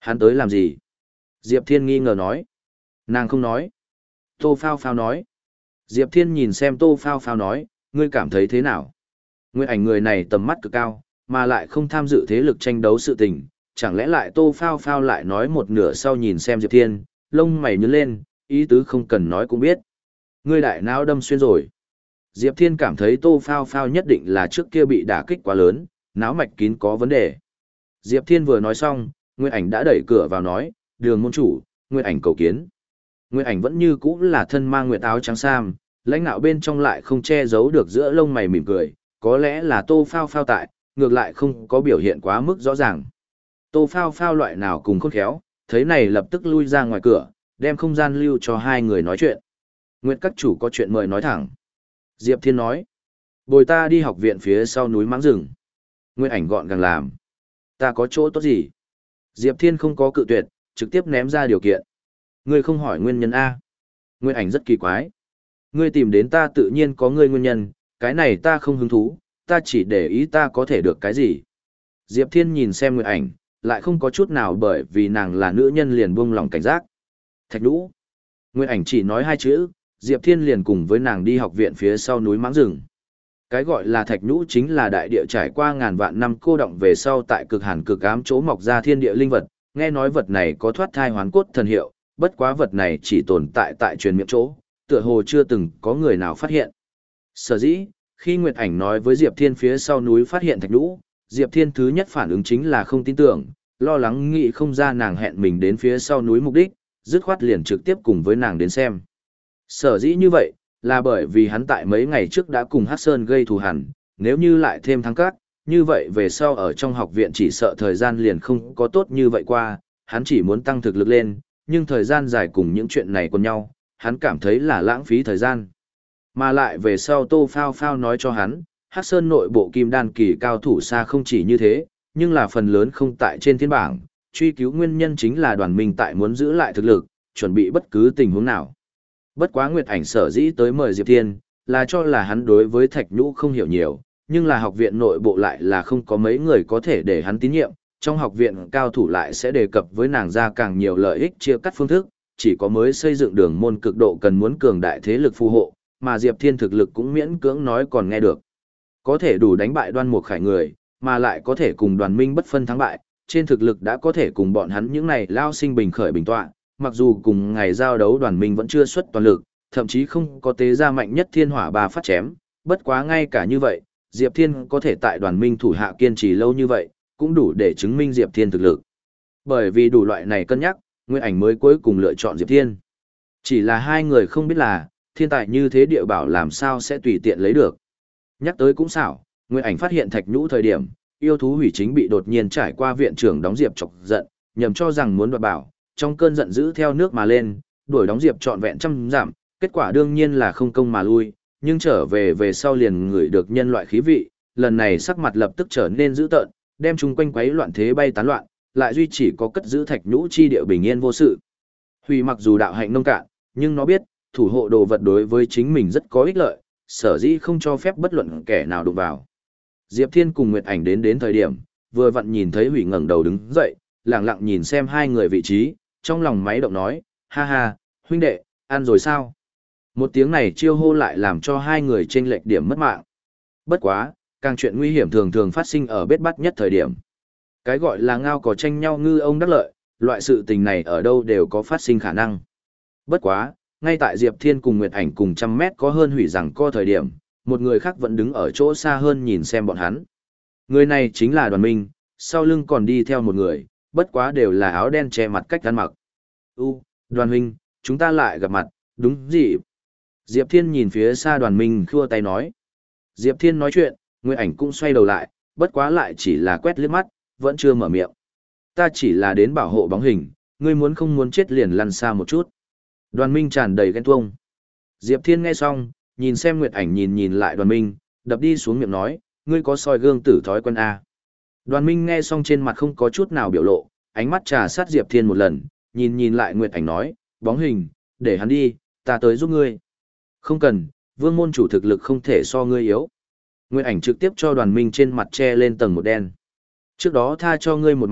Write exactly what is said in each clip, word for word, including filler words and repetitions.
Hắn tới làm gì? Diệp Thiên nghi ngờ nói. Nàng không nói. Tô Phao Phao nói. Diệp Thiên nhìn xem Tô Phao Phao nói, ngươi cảm thấy thế nào? Nguyệt ảnh người này tầm mắt cực cao, mà lại không tham dự thế lực tranh đấu sự tình, chẳng lẽ lại Tô Phao Phao lại nói một nửa sau nhìn xem Diệp Thiên, lông mày nhướng lên, ý tứ không cần nói cũng biết. Ngươi đại não đâm xuyên rồi. Diệp Thiên cảm thấy Tô Phao Phao nhất định là trước kia bị đả kích quá lớn, não mạch kín có vấn đề. Diệp Thiên vừa nói xong, Nguyệt ảnh đã đẩy cửa vào nói, Đường môn chủ, Nguyệt ảnh cầu kiến. Nguyệt ảnh vẫn như cũ là thân mang nguyệt áo trắng sam, lãnh nạo bên trong lại không che giấu được giữa lông mày mỉm cười, có lẽ là Tô Phao Phao tại, ngược lại không có biểu hiện quá mức rõ ràng. Tô Phao Phao loại nào cùng khôn khéo, thấy này lập tức lui ra ngoài cửa, đem không gian lưu cho hai người nói chuyện. Nguyệt các chủ có chuyện mời nói thẳng. Diệp Thiên nói, bồi ta đi học viện phía sau núi Mãng Rừng. Nguyệt ảnh gọn gàng làm. Ta có chỗ tốt gì? Diệp Thiên không có cự tuyệt, trực tiếp ném ra điều kiện. Ngươi không hỏi nguyên nhân A. Nguyệt ảnh rất kỳ quái. Ngươi tìm đến ta tự nhiên có ngươi nguyên nhân, cái này ta không hứng thú, ta chỉ để ý ta có thể được cái gì. Diệp Thiên nhìn xem Nguyệt ảnh, lại không có chút nào bởi vì nàng là nữ nhân liền buông lòng cảnh giác. Thạch Nhũ. Nguyệt ảnh chỉ nói hai chữ, Diệp Thiên liền cùng với nàng đi học viện phía sau núi Mãng Rừng. Cái gọi là Thạch Nhũ chính là đại địa trải qua ngàn vạn năm cô động về sau tại cực hàn cực ám chỗ mọc ra thiên địa linh vật, nghe nói vật này có thoát thai hoán cốt thần hiệu, bất quá vật này chỉ tồn tại tại truyền miệng chỗ, tựa hồ chưa từng có người nào phát hiện. Sở dĩ, khi Nguyệt ảnh nói với Diệp Thiên phía sau núi phát hiện Thạch Nhũ, Diệp Thiên thứ nhất phản ứng chính là không tin tưởng, lo lắng nghĩ không ra nàng hẹn mình đến phía sau núi mục đích, dứt khoát liền trực tiếp cùng với nàng đến xem. Sở dĩ như vậy, là bởi vì hắn tại mấy ngày trước đã cùng Hắc Sơn gây thù hằn, nếu như lại thêm thắng cát, như vậy về sau ở trong học viện chỉ sợ thời gian liền không có tốt như vậy qua, hắn chỉ muốn tăng thực lực lên, nhưng thời gian dài cùng những chuyện này cùng nhau, hắn cảm thấy là lãng phí thời gian. Mà lại về sau Tô Phao Phao nói cho hắn, Hắc Sơn nội bộ kim đan kỳ cao thủ xa không chỉ như thế, nhưng là phần lớn không tại trên thiên bảng, truy cứu nguyên nhân chính là đoàn minh tại muốn giữ lại thực lực, chuẩn bị bất cứ tình huống nào. Bất quá Nguyệt ảnh sở dĩ tới mời Diệp Thiên, là cho là hắn đối với Thạch Nhũ không hiểu nhiều, nhưng là học viện nội bộ lại là không có mấy người có thể để hắn tín nhiệm, trong học viện cao thủ lại sẽ đề cập với nàng ra càng nhiều lợi ích chia cắt phương thức, chỉ có mới xây dựng đường môn cực độ cần muốn cường đại thế lực phù hộ, mà Diệp Thiên thực lực cũng miễn cưỡng nói còn nghe được. Có thể đủ đánh bại Đoan Mục Khải người, mà lại có thể cùng Đoàn Minh bất phân thắng bại, trên thực lực đã có thể cùng bọn hắn những này lao sinh bình khởi bình tọa, mặc dù cùng ngày giao đấu Đoàn Minh vẫn chưa xuất toàn lực, thậm chí không có tế ra mạnh nhất thiên hỏa ba phát chém, bất quá ngay cả như vậy, Diệp Thiên có thể tại Đoàn Minh thủ hạ kiên trì lâu như vậy, cũng đủ để chứng minh Diệp Thiên thực lực. Bởi vì đủ loại này cân nhắc, Nguyệt ảnh mới cuối cùng lựa chọn Diệp Thiên. Chỉ là hai người không biết là, thiên tài như thế địa bảo làm sao sẽ tùy tiện lấy được. Nhắc tới cũng xảo, Nguyệt ảnh phát hiện Thạch Nhũ thời điểm, yêu thú hủy chính bị đột nhiên trải qua viện trưởng đóng Diệp chọc giận, nhầm cho rằng muốn đoạt bảo, trong cơn giận dữ theo nước mà lên, đuổi đóng Diệp trọn vẹn trăm giảm, kết quả đương nhiên là không công mà lui, nhưng trở về về sau liền ngửi được nhân loại khí vị, lần này sắc mặt lập tức trở nên dữ tợn, đem chung quanh quấy loạn thế bay tán loạn, lại duy chỉ có cất giữ Thạch Nhũ chi địa bình yên vô sự. Hủy mặc dù đạo hạnh nông cạn, nhưng nó biết, thủ hộ đồ vật đối với chính mình rất có ích lợi, sở dĩ không cho phép bất luận kẻ nào đụng vào. Diệp Thiên cùng Nguyệt ảnh đến đến thời điểm, vừa vặn nhìn thấy Hủy ngẩng đầu đứng dậy, lặng lặng nhìn xem hai người vị trí, trong lòng máy động nói, ha ha, huynh đệ, ăn rồi sao? Một tiếng này chiêu hô lại làm cho hai người chênh lệch điểm mất mạng. Bất quá, càng chuyện nguy hiểm thường thường phát sinh ở bết bắt nhất thời điểm. Cái gọi là ngao có tranh nhau ngư ông đắc lợi, loại sự tình này ở đâu đều có phát sinh khả năng. Bất quá, ngay tại Diệp Thiên cùng Nguyệt ảnh cùng trăm mét có hơn Hủy rằng co thời điểm, một người khác vẫn đứng ở chỗ xa hơn nhìn xem bọn hắn. Người này chính là Đoàn Minh, sau lưng còn đi theo một người, bất quá đều là áo đen che mặt cách ăn mặc. U, Đoàn Huynh, chúng ta lại gặp mặt, đúng gì? Diệp Thiên nhìn phía xa Đoàn Minh khua tay nói. Diệp Thiên nói chuyện, Nguyệt ảnh cũng xoay đầu lại, bất quá lại chỉ là quét liếc mắt, vẫn chưa mở miệng. Ta chỉ là đến bảo hộ bóng hình, ngươi muốn không muốn chết liền lăn xa một chút. Đoàn Minh tràn đầy ghen tuông. Diệp Thiên nghe xong, nhìn xem Nguyệt ảnh nhìn nhìn lại Đoàn Minh, đập đi xuống miệng nói, ngươi có soi gương tử thói quen à. Đoàn Minh nghe xong trên mặt không có chút nào biểu lộ, ánh mắt trà sát Diệp Thiên một lần, nhìn nhìn lại Nguyệt ảnh nói, bóng hình, để hắn đi, ta tới giúp ngươi. Không cần, vương môn chủ thực lực không thể so ngươi yếu. Nguyệt ảnh trực tiếp cho Đoàn Minh trên mặt che lên tầng một đen. Trước đó tha cho ngươi một mạng,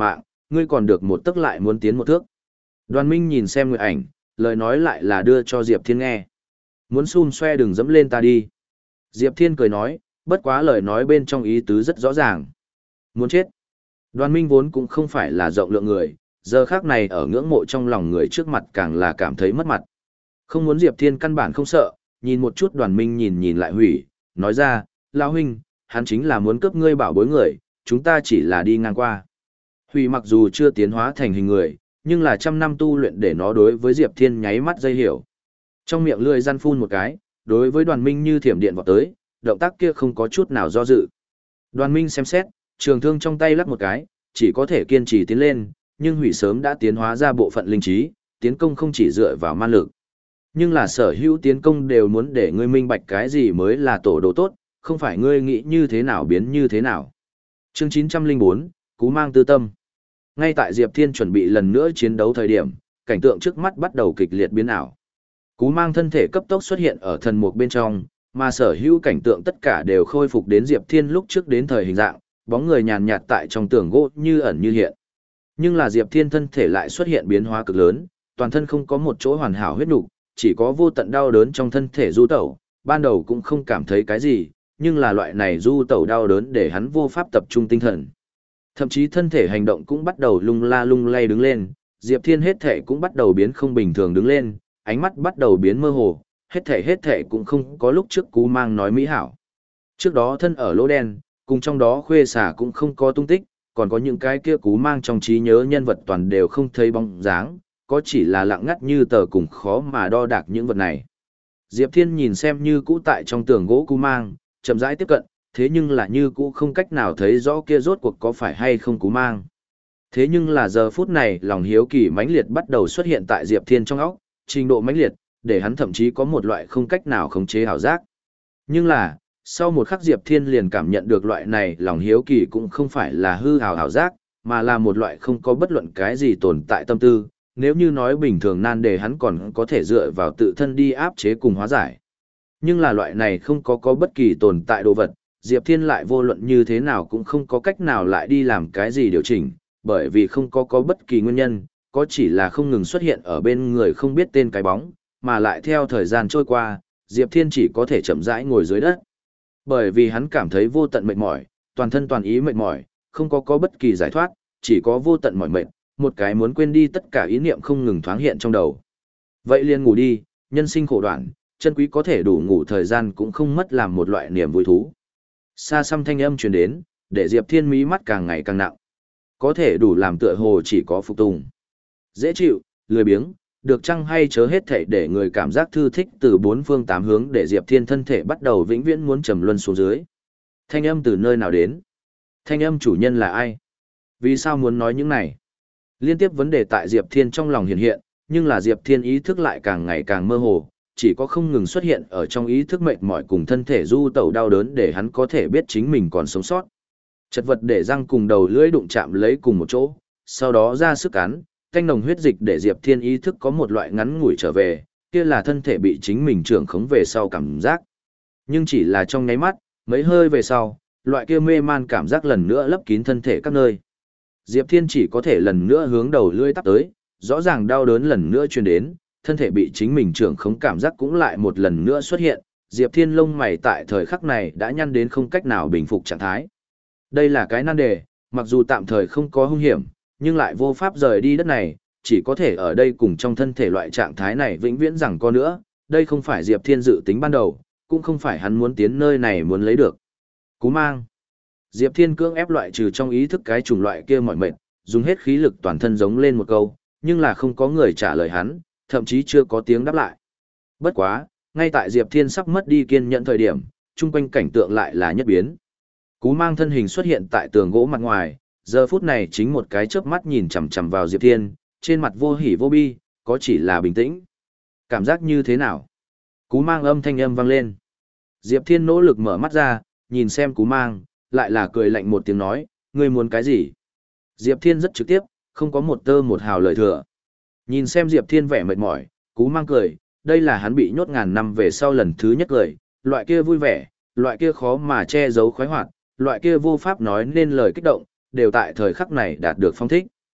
ngươi còn được một tức lại muốn tiến một thước. Đoàn Minh nhìn xem Nguyệt Ảnh, lời nói lại là đưa cho Diệp Thiên nghe. Muốn xun xoe đừng dẫm lên ta đi. Diệp Thiên cười nói, bất quá lời nói bên trong ý tứ rất rõ ràng. Muốn chết. Đoàn Minh vốn cũng không phải là rộng lượng người, giờ khác này ở ngưỡng mộ trong lòng người trước mặt càng là cảm thấy mất mặt. Không muốn Diệp Thiên căn bản không sợ, nhìn một chút Đoàn Minh nhìn nhìn lại hủy, nói ra, lão huynh, hắn chính là muốn cướp ngươi bảo bối người, chúng ta chỉ là đi ngang qua. Hủy mặc dù chưa tiến hóa thành hình người, nhưng là trăm năm tu luyện để nó đối với Diệp Thiên nháy mắt dây hiểu. Trong miệng lưỡi răn phun một cái, đối với Đoàn Minh như thiểm điện vọt tới, động tác kia không có chút nào do dự. Đoàn Minh xem xét, trường thương trong tay lắc một cái, chỉ có thể kiên trì tiến lên, nhưng hủy sớm đã tiến hóa ra bộ phận linh trí, tiến công không chỉ dựa vào man lực. Nhưng là sở hữu tiến công đều muốn để ngươi minh bạch cái gì mới là tổ đồ tốt, không phải ngươi nghĩ như thế nào biến như thế nào. Chương chín trăm lẻ bốn, Cú Mang Tư Tâm. Ngay tại Diệp Thiên chuẩn bị lần nữa chiến đấu thời điểm, cảnh tượng trước mắt bắt đầu kịch liệt biến ảo. Cú Mang thân thể cấp tốc xuất hiện ở thần mục bên trong, mà sở hữu cảnh tượng tất cả đều khôi phục đến Diệp Thiên lúc trước đến thời hình dạng, bóng người nhàn nhạt tại trong tường gỗ như ẩn như hiện. Nhưng là Diệp Thiên thân thể lại xuất hiện biến hóa cực lớn, toàn thân không có một chỗ hoàn hảo huyết nục, chỉ có vô tận đau đớn trong thân thể du tẩu, ban đầu cũng không cảm thấy cái gì, nhưng là loại này du tẩu đau đớn để hắn vô pháp tập trung tinh thần. Thậm chí thân thể hành động cũng bắt đầu lung la lung lay đứng lên, Diệp Thiên hết thể cũng bắt đầu biến không bình thường đứng lên, ánh mắt bắt đầu biến mơ hồ, hết thể hết thể cũng không có lúc trước Cú Mang nói mỹ hảo. Trước đó thân ở lỗ đen, cùng trong đó khuê xả cũng không có tung tích, còn có những cái kia Cú Mang trong trí nhớ nhân vật toàn đều không thấy bóng dáng, có chỉ là lặng ngắt như tờ cùng khó mà đo đạc những vật này. Diệp Thiên nhìn xem như cũ tại trong tường gỗ Cú Mang, chậm rãi tiếp cận, thế nhưng là như cũ không cách nào thấy rõ kia rốt cuộc có phải hay không Cú Mang. Thế nhưng là giờ phút này lòng hiếu kỳ mãnh liệt bắt đầu xuất hiện tại Diệp Thiên trong óc, trình độ mãnh liệt, để hắn thậm chí có một loại không cách nào khống chế ảo giác. Nhưng là, sau một khắc Diệp Thiên liền cảm nhận được loại này lòng hiếu kỳ cũng không phải là hư ảo ảo giác, mà là một loại không có bất luận cái gì tồn tại tâm tư, nếu như nói bình thường nan đề hắn còn có thể dựa vào tự thân đi áp chế cùng hóa giải. Nhưng là loại này không có có bất kỳ tồn tại đồ vật, Diệp Thiên lại vô luận như thế nào cũng không có cách nào lại đi làm cái gì điều chỉnh, bởi vì không có có bất kỳ nguyên nhân, có chỉ là không ngừng xuất hiện ở bên người không biết tên cái bóng, mà lại theo thời gian trôi qua, Diệp Thiên chỉ có thể chậm rãi ngồi dưới đất. Bởi vì hắn cảm thấy vô tận mệt mỏi, toàn thân toàn ý mệt mỏi, không có có bất kỳ giải thoát, chỉ có vô tận mỏi mệt, một cái muốn quên đi tất cả ý niệm không ngừng thoáng hiện trong đầu. Vậy liền ngủ đi, nhân sinh khổ đoạn, chân quý có thể đủ ngủ thời gian cũng không mất làm một loại niềm vui thú. Xa xăm thanh âm truyền đến, để Diệp Thiên mí mắt càng ngày càng nặng. Có thể đủ làm tựa hồ chỉ có phục tùng. Dễ chịu, lười biếng, được chăng hay chớ hết thể để người cảm giác thư thích từ bốn phương tám hướng để Diệp Thiên thân thể bắt đầu vĩnh viễn muốn trầm luân xuống dưới. Thanh âm từ nơi nào đến? Thanh âm chủ nhân là ai? Vì sao muốn nói những này? Liên tiếp vấn đề tại Diệp Thiên trong lòng hiện hiện, nhưng là Diệp Thiên ý thức lại càng ngày càng mơ hồ, chỉ có không ngừng xuất hiện ở trong ý thức mệt mỏi cùng thân thể du tẩu đau đớn để hắn có thể biết chính mình còn sống sót. Chật vật để răng cùng đầu lưỡi đụng chạm lấy cùng một chỗ, sau đó ra sức cắn, canh nồng huyết dịch để Diệp Thiên ý thức có một loại ngắn ngủi trở về, kia là thân thể bị chính mình trưởng khống về sau cảm giác. Nhưng chỉ là trong nháy mắt, mấy hơi về sau, loại kia mê man cảm giác lần nữa lấp kín thân thể các nơi. Diệp Thiên chỉ có thể lần nữa hướng đầu lưỡi tắp tới, rõ ràng đau đớn lần nữa truyền đến, thân thể bị chính mình trưởng khống cảm giác cũng lại một lần nữa xuất hiện, Diệp Thiên lông mày tại thời khắc này đã nhăn đến không cách nào bình phục trạng thái. Đây là cái nan đề, mặc dù tạm thời không có hung hiểm, nhưng lại vô pháp rời đi đất này, chỉ có thể ở đây cùng trong thân thể loại trạng thái này vĩnh viễn rằng có nữa, đây không phải Diệp Thiên dự tính ban đầu, cũng không phải hắn muốn tiến nơi này muốn lấy được. Cú Mang. Diệp Thiên cưỡng ép loại trừ trong ý thức cái chủng loại kia mỏi mệt, dùng hết khí lực toàn thân giống lên một câu, nhưng là không có người trả lời hắn, thậm chí chưa có tiếng đáp lại. Bất quá, ngay tại Diệp Thiên sắp mất đi kiên nhẫn thời điểm, chung quanh cảnh tượng lại là nhất biến. Cú Mang thân hình xuất hiện tại tường gỗ mặt ngoài, giờ phút này chính một cái chớp mắt nhìn chằm chằm vào Diệp Thiên, trên mặt vô hỉ vô bi, có chỉ là bình tĩnh. Cảm giác như thế nào? Cú Mang âm thanh âm vang lên. Diệp Thiên nỗ lực mở mắt ra, nhìn xem Cú Mang, lại là cười lạnh một tiếng nói, ngươi muốn cái gì? Diệp Thiên rất trực tiếp, không có một tơ một hào lời thừa. Nhìn xem Diệp Thiên vẻ mệt mỏi, Cú Mang cười, đây là hắn bị nhốt ngàn năm về sau lần thứ nhất cười, loại kia vui vẻ, loại kia khó mà che giấu khoái hoạt, loại kia vô pháp nói nên lời kích động, đều tại thời khắc này đạt được phong thích.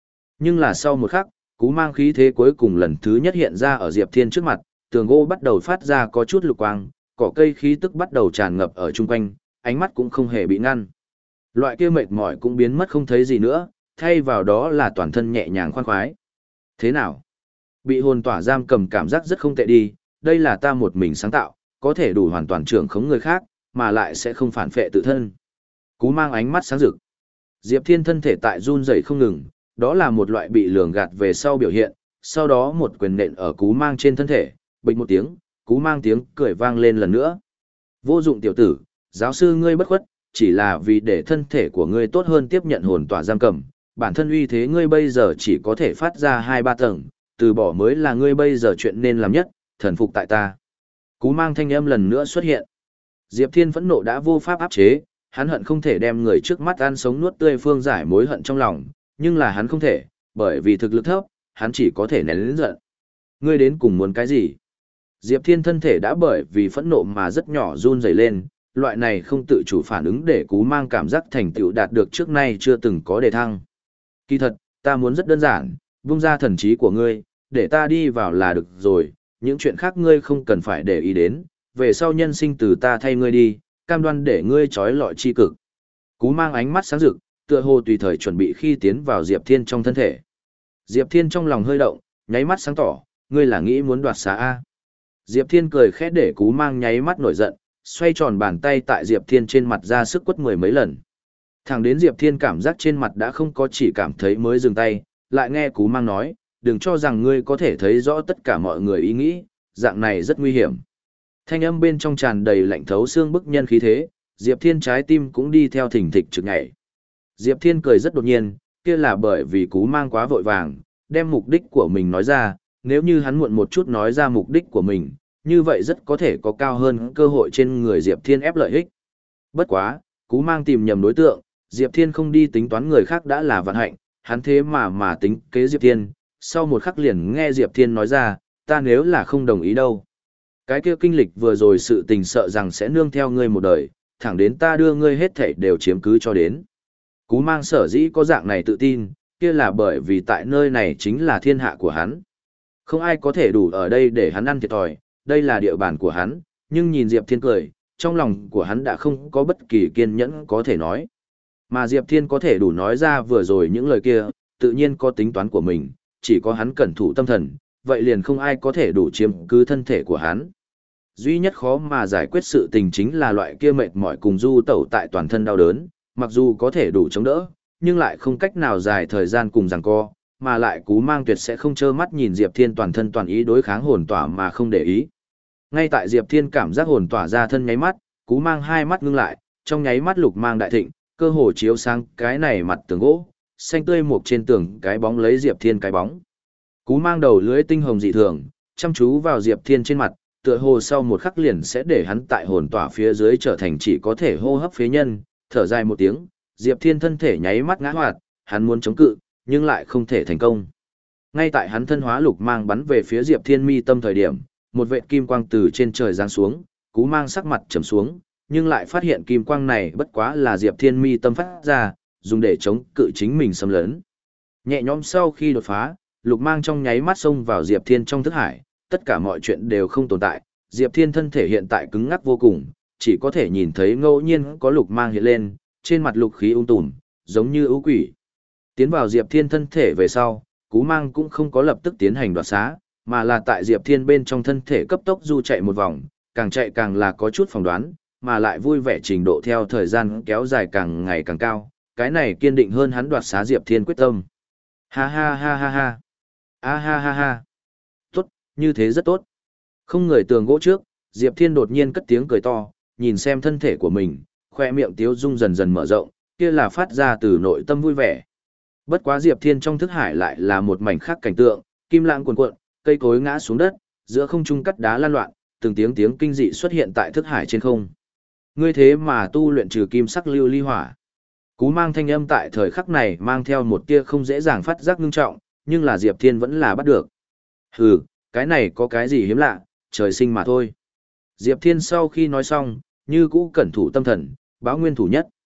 Nhưng là sau một khắc, cú mang khí thế cuối cùng lần thứ nhất hiện ra ở Diệp Thiên trước mặt, tường gỗ bắt đầu phát ra có chút lục quang, cỏ cây khí tức bắt đầu tràn ngập ở chung quanh, ánh mắt cũng không hề bị ngăn. Loại kia mệt mỏi cũng biến mất không thấy gì nữa, thay vào đó là toàn thân nhẹ nhàng khoan khoái. Thế nào? Bị hồn tỏa giam cầm cảm giác rất không tệ đi, đây là ta một mình sáng tạo, có thể đủ hoàn toàn trưởng khống người khác, mà lại sẽ không phản phệ tự thân. Cú mang ánh mắt sáng rực. Diệp Thiên thân thể tại run rẩy không ngừng, đó là một loại bị lường gạt về sau biểu hiện, sau đó một quyền nện ở cú mang trên thân thể, bịch một tiếng, cú mang tiếng cười vang lên lần nữa. Vô dụng tiểu tử, giáo sư ngươi bất khuất, chỉ là vì để thân thể của ngươi tốt hơn tiếp nhận hồn tỏa giam cầm, bản thân uy thế ngươi bây giờ chỉ có thể phát ra hai ba tầng, từ bỏ mới là ngươi bây giờ chuyện nên làm nhất, thần phục tại ta. Cú mang thanh âm lần nữa xuất hiện. Diệp Thiên phẫn nộ đã vô pháp áp chế, hắn hận không thể đem người trước mắt ăn sống nuốt tươi phương giải mối hận trong lòng, nhưng là hắn không thể, bởi vì thực lực thấp, hắn chỉ có thể nén lớn giận. Ngươi đến cùng muốn cái gì? Diệp Thiên thân thể đã bởi vì phẫn nộ mà rất nhỏ run rẩy lên, loại này không tự chủ phản ứng để cú mang cảm giác thành tựu đạt được trước nay chưa từng có đề thăng. Kỳ thật, ta muốn rất đơn giản, vung ra thần trí của ngươi, để ta đi vào là được rồi, những chuyện khác ngươi không cần phải để ý đến, về sau nhân sinh từ ta thay ngươi đi, cam đoan để ngươi trói lọi chi cực. Cú mang ánh mắt sáng rực, tựa hồ tùy thời chuẩn bị khi tiến vào Diệp Thiên trong thân thể. Diệp Thiên trong lòng hơi động, nháy mắt sáng tỏ, ngươi là nghĩ muốn đoạt xá A. Diệp Thiên cười khẽ để cú mang nháy mắt nổi giận, xoay tròn bàn tay tại Diệp Thiên trên mặt ra sức quất mười mấy lần. Thẳng đến Diệp Thiên cảm giác trên mặt đã không có chỉ cảm thấy mới dừng tay, lại nghe cú mang nói, đừng cho rằng ngươi có thể thấy rõ tất cả mọi người ý nghĩ, dạng này rất nguy hiểm. Thanh âm bên trong tràn đầy lạnh thấu xương bức nhân khí thế, Diệp Thiên trái tim cũng đi theo thỉnh thịch trực nhảy. Diệp Thiên cười rất đột nhiên, kia là bởi vì cú mang quá vội vàng, đem mục đích của mình nói ra, nếu như hắn muộn một chút nói ra mục đích của mình, như vậy rất có thể có cao hơn cơ hội trên người Diệp Thiên ép lợi ích. Bất quá, cú mang tìm nhầm đối tượng, Diệp Thiên không đi tính toán người khác đã là vận hạnh, hắn thế mà mà tính kế Diệp Thiên, sau một khắc liền nghe Diệp Thiên nói ra, ta nếu là không đồng ý đâu. Cái kia kinh lịch vừa rồi sự tình sợ rằng sẽ nương theo ngươi một đời, thẳng đến ta đưa ngươi hết thảy đều chiếm cứ cho đến. Cú mang sở dĩ có dạng này tự tin, kia là bởi vì tại nơi này chính là thiên hạ của hắn. Không ai có thể đủ ở đây để hắn ăn thiệt thòi, đây là địa bàn của hắn, nhưng nhìn Diệp Thiên cười, trong lòng của hắn đã không có bất kỳ kiên nhẫn có thể nói. Mà Diệp Thiên có thể đủ nói ra vừa rồi những lời kia, tự nhiên có tính toán của mình, chỉ có hắn cẩn thủ tâm thần, vậy liền không ai có thể đủ chiếm cứ thân thể của hắn. Duy nhất khó mà giải quyết sự tình chính là loại kia mệt mỏi cùng du tẩu tại toàn thân đau đớn, mặc dù có thể đủ chống đỡ, nhưng lại không cách nào dài thời gian cùng giằng co, mà lại cú mang tuyệt sẽ không trơ mắt nhìn Diệp Thiên toàn thân toàn ý đối kháng hồn tỏa mà không để ý. Ngay tại Diệp Thiên cảm giác hồn tỏa ra thân nháy mắt, cú mang hai mắt ngưng lại, trong nháy mắt lục mang đại thịnh, cơ hồ chiếu sang cái này mặt tường gỗ, xanh tươi mục trên tường cái bóng lấy Diệp Thiên cái bóng. Cú mang đầu lưới tinh hồng dị thường, chăm chú vào Diệp Thiên trên mặt, tựa hồ sau một khắc liền sẽ để hắn tại hồn tỏa phía dưới trở thành chỉ có thể hô hấp phế nhân, thở dài một tiếng, Diệp Thiên thân thể nháy mắt ngã hoạt, hắn muốn chống cự, nhưng lại không thể thành công. Ngay tại hắn thân hóa lục mang bắn về phía Diệp Thiên mi tâm thời điểm, một vệt kim quang từ trên trời giáng xuống, cú mang sắc mặt trầm xuống, nhưng lại phát hiện kim quang này bất quá là Diệp Thiên mi tâm phát ra, dùng để chống cự chính mình xâm lấn. Nhẹ nhõm sau khi đột phá, lục mang trong nháy mắt xông vào Diệp Thiên trong thức hải, tất cả mọi chuyện đều không tồn tại, Diệp Thiên thân thể hiện tại cứng ngắc vô cùng, chỉ có thể nhìn thấy ngẫu nhiên có lục mang hiện lên, trên mặt lục khí ung tùm, giống như ưu quỷ. Tiến vào Diệp Thiên thân thể về sau, cú mang cũng không có lập tức tiến hành đoạt xá, mà là tại Diệp Thiên bên trong thân thể cấp tốc du chạy một vòng, càng chạy càng là có chút phỏng đoán, mà lại vui vẻ trình độ theo thời gian kéo dài càng ngày càng cao, cái này kiên định hơn hắn đoạt xá Diệp Thiên quyết tâm. Ha ha ha ha ha. A ha ha ha. Tốt, như thế rất tốt. Không người tường gỗ trước, Diệp Thiên đột nhiên cất tiếng cười to, nhìn xem thân thể của mình, khoe miệng tiếu dung dần dần mở rộng, kia là phát ra từ nội tâm vui vẻ. Bất quá Diệp Thiên trong thức hải lại là một mảnh khác cảnh tượng, kim lãng cuồn cuộn, cây cối ngã xuống đất, giữa không trung cắt đá lan loạn, từng tiếng tiếng kinh dị xuất hiện tại thức hải trên không. Ngươi thế mà tu luyện trừ kim sắc lưu ly hỏa. Cú mang thanh âm tại thời khắc này mang theo một tia không dễ dàng phát giác ngưng trọng, nhưng là Diệp Thiên vẫn là bắt được. Hừ, cái này có cái gì hiếm lạ, trời sinh mà thôi. Diệp Thiên sau khi nói xong, như cũ cẩn thủ tâm thần, báo nguyên thủ nhất.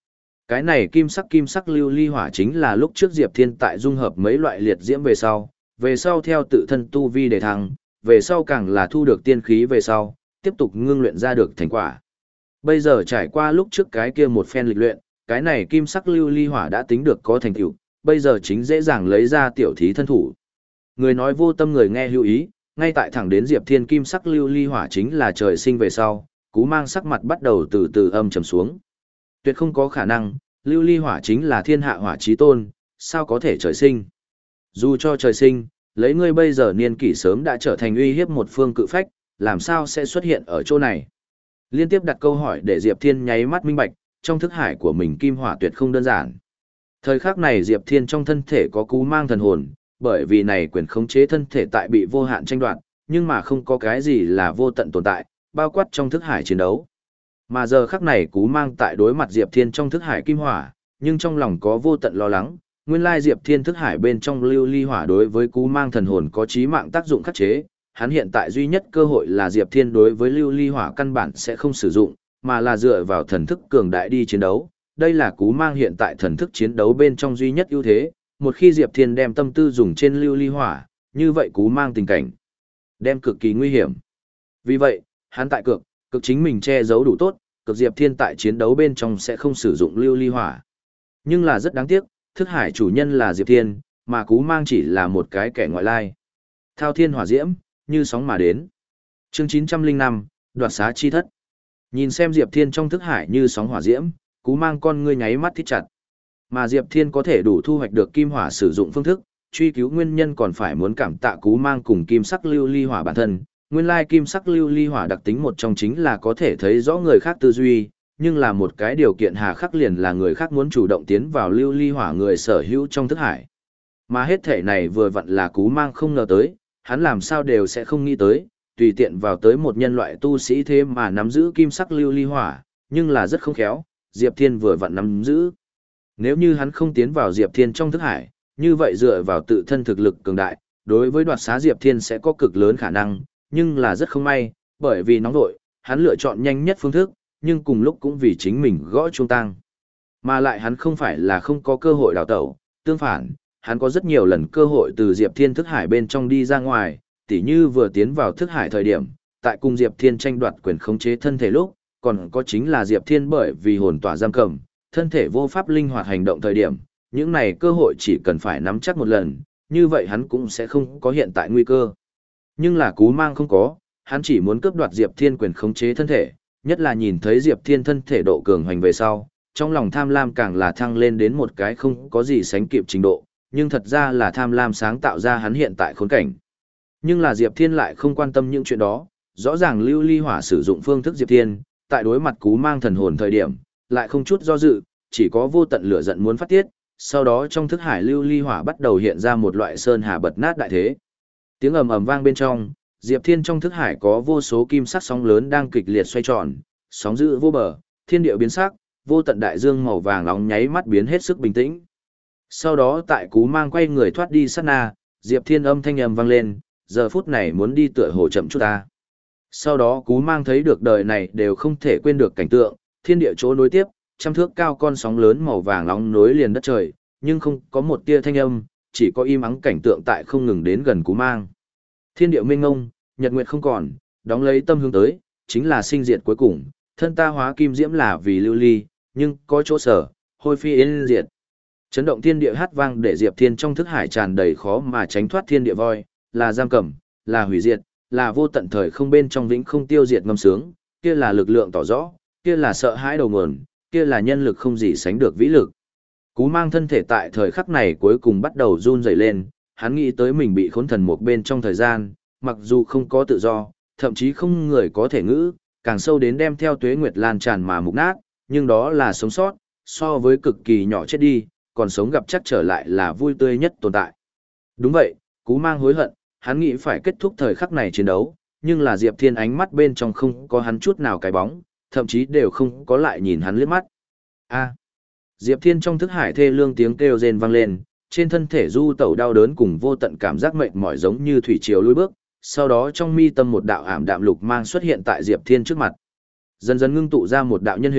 Cái này kim sắc kim sắc lưu ly hỏa chính là lúc trước Diệp Thiên tại dung hợp mấy loại liệt diễm về sau, về sau theo tự thân tu vi để thăng, về sau càng là thu được tiên khí về sau, tiếp tục ngưng luyện ra được thành quả. Bây giờ trải qua lúc trước cái kia một phen lịch luyện, cái này kim sắc lưu ly hỏa đã tính được có thành tựu, bây giờ chính dễ dàng lấy ra tiểu thí thân thủ. Người nói vô tâm người nghe hữu ý, ngay tại thẳng đến Diệp Thiên kim sắc lưu ly hỏa chính là trời sinh về sau, Cú Mang sắc mặt bắt đầu từ từ âm trầm xuống. Tuyệt không có khả năng, lưu ly hỏa chính là thiên hạ hỏa chí tôn, sao có thể trời sinh? Dù cho trời sinh, lấy ngươi bây giờ niên kỷ sớm đã trở thành uy hiếp một phương cự phách, làm sao sẽ xuất hiện ở chỗ này? Liên tiếp đặt câu hỏi để Diệp Thiên nháy mắt minh bạch, trong thức hải của mình kim hỏa tuyệt không đơn giản. Thời khắc này Diệp Thiên trong thân thể có Cú Mang thần hồn, bởi vì này quyền khống chế thân thể tại bị vô hạn tranh đoạt, nhưng mà không có cái gì là vô tận tồn tại, bao quát trong thức hải chiến đấu. Mà giờ khắc này Cú Mang tại đối mặt Diệp Thiên trong thức hải kim hỏa, nhưng trong lòng có vô tận lo lắng, nguyên lai Diệp Thiên thức hải bên trong lưu ly hỏa đối với Cú Mang thần hồn có chí mạng tác dụng khắc chế, hắn hiện tại duy nhất cơ hội là Diệp Thiên đối với lưu ly hỏa căn bản sẽ không sử dụng, mà là dựa vào thần thức cường đại đi chiến đấu. Đây là Cú Mang hiện tại thần thức chiến đấu bên trong duy nhất ưu thế, một khi Diệp Thiên đem tâm tư dùng trên lưu ly hỏa, như vậy Cú Mang tình cảnh đem cực kỳ nguy hiểm. Vì vậy, hắn tại cực, cực chính mình che giấu đủ tốt, cực Diệp Thiên tại chiến đấu bên trong sẽ không sử dụng lưu ly hỏa. Nhưng là rất đáng tiếc, thức hải chủ nhân là Diệp Thiên, mà Cú Mang chỉ là một cái kẻ ngoại lai. Thao thiên hỏa diễm, như sóng mà đến. Chương chín trăm lẻ năm, đoạt xá chi thất. Nhìn xem Diệp Thiên trong thức hải như sóng hỏa diễm, Cú Mang con ngươi nháy mắt thít chặt. Mà Diệp Thiên có thể đủ thu hoạch được kim hỏa sử dụng phương thức, truy cứu nguyên nhân còn phải muốn cảm tạ Cú Mang cùng kim sắc lưu ly hỏa bản thân. Nguyên lai kim sắc lưu ly hỏa đặc tính một trong chính là có thể thấy rõ người khác tư duy, nhưng là một cái điều kiện hà khắc liền là người khác muốn chủ động tiến vào lưu ly hỏa người sở hữu trong thức hải. Mà hết thể này vừa vặn là Cú Mang không ngờ tới, hắn làm sao đều sẽ không nghĩ tới, tùy tiện vào tới một nhân loại tu sĩ thế mà nắm giữ kim sắc lưu ly hỏa, nhưng là rất không khéo, Diệp Thiên vừa vặn nắm giữ. Nếu như hắn không tiến vào Diệp Thiên trong thức hải, như vậy dựa vào tự thân thực lực cường đại, đối với đoạt xá Diệp Thiên sẽ có cực lớn khả năng, nhưng là rất không may, bởi vì nóng vội, hắn lựa chọn nhanh nhất phương thức, nhưng cùng lúc cũng vì chính mình gõ chuông tang. Mà lại hắn không phải là không có cơ hội đào tẩu, tương phản, hắn có rất nhiều lần cơ hội từ Diệp Thiên thức hải bên trong đi ra ngoài, tỉ như vừa tiến vào thức hải thời điểm, tại cùng Diệp Thiên tranh đoạt quyền khống chế thân thể lúc, còn có chính là Diệp Thiên bởi vì hồn tỏa giam cầm, thân thể vô pháp linh hoạt hành động thời điểm, những này cơ hội chỉ cần phải nắm chắc một lần, như vậy hắn cũng sẽ không có hiện tại nguy cơ. Nhưng là Cú Mang không có, hắn chỉ muốn cướp đoạt Diệp Thiên quyền khống chế thân thể, nhất là nhìn thấy Diệp Thiên thân thể độ cường hoành về sau, trong lòng tham lam càng là thăng lên đến một cái không có gì sánh kịp trình độ, nhưng thật ra là tham lam sáng tạo ra hắn hiện tại khốn cảnh. Nhưng là Diệp Thiên lại không quan tâm những chuyện đó, rõ ràng lưu ly hỏa sử dụng phương thức Diệp Thiên, tại đối mặt Cú Mang thần hồn thời điểm, lại không chút do dự, chỉ có vô tận lửa giận muốn phát tiết, sau đó trong thức hải lưu ly hỏa bắt đầu hiện ra một loại sơn hà bật nát đại thế. Tiếng ầm ầm vang bên trong, Diệp Thiên trong thức hải có vô số kim sắc sóng lớn đang kịch liệt xoay tròn, sóng dữ vô bờ, thiên địa biến sắc, vô tận đại dương màu vàng nóng nháy mắt biến hết sức bình tĩnh. Sau đó tại Cú Mang quay người thoát đi sát na, Diệp Thiên âm thanh ầm vang lên, giờ phút này muốn đi tựa hồ chậm chút ta. Sau đó Cú Mang thấy được đời này đều không thể quên được cảnh tượng, thiên địa chỗ nối tiếp, trăm thước cao con sóng lớn màu vàng nóng nối liền đất trời, nhưng không có một tia thanh âm, chỉ có im ắng cảnh tượng tại không ngừng đến gần Cú Mang. Thiên địa mênh mông, nhật nguyệt không còn, đóng lấy tâm hướng tới, chính là sinh diệt cuối cùng, thân ta hóa kim diễm là vì lưu ly, nhưng có chỗ sở, hôi phi yên diệt. Chấn động thiên địa hát vang để Diệp Thiên trong thức hải tràn đầy khó mà tránh thoát thiên địa voi, là giam cầm, là hủy diệt, là vô tận thời không bên trong vĩnh không tiêu diệt ngâm sướng, kia là lực lượng tỏ rõ, kia là sợ hãi đầu nguồn, kia là nhân lực không gì sánh được vĩ lực. Cú Mang thân thể tại thời khắc này cuối cùng bắt đầu run rẩy lên, hắn nghĩ tới mình bị khốn thần một bên trong thời gian, mặc dù không có tự do, thậm chí không người có thể ngữ, càng sâu đến đem theo tuế nguyệt lan tràn mà mục nát, nhưng đó là sống sót, so với cực kỳ nhỏ chết đi, còn sống gặp chắc trở lại là vui tươi nhất tồn tại. Đúng vậy, Cú Mang hối hận, hắn nghĩ phải kết thúc thời khắc này chiến đấu, nhưng là Diệp Thiên ánh mắt bên trong không có hắn chút nào cái bóng, thậm chí đều không có lại nhìn hắn liếc mắt. A. Diệp Thiên trong thức hải thê lương tiếng kêu rên vang lên, trên thân thể du tẩu đau đớn cùng vô tận cảm giác mệt mỏi giống như thủy triều lùi bước, sau đó trong mi tâm một đạo ảm đạm lục mang xuất hiện tại Diệp Thiên trước mặt. Dần dần ngưng tụ ra một đạo nhân hình,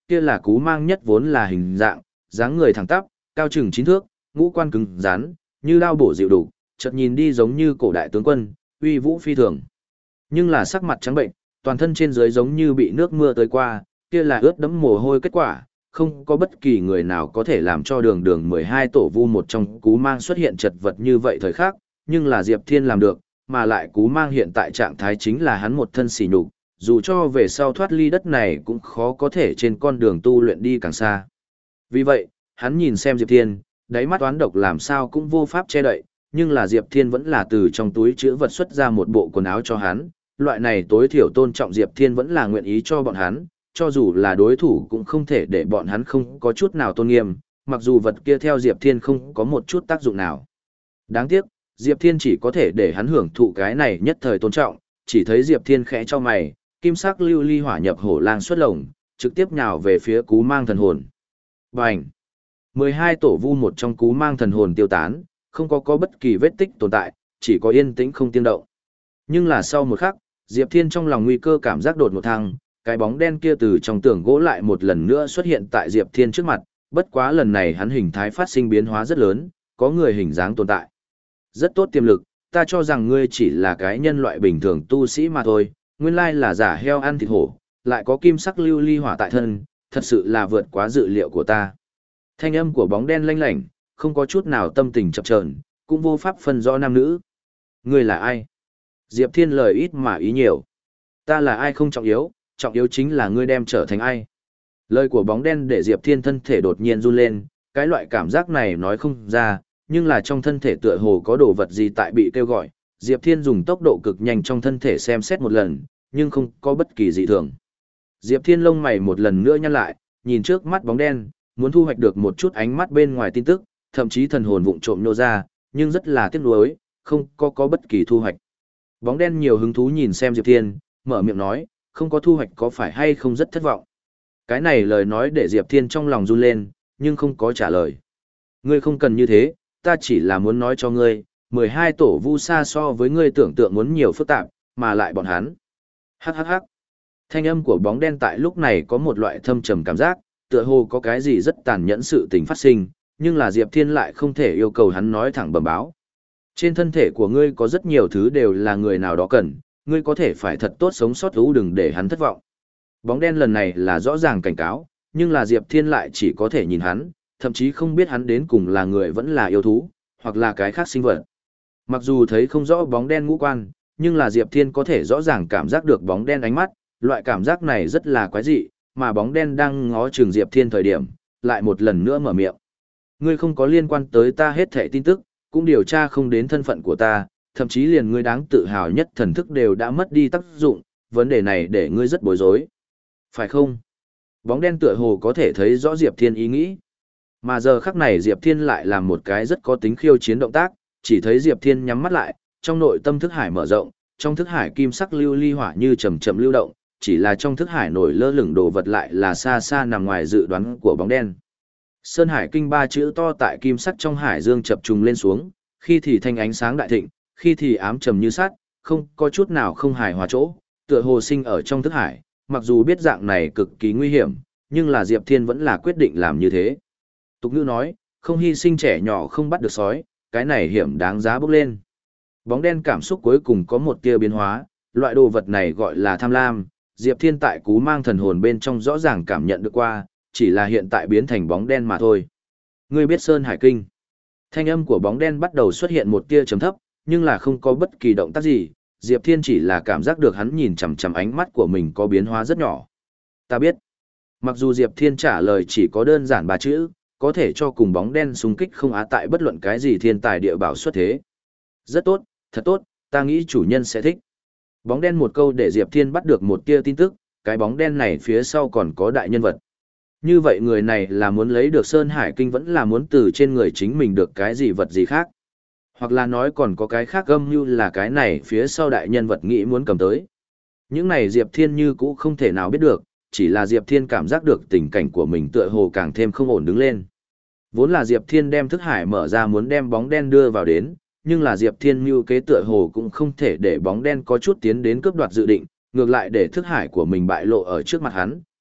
kia là cú mang nhất vốn là hình dạng, dáng người thẳng tắp, cao chừng chín thước, ngũ quan cứng rắn, như lao bổ dịu đủ, chợt nhìn đi giống như cổ đại tướng quân, uy vũ phi thường. Nhưng là sắc mặt trắng bệnh, toàn thân trên dưới giống như bị nước mưa tới qua, kia là ướt đẫm mồ hôi kết quả, không có bất kỳ người nào có thể làm cho đường đường mười hai tổ vu một trong cú mang xuất hiện chật vật như vậy thời khắc, nhưng là Diệp Thiên làm được, mà lại cú mang hiện tại trạng thái chính là hắn một thân xỉ nhục, dù cho về sau thoát ly đất này cũng khó có thể trên con đường tu luyện đi càng xa. Vì vậy, hắn nhìn xem Diệp Thiên, đáy mắt toán độc làm sao cũng vô pháp che đậy, nhưng là Diệp Thiên vẫn là từ trong túi chữ vật xuất ra một bộ quần áo cho hắn, loại này tối thiểu tôn trọng Diệp Thiên vẫn là nguyện ý cho bọn hắn, cho dù là đối thủ cũng không thể để bọn hắn không có chút nào tôn nghiêm, mặc dù vật kia theo Diệp Thiên không có một chút tác dụng nào. Đáng tiếc, Diệp Thiên chỉ có thể để hắn hưởng thụ cái này nhất thời tôn trọng, chỉ thấy Diệp Thiên khẽ cho mày, kim sắc lưu ly hỏa nhập hổ lang xuất lồng, trực tiếp nhào về phía cú mang thần hồn. Bành! mười hai tổ vu một trong cú mang thần hồn tiêu tán, không có có bất kỳ vết tích tồn tại, chỉ có yên tĩnh không tiếng động. Nhưng là sau một khắc, Diệp Thiên trong lòng nguy cơ cảm giác đột ngột thăng, cái bóng đen kia từ trong tường gỗ lại một lần nữa xuất hiện tại Diệp Thiên trước mặt, bất quá lần này hắn hình thái phát sinh biến hóa rất lớn, có người hình dáng tồn tại. Rất tốt tiềm lực, ta cho rằng ngươi chỉ là cái nhân loại bình thường tu sĩ mà thôi, nguyên lai là giả heo ăn thịt hổ, lại có kim sắc lưu ly hỏa tại thân, thật sự là vượt quá dự liệu của ta. Thanh âm của bóng đen lanh lảnh, không có chút nào tâm tình chập chờn, cũng vô pháp phân rõ nam nữ. Ngươi là ai? Diệp Thiên lời ít mà ý nhiều. Ta là ai không trọng yếu, trọng yếu chính là ngươi đem trở thành ai. Lời của bóng đen để Diệp Thiên thân thể đột nhiên run lên, cái loại cảm giác này nói không ra, nhưng là trong thân thể tựa hồ có đồ vật gì tại bị kêu gọi. Diệp Thiên dùng tốc độ cực nhanh trong thân thể xem xét một lần, nhưng không có bất kỳ dị thường. Diệp Thiên lông mày một lần nữa nhăn lại, nhìn trước mắt bóng đen, muốn thu hoạch được một chút ánh mắt bên ngoài tin tức, thậm chí thần hồn vụng trộm nô ra, nhưng rất là tiếc nuối, không có có bất kỳ thu hoạch. Bóng đen nhiều hứng thú nhìn xem Diệp Thiên, mở miệng nói, không có thu hoạch có phải hay không rất thất vọng. Cái này lời nói để Diệp Thiên trong lòng run lên, nhưng không có trả lời. Ngươi không cần như thế, ta chỉ là muốn nói cho ngươi, mười hai tổ vu xa so với ngươi tưởng tượng muốn nhiều phức tạp, mà lại bọn hắn. Hắc hắc hắc. Thanh âm của bóng đen tại lúc này có một loại thâm trầm cảm giác, tựa hồ có cái gì rất tàn nhẫn sự tình phát sinh, nhưng là Diệp Thiên lại không thể yêu cầu hắn nói thẳng bẩm báo. Trên thân thể của ngươi có rất nhiều thứ đều là người nào đó cần, ngươi có thể phải thật tốt sống sót ú đừng để hắn thất vọng. Bóng đen lần này là rõ ràng cảnh cáo, nhưng là Diệp Thiên lại chỉ có thể nhìn hắn, thậm chí không biết hắn đến cùng là người vẫn là yêu thú, hoặc là cái khác sinh vật. Mặc dù thấy không rõ bóng đen ngũ quan, nhưng là Diệp Thiên có thể rõ ràng cảm giác được bóng đen ánh mắt, loại cảm giác này rất là quái dị, mà bóng đen đang ngó chừng Diệp Thiên thời điểm, lại một lần nữa mở miệng. Ngươi không có liên quan tới ta hết thảy tin tức, cũng điều tra không đến thân phận của ta, thậm chí liền ngươi đáng tự hào nhất thần thức đều đã mất đi tác dụng, vấn đề này để ngươi rất bối rối. Phải không? Bóng đen tựa hồ có thể thấy rõ Diệp Thiên ý nghĩ. Mà giờ khắc này Diệp Thiên lại làm một cái rất có tính khiêu chiến động tác, chỉ thấy Diệp Thiên nhắm mắt lại, trong nội tâm thức hải mở rộng, trong thức hải kim sắc lưu ly hỏa như chậm chậm lưu động, chỉ là trong thức hải nổi lơ lửng đồ vật lại là xa xa nằm ngoài dự đoán của bóng đen. Sơn Hải Kinh ba chữ to tại kim sắc trong hải dương chập trùng lên xuống, khi thì thanh ánh sáng đại thịnh, khi thì ám trầm như sắt, không có chút nào không hài hòa chỗ, tựa hồ sinh ở trong thức hải, mặc dù biết dạng này cực kỳ nguy hiểm, nhưng là Diệp Thiên vẫn là quyết định làm như thế. Tục ngữ nói, không hy sinh trẻ nhỏ không bắt được sói, cái này hiểm đáng giá bốc lên. Bóng đen cảm xúc cuối cùng có một tia biến hóa, loại đồ vật này gọi là tham lam, Diệp Thiên tại cú mang thần hồn bên trong rõ ràng cảm nhận được qua, chỉ là hiện tại biến thành bóng đen mà thôi. Ngươi biết Sơn Hải Kinh. Thanh âm của bóng đen bắt đầu xuất hiện một tia trầm thấp, nhưng là không có bất kỳ động tác gì, Diệp Thiên chỉ là cảm giác được hắn nhìn chằm chằm ánh mắt của mình có biến hóa rất nhỏ. Ta biết. Mặc dù Diệp Thiên trả lời chỉ có đơn giản ba chữ, có thể cho cùng bóng đen xung kích không á tại bất luận cái gì thiên tài địa bảo xuất thế. Rất tốt, thật tốt, ta nghĩ chủ nhân sẽ thích. Bóng đen một câu để Diệp Thiên bắt được một tia tin tức, cái bóng đen này phía sau còn có đại nhân vật. Như vậy người này là muốn lấy được Sơn Hải Kinh vẫn là muốn từ trên người chính mình được cái gì vật gì khác. Hoặc là nói còn có cái khác âm như là cái này phía sau đại nhân vật nghĩ muốn cầm tới. Những này Diệp Thiên như cũ không thể nào biết được, chỉ là Diệp Thiên cảm giác được tình cảnh của mình tựa hồ càng thêm không ổn đứng lên. Vốn là Diệp Thiên đem thức hải mở ra muốn đem bóng đen đưa vào đến, nhưng là Diệp Thiên mưu kế tựa hồ cũng không thể để bóng đen có chút tiến đến cướp đoạt dự định, ngược lại để thức hải của mình bại lộ ở trước mặt hắn,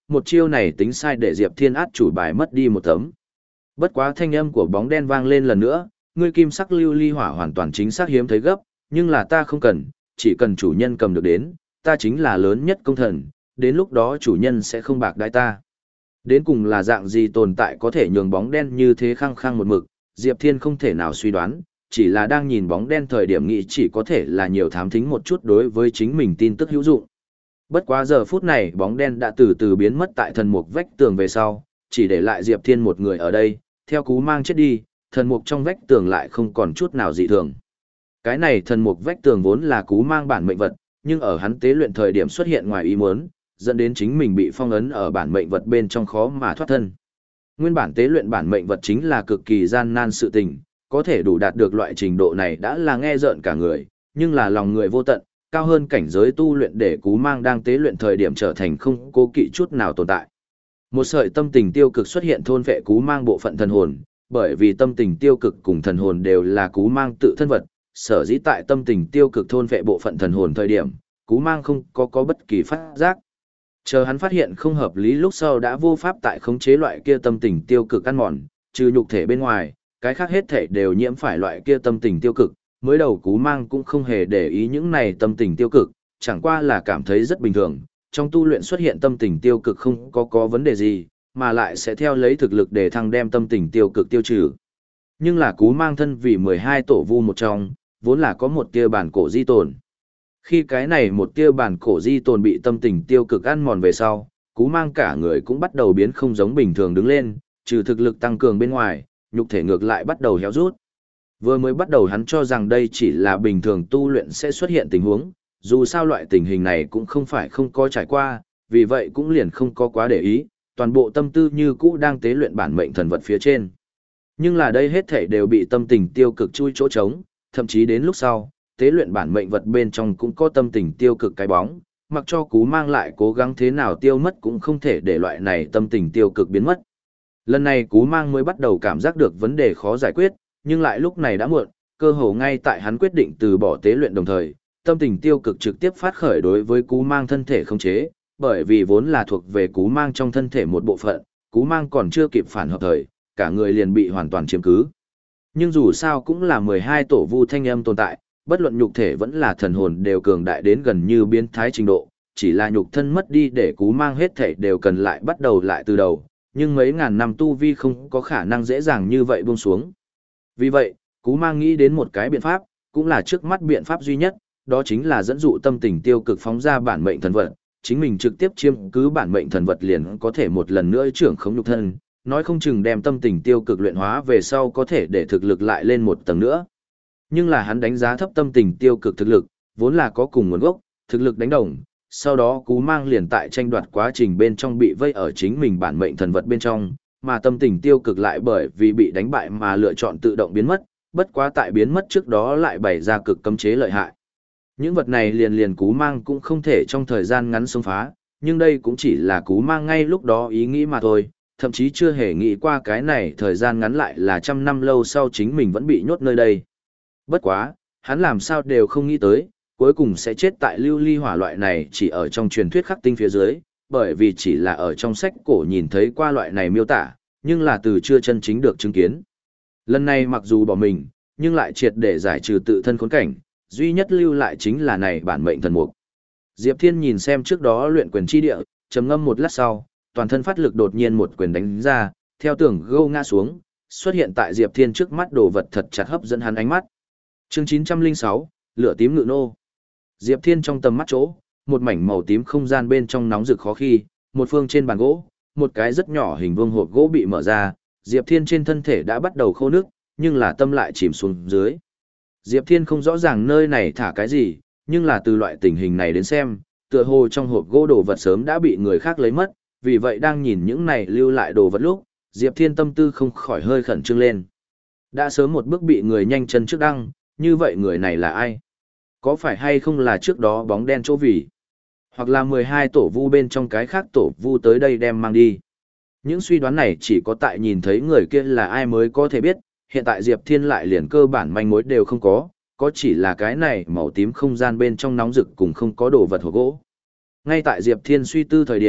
một chiêu này tính sai để Diệp Thiên át chủ bài mất đi một tấm. Bất quá thanh âm của bóng đen vang lên lần nữa, ngươi kim sắc lưu ly hỏa hoàn toàn chính xác hiếm thấy gấp, nhưng là ta không cần, chỉ cần chủ nhân cầm được đến, ta chính là lớn nhất công thần, đến lúc đó chủ nhân sẽ không bạc đãi ta. Đến cùng là dạng gì tồn tại có thể nhường bóng đen như thế khăng khăng một mực, Diệp Thiên không thể nào suy đoán, chỉ là đang nhìn bóng đen thời điểm nghĩ chỉ có thể là nhiều thám thính một chút đối với chính mình tin tức hữu dụng. Bất quá giờ phút này bóng đen đã từ từ biến mất tại thần mục vách tường về sau, chỉ để lại Diệp Thiên một người ở đây, theo cú mang chết đi, thần mục trong vách tường lại không còn chút nào dị thường. Cái này thần mục vách tường vốn là cú mang bản mệnh vật, nhưng ở hắn tế luyện thời điểm xuất hiện ngoài ý muốn, dẫn đến chính mình bị phong ấn ở bản mệnh vật bên trong khó mà thoát thân. Nguyên bản tế luyện bản mệnh vật chính là cực kỳ gian nan sự tình, có thể đủ đạt được loại trình độ này đã là nghe rợn cả người, nhưng là lòng người vô tận, cao hơn cảnh giới tu luyện để cú mang đang tế luyện thời điểm trở thành không cố kỵ chút nào tồn tại. Một sợi tâm tình tiêu cực xuất hiện thôn vệ cú mang bộ phận thần hồn, bởi vì tâm tình tiêu cực cùng thần hồn đều là cú mang tự thân vật, sở dĩ tại tâm tình tiêu cực thôn vệ bộ phận thần hồn thời điểm, cú mang không có có bất kỳ phát giác. Chờ hắn phát hiện không hợp lý lúc sau đã vô pháp tại khống chế loại kia tâm tình tiêu cực ăn mòn, trừ nhục thể bên ngoài, cái khác hết thể đều nhiễm phải loại kia tâm tình tiêu cực, mới đầu cú mang cũng không hề để ý những này tâm tình tiêu cực, chẳng qua là cảm thấy rất bình thường, trong tu luyện xuất hiện tâm tình tiêu cực không có có vấn đề gì, mà lại sẽ theo lấy thực lực để thăng đem tâm tình tiêu cực tiêu trừ. Nhưng là cú mang thân vì mười hai tổ vu một trong, vốn là có một tia bản cổ di tồn. Khi cái này một tia bản cổ di tồn bị tâm tình tiêu cực ăn mòn về sau, cú mang cả người cũng bắt đầu biến không giống bình thường đứng lên, trừ thực lực tăng cường bên ngoài, nhục thể ngược lại bắt đầu héo rút. Vừa mới bắt đầu hắn cho rằng đây chỉ là bình thường tu luyện sẽ xuất hiện tình huống, dù sao loại tình hình này cũng không phải không có trải qua, vì vậy cũng liền không có quá để ý, toàn bộ tâm tư như cũ đang tế luyện bản mệnh thần vật phía trên. Nhưng là đây hết thể đều bị tâm tình tiêu cực chui chỗ trống, thậm chí đến lúc sau, tế luyện bản mệnh vật bên trong cũng có tâm tình tiêu cực cái bóng, mặc cho cú mang lại cố gắng thế nào tiêu mất cũng không thể để loại này tâm tình tiêu cực biến mất. Lần này cú mang mới bắt đầu cảm giác được vấn đề khó giải quyết, nhưng lại lúc này đã muộn, cơ hồ ngay tại hắn quyết định từ bỏ tế luyện đồng thời, tâm tình tiêu cực trực tiếp phát khởi đối với cú mang thân thể không chế, bởi vì vốn là thuộc về cú mang trong thân thể một bộ phận, cú mang còn chưa kịp phản hợp thời, cả người liền bị hoàn toàn chiếm cứ. Nhưng dù sao cũng là mười hai tổ vu thanh âm tồn tại, bất luận nhục thể vẫn là thần hồn đều cường đại đến gần như biến thái trình độ, chỉ là nhục thân mất đi để cú mang hết thể đều cần lại bắt đầu lại từ đầu, nhưng mấy ngàn năm tu vi không có khả năng dễ dàng như vậy buông xuống. Vì vậy, cú mang nghĩ đến một cái biện pháp, cũng là trước mắt biện pháp duy nhất, đó chính là dẫn dụ tâm tình tiêu cực phóng ra bản mệnh thần vật, chính mình trực tiếp chiếm cứ bản mệnh thần vật liền có thể một lần nữa trưởng khống nhục thân, nói không chừng đem tâm tình tiêu cực luyện hóa về sau có thể để thực lực lại lên một tầng nữa. Nhưng là hắn đánh giá thấp tâm tình tiêu cực thực lực, vốn là có cùng nguồn gốc, thực lực đánh đồng, sau đó cú mang liền tại tranh đoạt quá trình bên trong bị vây ở chính mình bản mệnh thần vật bên trong, mà tâm tình tiêu cực lại bởi vì bị đánh bại mà lựa chọn tự động biến mất, bất quá tại biến mất trước đó lại bày ra cực cấm chế lợi hại. Những vật này liền liền cú mang cũng không thể trong thời gian ngắn xông phá, nhưng đây cũng chỉ là cú mang ngay lúc đó ý nghĩ mà thôi, thậm chí chưa hề nghĩ qua cái này thời gian ngắn lại là trăm năm lâu sau chính mình vẫn bị nhốt nơi đây. Bất quá, hắn làm sao đều không nghĩ tới, cuối cùng sẽ chết tại lưu ly hỏa loại này chỉ ở trong truyền thuyết khắc tinh phía dưới, bởi vì chỉ là ở trong sách cổ nhìn thấy qua loại này miêu tả, nhưng là từ chưa chân chính được chứng kiến. Lần này mặc dù bỏ mình, nhưng lại triệt để giải trừ tự thân khốn cảnh, duy nhất lưu lại chính là này bản mệnh thần mục. Diệp Thiên nhìn xem trước đó luyện quyền chi địa, trầm ngâm một lát sau, toàn thân phát lực đột nhiên một quyền đánh ra, theo tường gâu ngã xuống, xuất hiện tại Diệp Thiên trước mắt đồ vật thật chặt hấp dẫn hắn ánh mắt. Chương chín trăm lẻ sáu, lửa tím ngự nô. Diệp Thiên trong tầm mắt chỗ, một mảnh màu tím không gian bên trong nóng rực khó khi, một phương trên bàn gỗ, một cái rất nhỏ hình vuông hộp gỗ bị mở ra, Diệp Thiên trên thân thể đã bắt đầu khô nước, nhưng là tâm lại chìm xuống dưới. Diệp Thiên không rõ ràng nơi này thả cái gì, nhưng là từ loại tình hình này đến xem, tựa hồ trong hộp gỗ đồ vật sớm đã bị người khác lấy mất, vì vậy đang nhìn những này lưu lại đồ vật lúc, Diệp Thiên tâm tư không khỏi hơi khẩn trương lên. Đã sớm một bước bị người nhanh chân trước đăng, như vậy người này là ai? Có phải hay không là trước đó bóng đen chỗ vì? Hoặc là mười hai tổ vu bên trong cái khác tổ vu tới đây đem mang đi? Những suy đoán này chỉ có tại nhìn thấy người kia là ai mới có thể biết, hiện tại Diệp Thiên lại liền cơ bản manh mối đều không có, có chỉ là cái này màu tím không gian bên trong nóng rực cùng không có đồ vật hộp gỗ. Ngay tại Diệp Thiên suy tư thời điểm,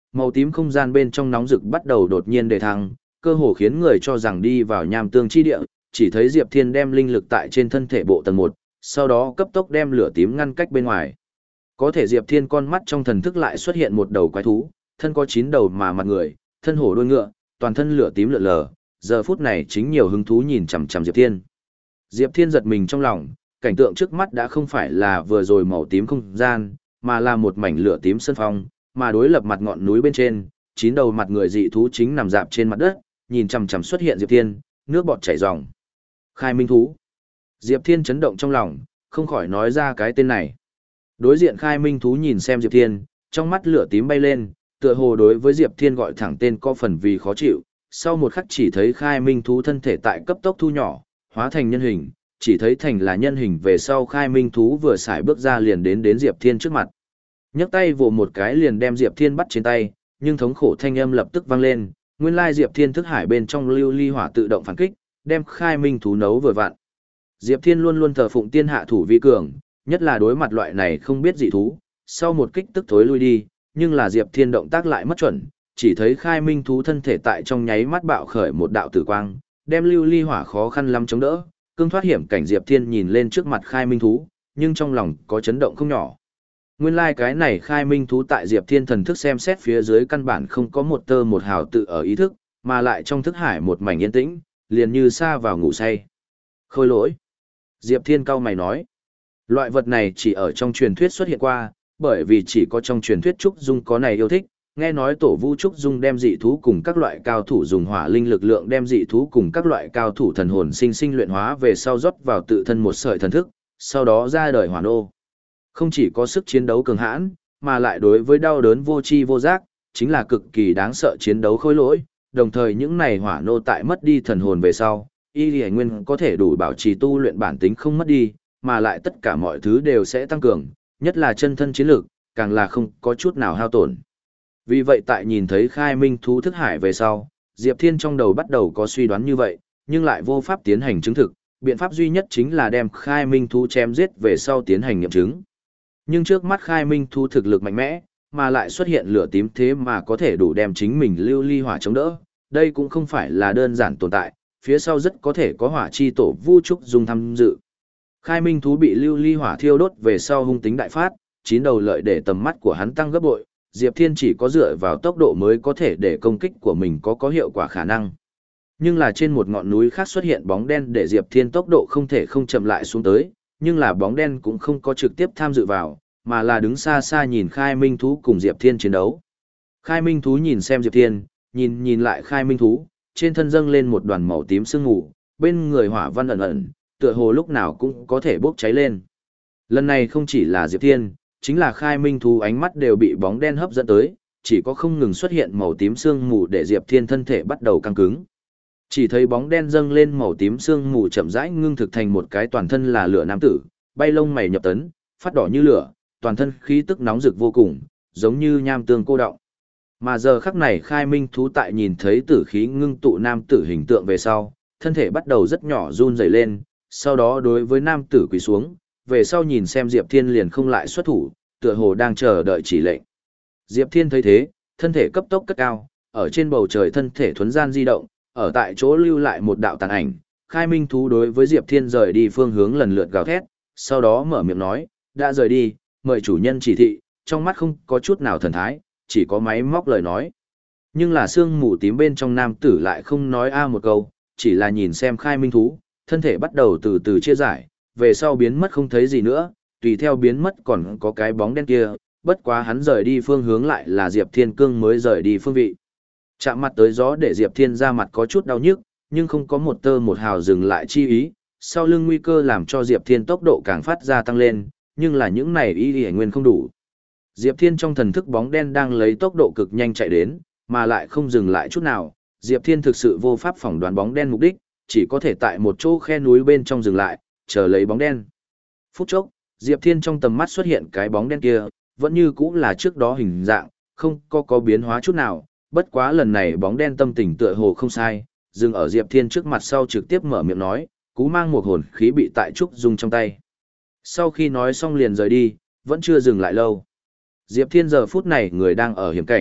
màu tím không gian bên trong nóng rực bắt đầu đột nhiên đề thăng, cơ hồ khiến người cho rằng đi vào nham tương chi địa, chỉ thấy Diệp Thiên đem linh lực tại trên thân thể bộ tầng một, sau đó cấp tốc đem lửa tím ngăn cách bên ngoài. Có thể Diệp Thiên con mắt trong thần thức lại xuất hiện một đầu quái thú, thân có chín đầu mà mặt người, thân hổ đuôi ngựa, toàn thân lửa tím lượn lờ, giờ phút này chính nhiều hứng thú nhìn chằm chằm Diệp Thiên. Diệp Thiên giật mình trong lòng, cảnh tượng trước mắt đã không phải là vừa rồi màu tím không gian, mà là một mảnh lửa tím sân phong, mà đối lập mặt ngọn núi bên trên, chín đầu mặt người dị thú chính nằm dạp trên mặt đất, nhìn chằm chằm xuất hiện Diệp Thiên, nước bọt chảy ròng. Khai minh thú. Diệp Thiên chấn động trong lòng, không khỏi nói ra cái tên này. Đối diện khai minh thú nhìn xem Diệp Thiên, trong mắt lửa tím bay lên, tựa hồ đối với Diệp Thiên gọi thẳng tên có phần vì khó chịu, sau một khắc chỉ thấy khai minh thú thân thể tại cấp tốc thu nhỏ, hóa thành nhân hình, chỉ thấy thành là nhân hình về sau khai minh thú vừa xài bước ra liền đến đến Diệp Thiên trước mặt. Nhấc tay vồ một cái liền đem Diệp Thiên bắt trên tay, nhưng thống khổ thanh âm lập tức vang lên, nguyên lai Diệp Thiên thức hải bên trong lưu ly hỏa tự động phản kích, đem khai minh thú nấu vừa vặn. Diệp Thiên luôn luôn thờ phụng tiên hạ thủ vi cường, nhất là đối mặt loại này không biết dị thú, sau một kích tức thối lui đi, nhưng là Diệp Thiên động tác lại mất chuẩn, chỉ thấy khai minh thú thân thể tại trong nháy mắt bạo khởi một đạo tử quang, đem lưu ly hỏa khó khăn lắm chống đỡ, cương thoát hiểm cảnh Diệp Thiên nhìn lên trước mặt khai minh thú, nhưng trong lòng có chấn động không nhỏ. Nguyên lai like cái này khai minh thú tại Diệp Thiên thần thức xem xét phía dưới căn bản không có một tơ một hào tự ở ý thức, mà lại trong thức hải một mảnh yên tĩnh, liền như sa vào ngủ say. Khôi lỗi. Diệp Thiên cau mày nói. Loại vật này chỉ ở trong truyền thuyết xuất hiện qua, bởi vì chỉ có trong truyền thuyết Trúc Dung có này yêu thích, nghe nói tổ vu Trúc Dung đem dị thú cùng các loại cao thủ dùng hỏa linh lực lượng đem dị thú cùng các loại cao thủ thần hồn sinh sinh luyện hóa về sau rót vào tự thân một sợi thần thức, sau đó ra đời hỏa nô. Không chỉ có sức chiến đấu cường hãn, mà lại đối với đau đớn vô tri vô giác, chính là cực kỳ đáng sợ chiến đấu khôi lỗi, đồng thời những này hỏa nô tại mất đi thần hồn về sau, y lì nguyên có thể đủ bảo trì tu luyện bản tính không mất đi, mà lại tất cả mọi thứ đều sẽ tăng cường, nhất là chân thân chiến lược, càng là không có chút nào hao tổn. Vì vậy tại nhìn thấy khai minh thú thức hải về sau, Diệp Thiên trong đầu bắt đầu có suy đoán như vậy, nhưng lại vô pháp tiến hành chứng thực, biện pháp duy nhất chính là đem khai minh thú chém giết về sau tiến hành nghiệm chứng. Nhưng trước mắt khai minh thú thực lực mạnh mẽ, mà lại xuất hiện lửa tím thế mà có thể đủ đem chính mình lưu ly hỏa chống đỡ, đây cũng không phải là đơn giản tồn tại, phía sau rất có thể có hỏa chi tổ Vu Trúc Dung tham dự. Khai minh thú bị lưu ly hỏa thiêu đốt về sau hung tính đại phát, chín đầu lợi để tầm mắt của hắn tăng gấp bội, Diệp Thiên chỉ có dựa vào tốc độ mới có thể để công kích của mình có có hiệu quả khả năng. Nhưng là trên một ngọn núi khác xuất hiện bóng đen để Diệp Thiên tốc độ không thể không chậm lại xuống tới, nhưng là bóng đen cũng không có trực tiếp tham dự vào, mà là đứng xa xa nhìn khai minh thú cùng Diệp Thiên chiến đấu. Khai minh thú nhìn xem Diệp Thiên, nhìn nhìn lại khai minh thú, trên thân dâng lên một đoàn màu tím sương mù, bên người hỏa văn ẩn ẩn, tựa hồ lúc nào cũng có thể bốc cháy lên. Lần này không chỉ là Diệp Thiên, chính là khai minh thú ánh mắt đều bị bóng đen hấp dẫn tới, chỉ có không ngừng xuất hiện màu tím sương mù để Diệp Thiên thân thể bắt đầu căng cứng. Chỉ thấy bóng đen dâng lên màu tím sương mù chậm rãi ngưng thực thành một cái toàn thân là lửa nam tử, bay lông mày nhập tấn, phát đỏ như lửa, toàn thân khí tức nóng rực vô cùng, giống như nham tương cô đọng. Mà giờ khắc này khai minh thú tại nhìn thấy tử khí ngưng tụ nam tử hình tượng về sau, thân thể bắt đầu rất nhỏ run rẩy lên, sau đó đối với nam tử quỳ xuống, về sau nhìn xem Diệp Thiên liền không lại xuất thủ, tựa hồ đang chờ đợi chỉ lệnh. Diệp Thiên thấy thế, thân thể cấp tốc cất cao, ở trên bầu trời thân thể thuấn gian di động, ở tại chỗ lưu lại một đạo tàn ảnh, khai minh thú đối với Diệp Thiên rời đi phương hướng lần lượt gào thét, sau đó mở miệng nói, đã rời đi, mời chủ nhân chỉ thị, trong mắt không có chút nào thần thái, chỉ có máy móc lời nói. Nhưng là sương mù tím bên trong nam tử lại không nói a một câu, chỉ là nhìn xem khai minh thú, thân thể bắt đầu từ từ chia giải, về sau biến mất không thấy gì nữa, tùy theo biến mất còn có cái bóng đen kia, bất quá hắn rời đi phương hướng lại là Diệp Thiên Cương mới rời đi phương vị. Chạm mặt tới gió để Diệp Thiên ra mặt có chút đau nhức, nhưng không có một tơ một hào dừng lại chi ý, sau lưng nguy cơ làm cho Diệp Thiên tốc độ càng phát ra tăng lên, nhưng là những này ý ý nguyên không đủ. Diệp Thiên trong thần thức bóng đen đang lấy tốc độ cực nhanh chạy đến, mà lại không dừng lại chút nào, Diệp Thiên thực sự vô pháp phỏng đoán bóng đen mục đích, chỉ có thể tại một chỗ khe núi bên trong dừng lại, chờ lấy bóng đen. Phút chốc, Diệp Thiên trong tầm mắt xuất hiện cái bóng đen kia, vẫn như cũ là trước đó hình dạng, không có có biến hóa chút nào, bất quá lần này bóng đen tâm tình tựa hồ không sai, dừng ở Diệp Thiên trước mặt sau trực tiếp mở miệng nói, cú mang một hồn khí bị tại Trúc Dung trong tay. Sau khi nói xong liền rời đi, vẫn chưa dừng lại lâu. Diệp Thiên giờ phút này người đang ở hiểm cảnh,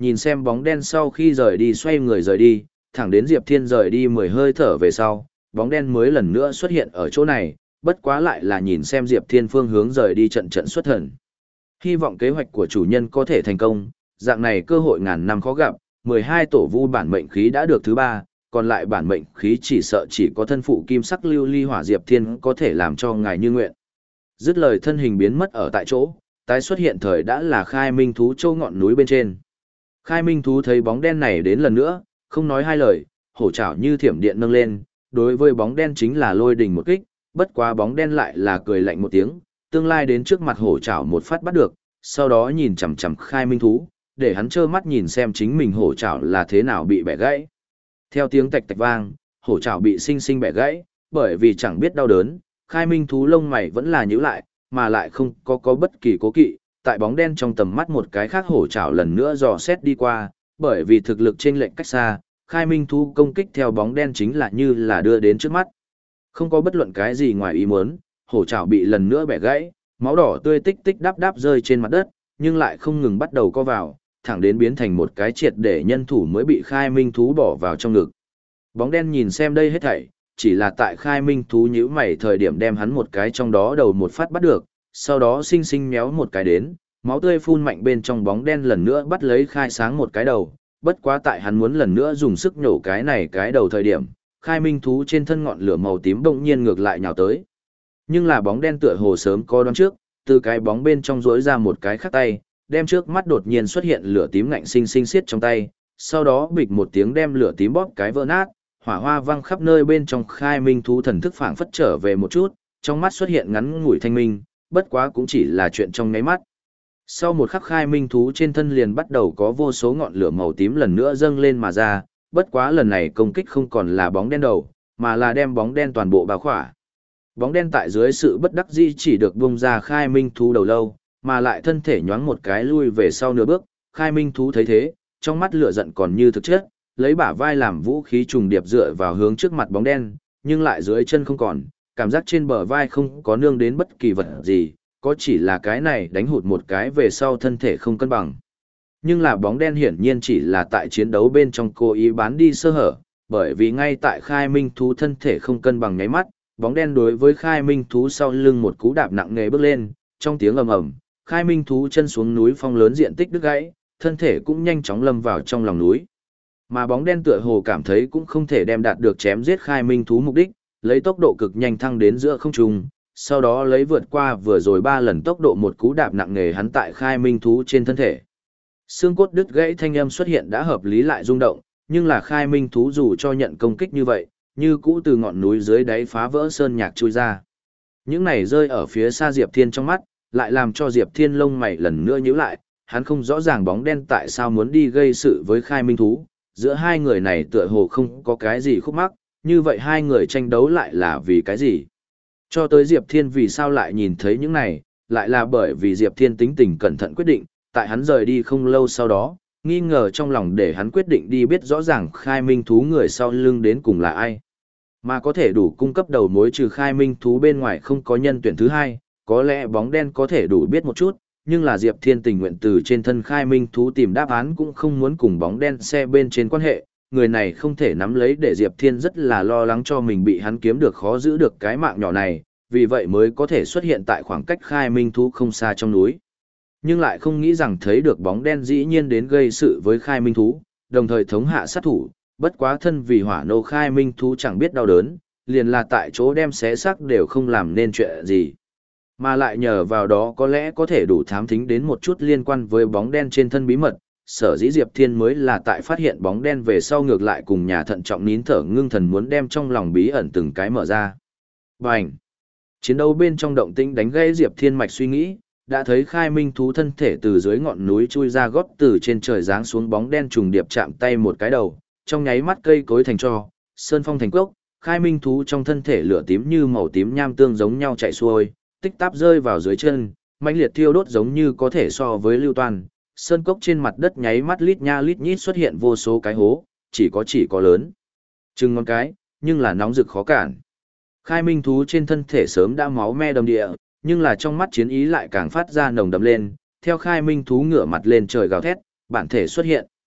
nhìn xem bóng đen sau khi rời đi xoay người rời đi, thẳng đến Diệp Thiên rời đi mười hơi thở về sau, bóng đen mới lần nữa xuất hiện ở chỗ này, bất quá lại là nhìn xem Diệp Thiên phương hướng rời đi trận trận xuất thần. Hy vọng kế hoạch của chủ nhân có thể thành công, dạng này cơ hội ngàn năm khó gặp, mười hai tổ vu bản mệnh khí đã được thứ ba, còn lại bản mệnh khí chỉ sợ chỉ có thân phụ kim sắc lưu ly hỏa Diệp Thiên có thể làm cho ngài như nguyện. Dứt lời thân hình biến mất ở tại chỗ, tái xuất hiện thời đã là Khai Minh thú châu ngọn núi bên trên. Khai Minh thú thấy bóng đen này đến lần nữa, không nói hai lời, hổ trảo như thiểm điện nâng lên, đối với bóng đen chính là lôi đình một kích, bất quá bóng đen lại là cười lạnh một tiếng, tương lai đến trước mặt hổ trảo một phát bắt được, sau đó nhìn chằm chằm Khai Minh thú, để hắn trơ mắt nhìn xem chính mình hổ trảo là thế nào bị bẻ gãy. Theo tiếng tạch tạch vang, hổ trảo bị sinh sinh bẻ gãy, bởi vì chẳng biết đau đớn, Khai Minh thú lông mày vẫn là nhíu lại, mà lại không có có bất kỳ cố kỵ, tại bóng đen trong tầm mắt một cái khác hổ trảo lần nữa dò xét đi qua, bởi vì thực lực trên lệnh cách xa, Khai Minh thú công kích theo bóng đen chính là như là đưa đến trước mắt. Không có bất luận cái gì ngoài ý muốn, hổ trảo bị lần nữa bẻ gãy, máu đỏ tươi tích tích đáp đáp rơi trên mặt đất, nhưng lại không ngừng bắt đầu co vào, thẳng đến biến thành một cái triệt để nhân thủ mới bị Khai Minh thú bỏ vào trong ngực. Bóng đen nhìn xem đây hết thảy, chỉ là tại Khai Minh thú nhíu mày thời điểm đem hắn một cái trong đó đầu một phát bắt được, sau đó xinh xinh méo một cái đến, máu tươi phun mạnh bên trong bóng đen lần nữa bắt lấy Khai Sáng một cái đầu, bất quá tại hắn muốn lần nữa dùng sức nhổ cái này cái đầu thời điểm, Khai Minh thú trên thân ngọn lửa màu tím bỗng nhiên ngược lại nhào tới. Nhưng là bóng đen tựa hồ sớm có đoán trước, từ cái bóng bên trong rỗi ra một cái khác tay, đem trước mắt đột nhiên xuất hiện lửa tím ngạnh sinh sinh xiết trong tay, sau đó bịch một tiếng đem lửa tím bóp cái vỡ nát, hỏa hoa văng khắp nơi bên trong. Khai Minh thú thần thức phảng phất trở về một chút, trong mắt xuất hiện ngắn ngủi thanh minh, bất quá cũng chỉ là chuyện trong ngáy mắt. Sau một khắc Khai Minh thú trên thân liền bắt đầu có vô số ngọn lửa màu tím lần nữa dâng lên mà ra, bất quá lần này công kích không còn là bóng đen đầu, mà là đem bóng đen toàn bộ bao khỏa. Bóng đen tại dưới sự bất đắc dĩ chỉ được bung ra Khai Minh thú đầu lâu, mà lại thân thể nhoáng một cái lui về sau nửa bước. Khai Minh thú thấy thế, trong mắt lửa giận còn như thực chất, lấy bả vai làm vũ khí trùng điệp dựa vào hướng trước mặt bóng đen, nhưng lại dưới chân không còn, cảm giác trên bờ vai không có nương đến bất kỳ vật gì, có chỉ là cái này đánh hụt một cái về sau thân thể không cân bằng. Nhưng là bóng đen hiển nhiên chỉ là tại chiến đấu bên trong cố ý bán đi sơ hở, bởi vì ngay tại Khai Minh thú thân thể không cân bằng nháy mắt, bóng đen đối với Khai Minh thú sau lưng một cú đạp nặng nề bước lên, trong tiếng ầm ầm, Khai Minh thú chân xuống núi phong lớn diện tích đứt gãy, thân thể cũng nhanh chóng lâm vào trong lòng núi. Mà bóng đen tựa hồ cảm thấy cũng không thể đem đạt được chém giết Khai Minh thú mục đích, lấy tốc độ cực nhanh thăng đến giữa không trung, sau đó lấy vượt qua vừa rồi ba lần tốc độ một cú đạp nặng nề hắn tại Khai Minh thú trên thân thể. Xương cốt đứt gãy thanh âm xuất hiện đã hợp lý lại rung động, nhưng là Khai Minh thú dù cho nhận công kích như vậy, như cũ từ ngọn núi dưới đáy phá vỡ sơn nhạc chui ra. Những này rơi ở phía xa Diệp Thiên trong mắt, lại làm cho Diệp Thiên lông mày lần nữa nhíu lại, hắn không rõ ràng bóng đen tại sao muốn đi gây sự với Khai Minh thú, giữa hai người này tựa hồ không có cái gì khúc mắc, như vậy hai người tranh đấu lại là vì cái gì? Cho tới Diệp Thiên vì sao lại nhìn thấy những này, lại là bởi vì Diệp Thiên tính tình cẩn thận quyết định, tại hắn rời đi không lâu sau đó, nghi ngờ trong lòng để hắn quyết định đi biết rõ ràng Khai Minh thú người sau lưng đến cùng là ai. Mà có thể đủ cung cấp đầu mối trừ Khai Minh thú bên ngoài không có nhân tuyển thứ hai, có lẽ bóng đen có thể đủ biết một chút, nhưng là Diệp Thiên tình nguyện từ trên thân Khai Minh thú tìm đáp án cũng không muốn cùng bóng đen xe bên trên quan hệ, người này không thể nắm lấy để Diệp Thiên rất là lo lắng cho mình bị hắn kiếm được khó giữ được cái mạng nhỏ này, vì vậy mới có thể xuất hiện tại khoảng cách Khai Minh thú không xa trong núi. Nhưng lại không nghĩ rằng thấy được bóng đen dĩ nhiên đến gây sự với Khai Minh thú, đồng thời thống hạ sát thủ, bất quá thân vì hỏa nô Khai Minh thú chẳng biết đau đớn, liền là tại chỗ đem xé xác đều không làm nên chuyện gì. Mà lại nhờ vào đó có lẽ có thể đủ thám thính đến một chút liên quan với bóng đen trên thân bí mật, sở dĩ Diệp Thiên mới là tại phát hiện bóng đen về sau ngược lại cùng nhà thận trọng nín thở ngưng thần muốn đem trong lòng bí ẩn từng cái mở ra. Bành! Chiến đấu bên trong động tĩnh đánh gãy Diệp Thiên mạch suy nghĩ, đã thấy Khai Minh thú thân thể từ dưới ngọn núi chui ra gót từ trên trời giáng xuống bóng đen trùng điệp chạm tay một cái đầu, trong nháy mắt cây cối thành tro, sơn phong thành cốc, Khai Minh thú trong thân thể lửa tím như màu tím nham tương giống nhau chạy xuôi, tích táp rơi vào dưới chân, mãnh liệt thiêu đốt giống như có thể so với lưu toàn. Sơn cốc trên mặt đất nháy mắt lít nha lít nhít xuất hiện vô số cái hố, chỉ có chỉ có lớn chừng ngón cái, nhưng là nóng rực khó cản. Khai Minh thú trên thân thể sớm đã máu me đầm địa, nhưng là trong mắt chiến ý lại càng phát ra nồng đậm lên, theo Khai Minh thú ngửa mặt lên trời gào thét, bản thể xuất hiện,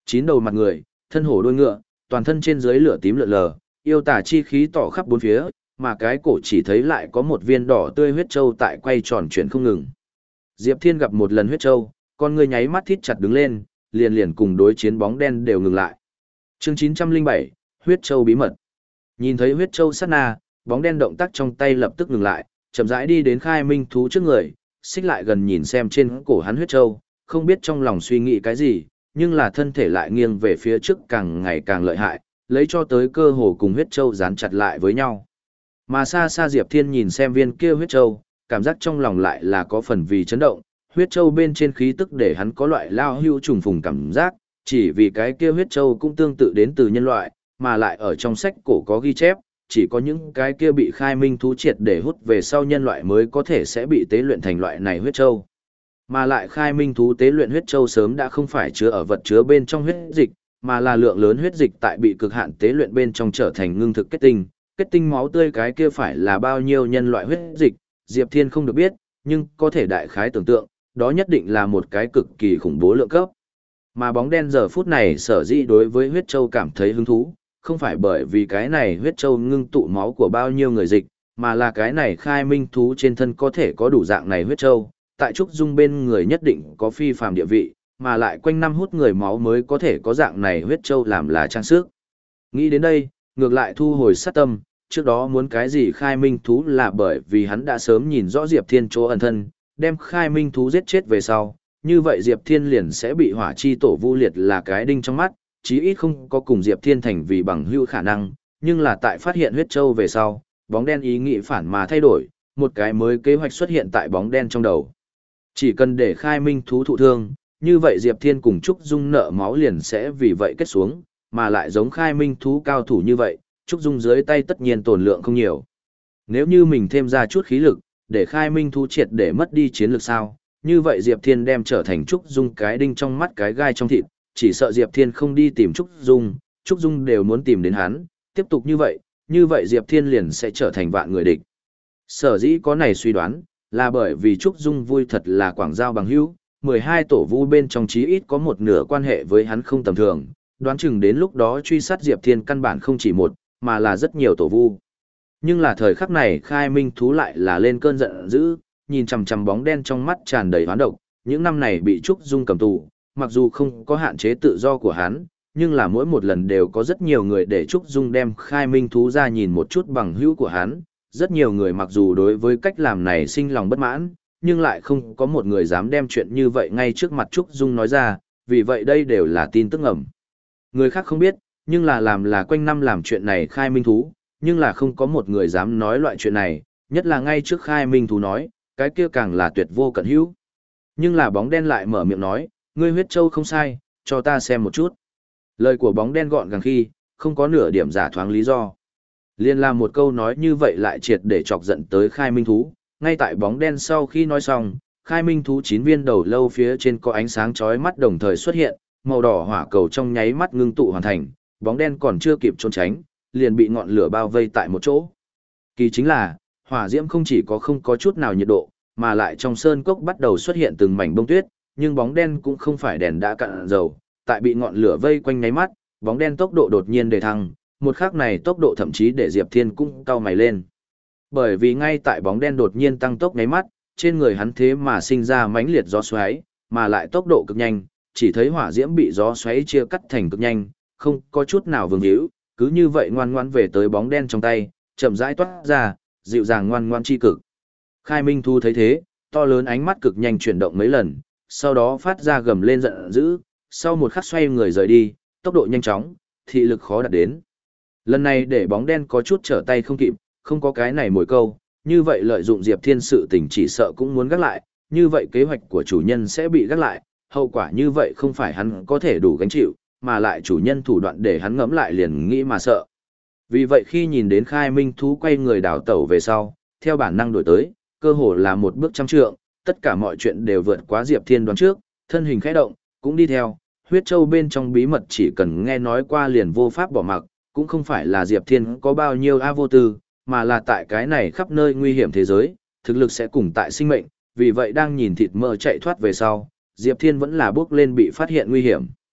Chín đầu mặt người, thân hổ đuôi ngựa, toàn thân trên dưới lửa tím lượn lờ, yêu tà chi khí tỏ khắp bốn phía, mà cái cổ chỉ thấy lại có một viên đỏ tươi huyết châu tại quay tròn chuyển không ngừng. Diệp Thiên gặp một lần huyết châu, con người nháy mắt thít chặt đứng lên, liền liền cùng đối chiến bóng đen đều ngừng lại. Chương chín trăm lẻ bảy, huyết châu bí mật. Nhìn thấy huyết châu sát na, bóng đen động tác trong tay lập tức ngừng lại, chậm rãi đi đến Khai Minh thú trước người, xích lại gần nhìn xem trên cổ hắn huyết châu, không biết trong lòng suy nghĩ cái gì, nhưng là thân thể lại nghiêng về phía trước càng ngày càng lợi hại, lấy cho tới cơ hồ cùng huyết châu dán chặt lại với nhau. Mà xa xa Diệp Thiên nhìn xem viên kia huyết châu, cảm giác trong lòng lại là có phần vì chấn động, huyết châu bên trên khí tức để hắn có loại lao hưu trùng phùng cảm giác, chỉ vì cái kia huyết châu cũng tương tự đến từ nhân loại, mà lại ở trong sách cổ có ghi chép, chỉ có những cái kia bị khai minh thú triệt để hút về sau nhân loại mới có thể sẽ bị tế luyện thành loại này huyết châu. Mà lại khai minh thú tế luyện huyết châu sớm đã không phải chứa ở vật chứa bên trong huyết dịch, mà là lượng lớn huyết dịch tại bị cực hạn tế luyện bên trong trở thành ngưng thực kết tinh, kết tinh máu tươi cái kia phải là bao nhiêu nhân loại huyết dịch, Diệp Thiên không được biết, nhưng có thể đại khái tưởng tượng, đó nhất định là một cái cực kỳ khủng bố lượng cấp. Mà bóng đen giờ phút này sở dĩ đối với huyết châu cảm thấy hứng thú, không phải bởi vì cái này huyết châu ngưng tụ máu của bao nhiêu người dịch, mà là cái này khai minh thú trên thân có thể có đủ dạng này huyết châu, tại trúc dung bên người nhất định có phi phàm địa vị, mà lại quanh năm hút người máu mới có thể có dạng này huyết châu làm là trang sức. Nghĩ đến đây, ngược lại thu hồi sát tâm, trước đó muốn cái gì khai minh thú là bởi vì hắn đã sớm nhìn rõ Diệp Thiên chỗ ẩn thân, đem khai minh thú giết chết về sau, như vậy Diệp Thiên liền sẽ bị hỏa chi tổ vu liệt là cái đinh trong mắt, chí ít không có cùng Diệp Thiên thành vì bằng hữu khả năng, nhưng là tại phát hiện huyết châu về sau, bóng đen ý nghĩ phản mà thay đổi, một cái mới kế hoạch xuất hiện tại bóng đen trong đầu. Chỉ cần để khai minh thú thụ thương, như vậy Diệp Thiên cùng Trúc Dung nợ máu liền sẽ vì vậy kết xuống, mà lại giống khai minh thú cao thủ như vậy, Trúc Dung dưới tay tất nhiên tổn lượng không nhiều. Nếu như mình thêm ra chút khí lực, để khai minh thú triệt để mất đi chiến lược sao, như vậy Diệp Thiên đem trở thành Trúc Dung cái đinh trong mắt cái gai trong thịt, chỉ sợ Diệp Thiên không đi tìm Trúc Dung, Trúc Dung đều muốn tìm đến hắn, tiếp tục như vậy, như vậy Diệp Thiên liền sẽ trở thành vạn người địch. Sở dĩ có này suy đoán, là bởi vì Trúc Dung vui thật là quảng giao bằng hữu, mười hai tổ vu bên trong chí ít có một nửa quan hệ với hắn không tầm thường, đoán chừng đến lúc đó truy sát Diệp Thiên căn bản không chỉ một, mà là rất nhiều tổ vu. Nhưng là thời khắc này khai minh thú lại là lên cơn giận dữ, nhìn chằm chằm bóng đen trong mắt tràn đầy hoán độc, những năm này bị Trúc Dung cầm tù, mặc dù không có hạn chế tự do của hắn, nhưng là mỗi một lần đều có rất nhiều người để Trúc Dung đem khai minh thú ra nhìn một chút bằng hữu của hắn, rất nhiều người mặc dù đối với cách làm này sinh lòng bất mãn, nhưng lại không có một người dám đem chuyện như vậy ngay trước mặt Trúc Dung nói ra, vì vậy đây đều là tin tức ẩm. Người khác không biết, nhưng là làm là quanh năm làm chuyện này khai minh thú, nhưng là không có một người dám nói loại chuyện này, nhất là ngay trước khai minh thú nói, cái kia càng là tuyệt vô cận hữu. Nhưng là bóng đen lại mở miệng nói, ngươi huyết châu không sai, cho ta xem một chút. Lời của bóng đen gọn gàng khi, không có nửa điểm giả thoáng lý do. Liên làm một câu nói như vậy lại triệt để chọc giận tới khai minh thú, ngay tại bóng đen sau khi nói xong, khai minh thú chín viên đầu lâu phía trên có ánh sáng chói mắt đồng thời xuất hiện, màu đỏ hỏa cầu trong nháy mắt ngưng tụ hoàn thành, bóng đen còn chưa kịp trốn tránh, liền bị ngọn lửa bao vây tại một chỗ. Kỳ chính là, hỏa diễm không chỉ có không có chút nào nhiệt độ, mà lại trong sơn cốc bắt đầu xuất hiện từng mảnh bông tuyết, nhưng bóng đen cũng không phải đèn đã cạn dầu, tại bị ngọn lửa vây quanh nháy mắt, bóng đen tốc độ đột nhiên đề thăng, một khắc này tốc độ thậm chí để Diệp Thiên cũng cau mày lên. Bởi vì ngay tại bóng đen đột nhiên tăng tốc nháy mắt, trên người hắn thế mà sinh ra mãnh liệt gió xoáy, mà lại tốc độ cực nhanh, chỉ thấy hỏa diễm bị gió xoáy chia cắt thành cực nhanh, không có chút nào vương hữu, cứ như vậy ngoan ngoãn về tới bóng đen trong tay, chậm rãi toát ra, dịu dàng ngoan ngoãn chi cực. Khai Minh Thu thấy thế, to lớn ánh mắt cực nhanh chuyển động mấy lần, sau đó phát ra gầm lên giận dữ, sau một khắc xoay người rời đi, tốc độ nhanh chóng, thị lực khó đạt đến. Lần này để bóng đen có chút trở tay không kịp, không có cái này mồi câu, như vậy lợi dụng Diệp Thiên sự tình chỉ sợ cũng muốn gác lại, như vậy kế hoạch của chủ nhân sẽ bị gác lại, hậu quả như vậy không phải hắn có thể đủ gánh chịu, mà lại chủ nhân thủ đoạn để hắn ngẫm lại liền nghĩ mà sợ. Vì vậy khi nhìn đến Khai Minh Thú quay người đảo tẩu về sau, theo bản năng đổi tới, cơ hồ là một bước trăm trượng, tất cả mọi chuyện đều vượt quá Diệp Thiên đoán trước, thân hình khẽ động, cũng đi theo, huyết châu bên trong bí mật chỉ cần nghe nói qua liền vô pháp bỏ mặc, cũng không phải là Diệp Thiên có bao nhiêu a vô tư, mà là tại cái này khắp nơi nguy hiểm thế giới, thực lực sẽ cùng tại sinh mệnh, vì vậy đang nhìn thịt mỡ chạy thoát về sau, Diệp Thiên vẫn là bước lên bị phát hiện nguy hiểm.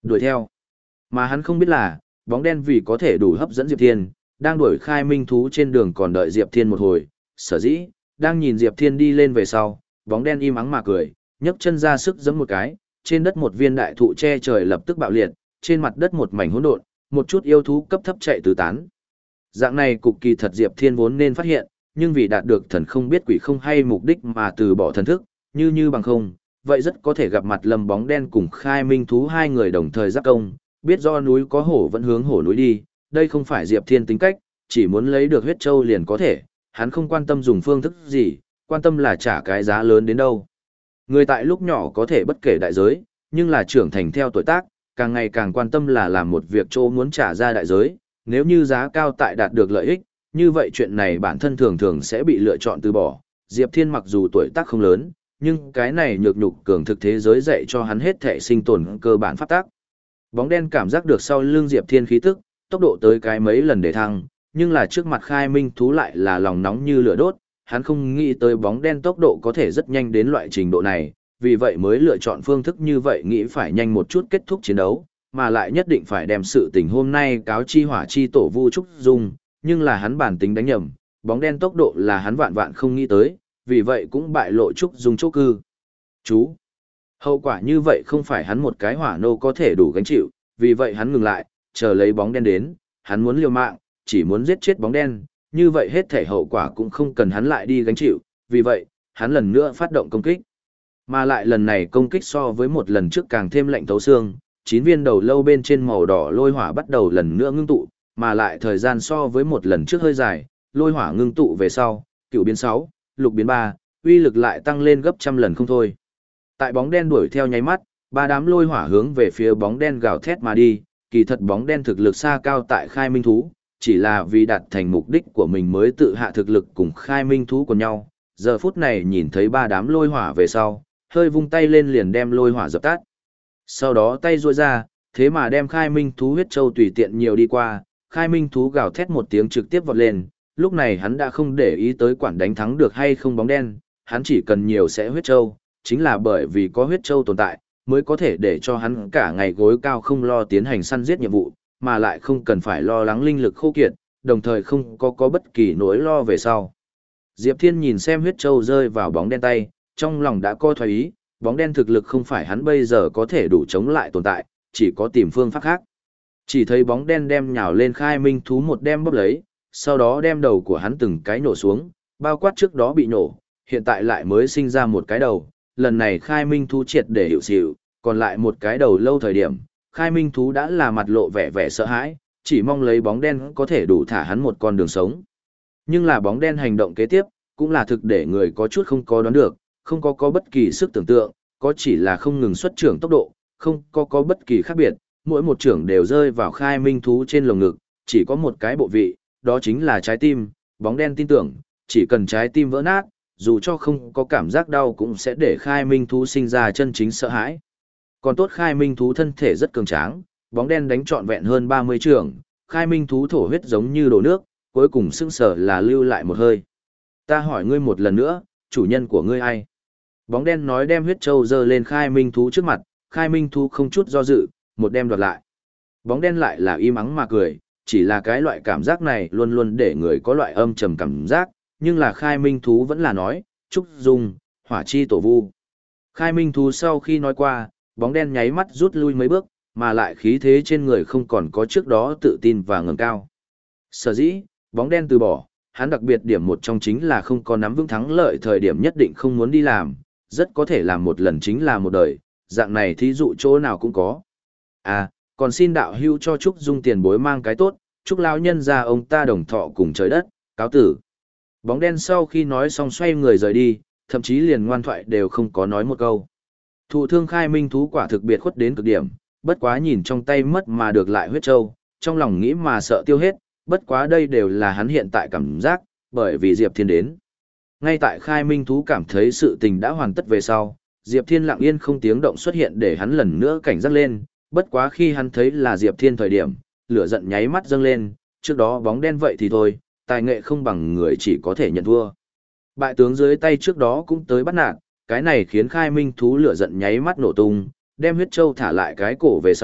Đuổi theo. Mà hắn không biết là, bóng đen vì có thể đủ hấp dẫn Diệp Thiên, đang đuổi khai minh thú trên đường còn đợi Diệp Thiên một hồi, sở dĩ, đang nhìn Diệp Thiên đi lên về sau, bóng đen im ắng mà cười, nhấc chân ra sức giẫm một cái, trên đất một viên đại thụ che trời lập tức bạo liệt, trên mặt đất một mảnh hỗn độn, một chút yêu thú cấp thấp chạy tứ tán. Dạng này cục kỳ thật Diệp Thiên vốn nên phát hiện, nhưng vì đạt được thần không biết quỷ không hay mục đích mà từ bỏ thần thức, như như bằng không, vậy rất có thể gặp mặt Lâm bóng đen cùng khai minh thú hai người đồng thời giáp công, biết do núi có hổ vẫn hướng hổ núi đi, đây không phải Diệp Thiên tính cách, chỉ muốn lấy được huyết châu liền có thể, hắn không quan tâm dùng phương thức gì, quan tâm là trả cái giá lớn đến đâu. Người tại lúc nhỏ có thể bất kể đại giới, nhưng là trưởng thành theo tuổi tác, càng ngày càng quan tâm là làm một việc chỗ muốn trả ra đại giới, nếu như giá cao tại đạt được lợi ích, như vậy chuyện này bản thân thường thường sẽ bị lựa chọn từ bỏ. Diệp Thiên mặc dù tuổi tác không lớn, nhưng cái này nhược nhục cường thực thế giới dạy cho hắn hết thể sinh tồn cơ bản pháp tác. Bóng đen cảm giác được sau lưng Diệp Thiên khí tức, tốc độ tới cái mấy lần để thăng, nhưng là trước mặt khai minh thú lại là lòng nóng như lửa đốt, hắn không nghĩ tới bóng đen tốc độ có thể rất nhanh đến loại trình độ này, vì vậy mới lựa chọn phương thức như vậy, nghĩ phải nhanh một chút kết thúc chiến đấu, mà lại nhất định phải đem sự tình hôm nay cáo chi hỏa chi tổ Vu Trúc Dung, nhưng là hắn bản tính đánh nhầm, bóng đen tốc độ là hắn vạn vạn không nghĩ tới, vì vậy cũng bại lộ Trúc Dung chỗ cư. Chú! Hậu quả như vậy không phải hắn một cái hỏa nô có thể đủ gánh chịu, vì vậy hắn ngừng lại, chờ lấy bóng đen đến, hắn muốn liều mạng, chỉ muốn giết chết bóng đen, như vậy hết thể hậu quả cũng không cần hắn lại đi gánh chịu, vì vậy, hắn lần nữa phát động công kích. Mà lại lần này công kích so với một lần trước càng thêm lạnh thấu xương, chín viên đầu lâu bên trên màu đỏ lôi hỏa bắt đầu lần nữa ngưng tụ, mà lại thời gian so với một lần trước hơi dài, lôi hỏa ngưng tụ về sau, cựu biến sáu, lục biến ba, uy lực lại tăng lên gấp trăm lần không thôi. Tại bóng đen đuổi theo nháy mắt, ba đám lôi hỏa hướng về phía bóng đen gào thét mà đi, kỳ thật bóng đen thực lực xa cao tại khai minh thú, chỉ là vì đạt thành mục đích của mình mới tự hạ thực lực cùng khai minh thú của nhau. Giờ phút này nhìn thấy ba đám lôi hỏa về sau, hơi vung tay lên liền đem lôi hỏa dập tắt. Sau đó tay duỗi ra, thế mà đem khai minh thú huyết châu tùy tiện nhiều đi qua, khai minh thú gào thét một tiếng trực tiếp vọt lên, lúc này hắn đã không để ý tới quản đánh thắng được hay không bóng đen, hắn chỉ cần nhiều sẽ huyết châu, chính là bởi vì có huyết châu tồn tại, mới có thể để cho hắn cả ngày gối cao không lo tiến hành săn giết nhiệm vụ, mà lại không cần phải lo lắng linh lực khô kiệt, đồng thời không có có bất kỳ nỗi lo về sau. Diệp Thiên nhìn xem huyết châu rơi vào bóng đen tay, trong lòng đã co thoái ý, bóng đen thực lực không phải hắn bây giờ có thể đủ chống lại tồn tại, chỉ có tìm phương pháp khác. Chỉ thấy bóng đen đem nhào lên khai minh thú một đem bóp lấy, sau đó đem đầu của hắn từng cái nổ xuống, bao quát trước đó bị nổ, hiện tại lại mới sinh ra một cái đầu, lần này khai minh thú triệt để hiệu xịu, còn lại một cái đầu lâu thời điểm, khai minh thú đã là mặt lộ vẻ vẻ sợ hãi, chỉ mong lấy bóng đen có thể đủ thả hắn một con đường sống. Nhưng là bóng đen hành động kế tiếp, cũng là thực để người có chút không có đoán được, không có có bất kỳ sức tưởng tượng, có chỉ là không ngừng xuất trưởng tốc độ, không có có bất kỳ khác biệt, mỗi một trưởng đều rơi vào khai minh thú trên lồng ngực, chỉ có một cái bộ vị, đó chính là trái tim, bóng đen tin tưởng, chỉ cần trái tim vỡ nát, dù cho không có cảm giác đau cũng sẽ để khai minh thú sinh ra chân chính sợ hãi. Còn tốt khai minh thú thân thể rất cường tráng, bóng đen đánh trọn vẹn hơn ba mươi trưởng, khai minh thú thổ huyết giống như đổ nước, cuối cùng sững sờ là lưu lại một hơi. Ta hỏi ngươi một lần nữa, chủ nhân của ngươi ai? Bóng đen nói đem huyết châu giơ lên khai minh thú trước mặt, khai minh thú không chút do dự, một đem đoạt lại. Bóng đen lại là im ắng mà cười, chỉ là cái loại cảm giác này luôn luôn để người có loại âm trầm cảm giác, nhưng là khai minh thú vẫn là nói, Trúc Dung, hỏa chi tổ Vu. Khai minh thú sau khi nói qua, bóng đen nháy mắt rút lui mấy bước, mà lại khí thế trên người không còn có trước đó tự tin và ngẩng cao. Sở dĩ, bóng đen từ bỏ, hắn đặc biệt điểm một trong chính là không có nắm vững thắng lợi thời điểm nhất định không muốn đi làm, rất có thể làm một lần chính là một đời, dạng này thí dụ chỗ nào cũng có. À, còn xin đạo hữu cho Trúc Dung tiền bối mang cái tốt, chúc lão nhân ra ông ta đồng thọ cùng trời đất, cáo tử. Bóng đen sau khi nói xong xoay người rời đi, thậm chí liền ngoan thoại đều không có nói một câu. Thụ thương khai minh thú quả thực biệt khuất đến cực điểm, bất quá nhìn trong tay mất mà được lại huyết châu, trong lòng nghĩ mà sợ tiêu hết, bất quá đây đều là hắn hiện tại cảm giác, bởi vì Diệp Thiên đến. Ngay tại khai minh thú cảm thấy sự tình đã hoàn tất về sau, Diệp Thiên lặng yên không tiếng động xuất hiện để hắn lần nữa cảnh giác lên, bất quá khi hắn thấy là Diệp Thiên thời điểm, lửa giận nháy mắt dâng lên, trước đó bóng đen vậy thì thôi, tài nghệ không bằng người chỉ có thể nhận thua. Bại tướng dưới tay trước đó cũng tới bắt nạt, cái này khiến khai minh thú lửa giận nháy mắt nổ tung, đem huyết châu thả lại cái cổ về sau,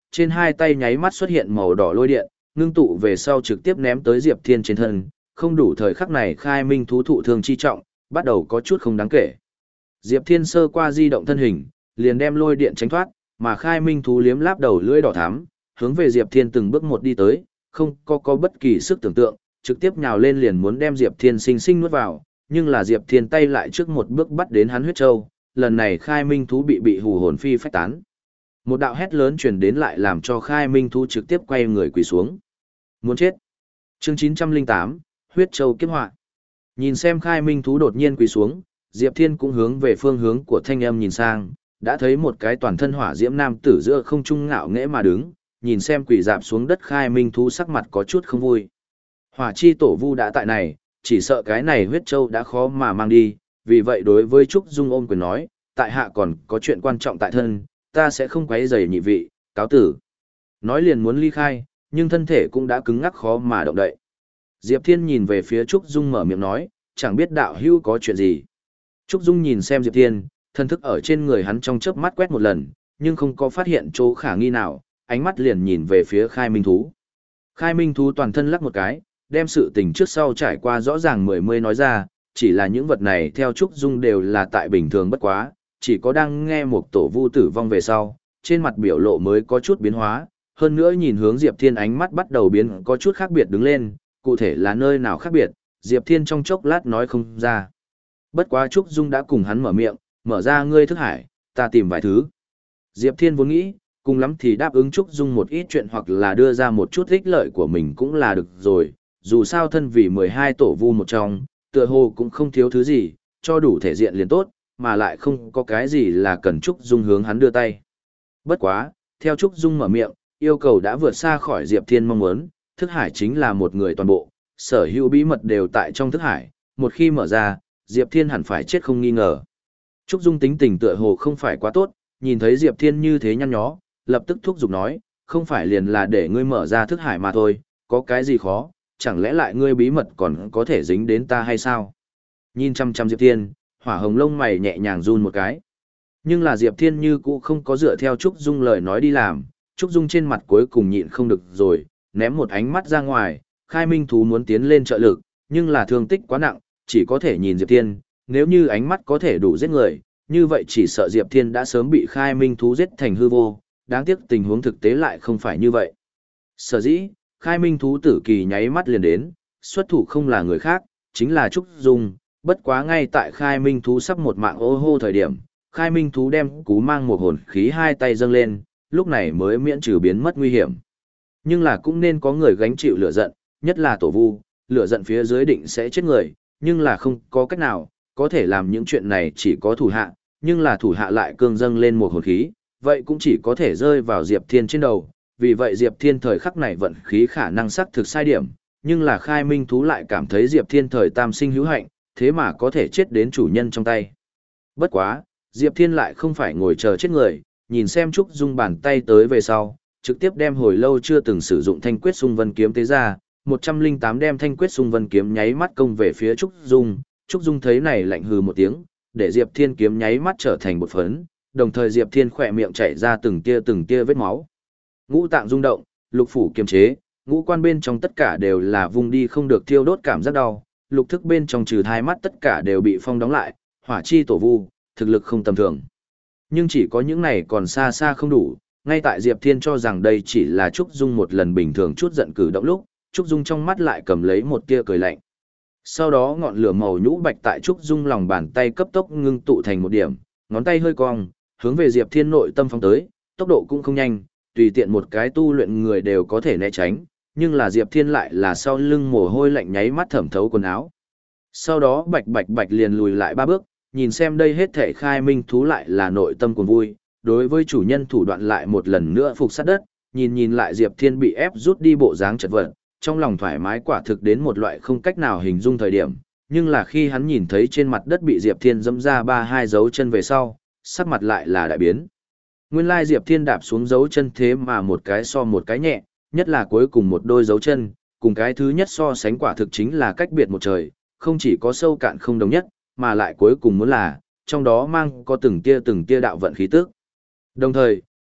trên hai tay nháy mắt xuất hiện màu đỏ lôi điện, ngưng tụ về sau trực tiếp ném tới Diệp Thiên trên thân, không đủ thời khắc này khai minh thú thụ thương chi trọng, bắt đầu có chút không đáng kể. Diệp Thiên sơ qua di động thân hình, liền đem lôi điện tránh thoát, mà khai minh thú liếm láp đầu lưỡi đỏ thắm, hướng về Diệp Thiên từng bước một đi tới, không có có bất kỳ sức tưởng tượng, trực tiếp nhào lên liền muốn đem Diệp Thiên sinh sinh nuốt vào, nhưng là Diệp Thiên tay lại trước một bước bắt đến hắn huyết châu, lần này khai minh thú bị bị hù hồn phi phách tán. Một đạo hét lớn truyền đến lại làm cho khai minh thú trực tiếp quay người quỳ xuống. Muốn chết. Chương chín trăm lẻ tám, huyết châu kiếp họa. Nhìn xem khai minh thú đột nhiên quỳ xuống, Diệp Thiên cũng hướng về phương hướng của thanh âm nhìn sang, đã thấy một cái toàn thân hỏa diễm nam tử giữa không trung ngạo nghễ mà đứng, nhìn xem quỳ dạp xuống đất khai minh thú sắc mặt có chút không vui. Hỏa chi tổ vu đã tại này, chỉ sợ cái này huyết châu đã khó mà mang đi, vì vậy đối với Trúc Dung ôm quyền nói, tại hạ còn có chuyện quan trọng tại thân, ta sẽ không quấy rầy nhị vị, cáo tử. Nói liền muốn ly khai, nhưng thân thể cũng đã cứng ngắc khó mà động đậy. Diệp Thiên nhìn về phía Trúc Dung mở miệng nói, chẳng biết đạo hữu có chuyện gì. Trúc Dung nhìn xem Diệp Thiên, thân thức ở trên người hắn trong chớp mắt quét một lần, nhưng không có phát hiện chỗ khả nghi nào, ánh mắt liền nhìn về phía khai minh thú. Khai minh thú toàn thân lắc một cái, đem sự tình trước sau trải qua rõ ràng mười mươi nói ra, chỉ là những vật này theo Trúc Dung đều là tại bình thường bất quá, chỉ có đang nghe một tổ vu tử vong về sau, trên mặt biểu lộ mới có chút biến hóa, hơn nữa nhìn hướng Diệp Thiên ánh mắt bắt đầu biến có chút khác biệt đứng lên, cụ thể là nơi nào khác biệt, Diệp Thiên trong chốc lát nói không ra. Bất quá Trúc Dung đã cùng hắn mở miệng, mở ra ngươi thức hải, ta tìm vài thứ. Diệp Thiên vốn nghĩ, cùng lắm thì đáp ứng Trúc Dung một ít chuyện hoặc là đưa ra một chút ích lợi của mình cũng là được rồi, dù sao thân vì mười hai tổ vu một trong, tựa hồ cũng không thiếu thứ gì, cho đủ thể diện liền tốt, mà lại không có cái gì là cần Trúc Dung hướng hắn đưa tay. Bất quá, theo Trúc Dung mở miệng, yêu cầu đã vượt xa khỏi Diệp Thiên mong muốn, thức hải chính là một người toàn bộ, sở hữu bí mật đều tại trong thức hải, một khi mở ra, Diệp Thiên hẳn phải chết không nghi ngờ. Trúc Dung tính tình tựa hồ không phải quá tốt, nhìn thấy Diệp Thiên như thế nhăn nhó, lập tức thúc giục nói, không phải liền là để ngươi mở ra thức hải mà thôi, có cái gì khó, chẳng lẽ lại ngươi bí mật còn có thể dính đến ta hay sao? Nhìn chăm chăm Diệp Thiên, hỏa hồng lông mày nhẹ nhàng run một cái. Nhưng là Diệp Thiên như cũ không có dựa theo Trúc Dung lời nói đi làm, Trúc Dung trên mặt cuối cùng nhịn không được rồi, ném một ánh mắt ra ngoài, khai minh thú muốn tiến lên trợ lực, nhưng là thương tích quá nặng, chỉ có thể nhìn Diệp Thiên, nếu như ánh mắt có thể đủ giết người, như vậy chỉ sợ Diệp Thiên đã sớm bị khai minh thú giết thành hư vô, đáng tiếc tình huống thực tế lại không phải như vậy. Sở dĩ, khai minh thú tử kỳ nháy mắt liền đến, xuất thủ không là người khác, chính là Trúc Dung, bất quá ngay tại khai minh thú sắp một mạng ô hô thời điểm, khai minh thú đem cú mang một hồn khí hai tay dâng lên, lúc này mới miễn trừ biến mất nguy hiểm. Nhưng là cũng nên có người gánh chịu lửa giận, nhất là tổ vu, lửa giận phía dưới định sẽ chết người, nhưng là không có cách nào, có thể làm những chuyện này chỉ có thủ hạ, nhưng là thủ hạ lại cương dâng lên một hồn khí, vậy cũng chỉ có thể rơi vào Diệp Thiên trên đầu, vì vậy Diệp Thiên thời khắc này vận khí khả năng xác thực sai điểm, nhưng là khai minh thú lại cảm thấy Diệp Thiên thời tam sinh hữu hạnh, thế mà có thể chết đến chủ nhân trong tay. Bất quá, Diệp Thiên lại không phải ngồi chờ chết người, nhìn xem Trúc Dung bàn tay tới về sau, trực tiếp đem hồi lâu chưa từng sử dụng thanh quyết xung vân kiếm tế ra, một trăm lẻ tám đem thanh quyết xung vân kiếm nháy mắt công về phía Trúc Dung, Trúc Dung thấy này lạnh hừ một tiếng, để Diệp Thiên kiếm nháy mắt trở thành một phấn, đồng thời Diệp Thiên khỏe miệng chảy ra từng tia từng tia vết máu. Ngũ tạng rung động, lục phủ kiềm chế, ngũ quan bên trong tất cả đều là vùng đi không được thiêu đốt cảm giác đau, lục thức bên trong trừ hai mắt tất cả đều bị phong đóng lại, hỏa chi tổ vu, thực lực không tầm thường. Nhưng chỉ có những này còn xa xa không đủ, ngay tại Diệp Thiên cho rằng đây chỉ là Trúc Dung một lần bình thường chút giận cử động lúc, Trúc Dung trong mắt lại cầm lấy một tia cười lạnh. Sau đó ngọn lửa màu nhũ bạch tại Trúc Dung lòng bàn tay cấp tốc ngưng tụ thành một điểm, ngón tay hơi cong, hướng về Diệp Thiên nội tâm phóng tới, tốc độ cũng không nhanh, tùy tiện một cái tu luyện người đều có thể né tránh, nhưng là Diệp Thiên lại là sau lưng mồ hôi lạnh nháy mắt thẩm thấu quần áo. Sau đó bạch bạch bạch liền lùi lại ba bước, nhìn xem đây hết thể khai minh thú lại là nội tâm cuồng vui, đối với chủ nhân thủ đoạn lại một lần nữa phục sát đất, nhìn nhìn lại Diệp Thiên bị ép rút đi bộ dáng chật vật, trong lòng thoải mái quả thực đến một loại không cách nào hình dung thời điểm, nhưng là khi hắn nhìn thấy trên mặt đất bị Diệp Thiên dẫm ra ba hai dấu chân về sau, sắc mặt lại là đại biến. Nguyên lai Diệp Thiên đạp xuống dấu chân thế mà một cái so một cái nhẹ, nhất là cuối cùng một đôi dấu chân, cùng cái thứ nhất so sánh quả thực chính là cách biệt một trời, không chỉ có sâu cạn không đồng nhất, mà lại cuối cùng muốn là, trong đó mang có từng tia từng tia đạo vận khí tức. Đồng thời,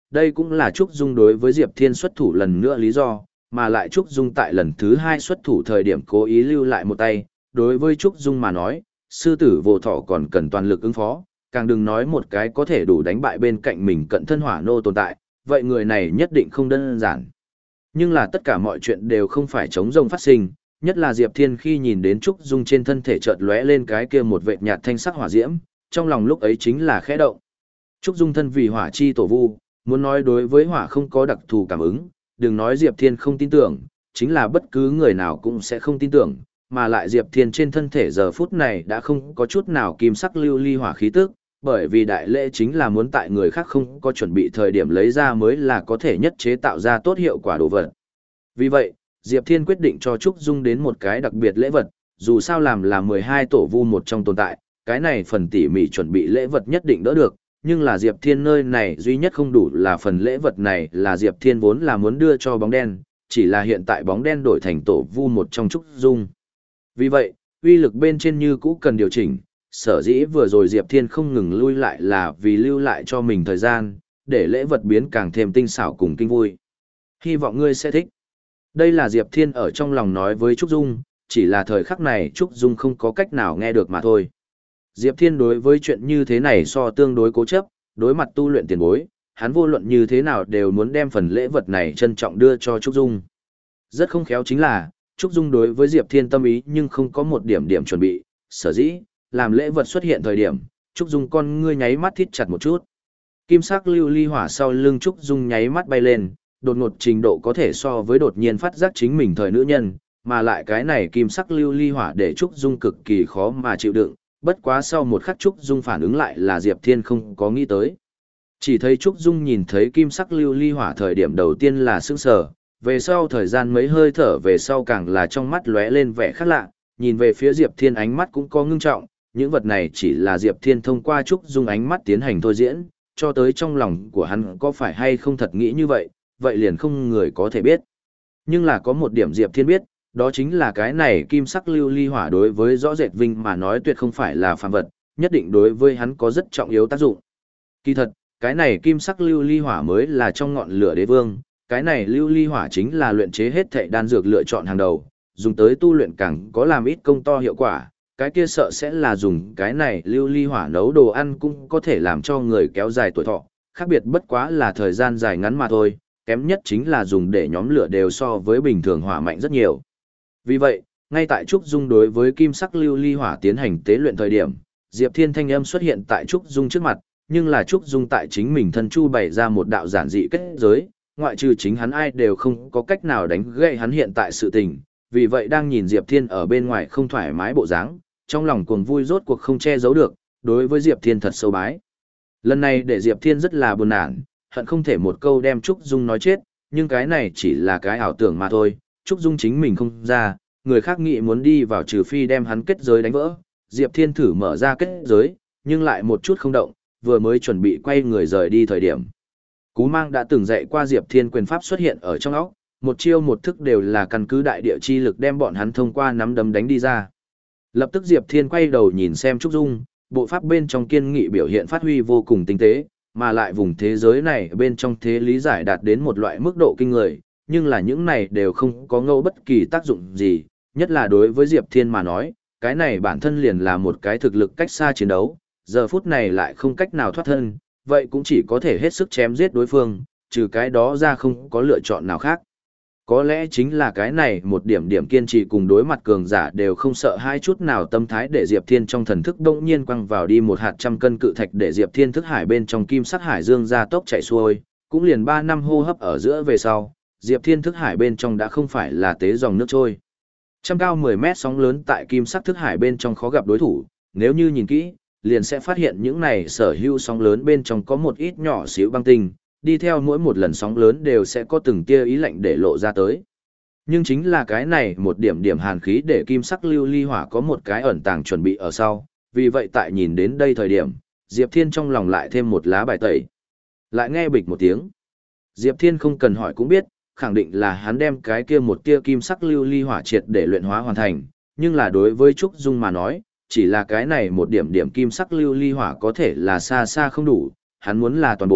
đây cũng là Trúc Dung đối với Diệp Thiên xuất thủ lần nữa lý do, mà lại Trúc Dung tại lần thứ hai xuất thủ thời điểm cố ý lưu lại một tay, đối với Trúc Dung mà nói, sư tử vô thọ còn cần toàn lực ứng phó, càng đừng nói một cái có thể đủ đánh bại bên cạnh mình cận thân hỏa nô tồn tại, vậy người này nhất định không đơn giản. Nhưng là tất cả mọi chuyện đều không phải chống rông phát sinh, nhất là Diệp Thiên khi nhìn đến Trúc Dung trên thân thể chợt lóe lên cái kia một vệt nhạt thanh sắc hỏa diễm, trong lòng lúc ấy chính là khẽ động. Trúc Dung thân vì hỏa chi tổ vu, muốn nói đối với hỏa không có đặc thù cảm ứng, đừng nói Diệp Thiên không tin tưởng, chính là bất cứ người nào cũng sẽ không tin tưởng, mà lại Diệp Thiên trên thân thể giờ phút này đã không có chút nào kim sắc lưu ly hỏa khí tức, bởi vì đại lễ chính là muốn tại người khác không có chuẩn bị thời điểm lấy ra mới là có thể nhất chế tạo ra tốt hiệu quả đồ vật. Vì vậy, Diệp Thiên quyết định cho Trúc Dung đến một cái đặc biệt lễ vật, dù sao làm là mười hai tổ vu một trong tồn tại, cái này phần tỉ mỉ chuẩn bị lễ vật nhất định đỡ được, nhưng là Diệp Thiên nơi này duy nhất không đủ là phần lễ vật này là Diệp Thiên vốn là muốn đưa cho bóng đen, chỉ là hiện tại bóng đen đổi thành tổ vu một trong Trúc Dung. Vì vậy, uy lực bên trên như cũ cần điều chỉnh, sở dĩ vừa rồi Diệp Thiên không ngừng lui lại là vì lưu lại cho mình thời gian, để lễ vật biến càng thêm tinh xảo cùng kinh vui. Hy vọng ngươi sẽ thích. Đây là Diệp Thiên ở trong lòng nói với Trúc Dung, chỉ là thời khắc này Trúc Dung không có cách nào nghe được mà thôi. Diệp Thiên đối với chuyện như thế này so tương đối cố chấp, đối mặt tu luyện tiền bối, hắn vô luận như thế nào đều muốn đem phần lễ vật này trân trọng đưa cho Trúc Dung. Rất không khéo chính là, Trúc Dung đối với Diệp Thiên tâm ý nhưng không có một điểm điểm chuẩn bị, sở dĩ, làm lễ vật xuất hiện thời điểm, Trúc Dung con ngươi nháy mắt thít chặt một chút. Kim sắc lưu ly hỏa sau lưng Trúc Dung nháy mắt bay lên, đột ngột trình độ có thể so với đột nhiên phát giác chính mình thời nữ nhân, mà lại cái này kim sắc lưu ly hỏa để Trúc Dung cực kỳ khó mà chịu đựng, bất quá sau một khắc Trúc Dung phản ứng lại là Diệp Thiên không có nghĩ tới. Chỉ thấy Trúc Dung nhìn thấy kim sắc lưu ly hỏa thời điểm đầu tiên là sững sờ, về sau thời gian mấy hơi thở về sau càng là trong mắt lóe lên vẻ khác lạ, nhìn về phía Diệp Thiên ánh mắt cũng có ngưng trọng, những vật này chỉ là Diệp Thiên thông qua Trúc Dung ánh mắt tiến hành thôi diễn, cho tới trong lòng của hắn có phải hay không thật nghĩ như vậy, vậy liền không người có thể biết. Nhưng là có một điểm Diệp Thiên biết, đó chính là cái này kim sắc lưu ly hỏa đối với rõ rệt vinh mà nói tuyệt không phải là phàm vật, nhất định đối với hắn có rất trọng yếu tác dụng. Kỳ thật, cái này kim sắc lưu ly hỏa mới là trong ngọn lửa đế vương, cái này lưu ly hỏa chính là luyện chế hết thảy đan dược lựa chọn hàng đầu, dùng tới tu luyện càng có làm ít công to hiệu quả, cái kia sợ sẽ là dùng cái này lưu ly hỏa nấu đồ ăn cũng có thể làm cho người kéo dài tuổi thọ, khác biệt bất quá là thời gian dài ngắn mà thôi, kém nhất chính là dùng để nhóm lửa đều so với bình thường hỏa mạnh rất nhiều. Vì vậy, ngay tại Trúc Dung đối với kim sắc lưu ly hỏa tiến hành tế luyện thời điểm, Diệp Thiên thanh âm xuất hiện tại Trúc Dung trước mặt, nhưng là Trúc Dung tại chính mình thân chu bày ra một đạo giản dị kết giới, ngoại trừ chính hắn ai đều không có cách nào đánh gậy hắn hiện tại sự tình, vì vậy đang nhìn Diệp Thiên ở bên ngoài không thoải mái bộ dáng, trong lòng cuồng vui rốt cuộc không che giấu được, đối với Diệp Thiên thật sâu bái. Lần này để Diệp Thiên rất là buồn nản, hận không thể một câu đem Trúc Dung nói chết, nhưng cái này chỉ là cái ảo tưởng mà thôi, Trúc Dung chính mình không ra, người khác nghĩ muốn đi vào trừ phi đem hắn kết giới đánh vỡ, Diệp Thiên thử mở ra kết giới, nhưng lại một chút không động, vừa mới chuẩn bị quay người rời đi thời điểm. Cú Mang đã từng dạy qua Diệp Thiên quyền pháp xuất hiện ở trong óc, một chiêu một thức đều là căn cứ đại địa chi lực đem bọn hắn thông qua nắm đấm đánh đi ra. Lập tức Diệp Thiên quay đầu nhìn xem Trúc Dung, bộ pháp bên trong kiên nghị biểu hiện phát huy vô cùng tinh tế, mà lại vùng thế giới này bên trong thế lý giải đạt đến một loại mức độ kinh người, nhưng là những này đều không có ngâu bất kỳ tác dụng gì, nhất là đối với Diệp Thiên mà nói, cái này bản thân liền là một cái thực lực cách xa chiến đấu, giờ phút này lại không cách nào thoát thân, vậy cũng chỉ có thể hết sức chém giết đối phương, trừ cái đó ra không có lựa chọn nào khác. Có lẽ chính là cái này một điểm điểm kiên trì cùng đối mặt cường giả đều không sợ hai chút nào tâm thái để Diệp Thiên trong thần thức đông nhiên quăng vào đi một hạt trăm cân cự thạch để Diệp Thiên thức hải bên trong kim sắc hải dương ra tốc chạy xuôi, cũng liền ba năm hô hấp ở giữa về sau, Diệp Thiên thức hải bên trong đã không phải là tế dòng nước trôi. Trăm cao mười mét sóng lớn tại kim sắc thức hải bên trong khó gặp đối thủ, nếu như nhìn kỹ, liền sẽ phát hiện những này sở hữu sóng lớn bên trong có một ít nhỏ xíu băng tinh, đi theo mỗi một lần sóng lớn đều sẽ có từng tia ý lạnh để lộ ra tới. Nhưng chính là cái này một điểm điểm hàn khí để kim sắc lưu ly hỏa có một cái ẩn tàng chuẩn bị ở sau, vì vậy tại nhìn đến đây thời điểm, Diệp Thiên trong lòng lại thêm một lá bài tẩy. Lại nghe bịch một tiếng. Diệp Thiên không cần hỏi cũng biết, khẳng định là hắn đem cái kia một tia kim sắc lưu ly hỏa triệt để luyện hóa hoàn thành, nhưng là đối với Trúc Dung mà nói, chỉ là cái này một điểm điểm kim sắc lưu ly hỏa có thể là xa xa không đủ, hắn muốn là toàn bộ,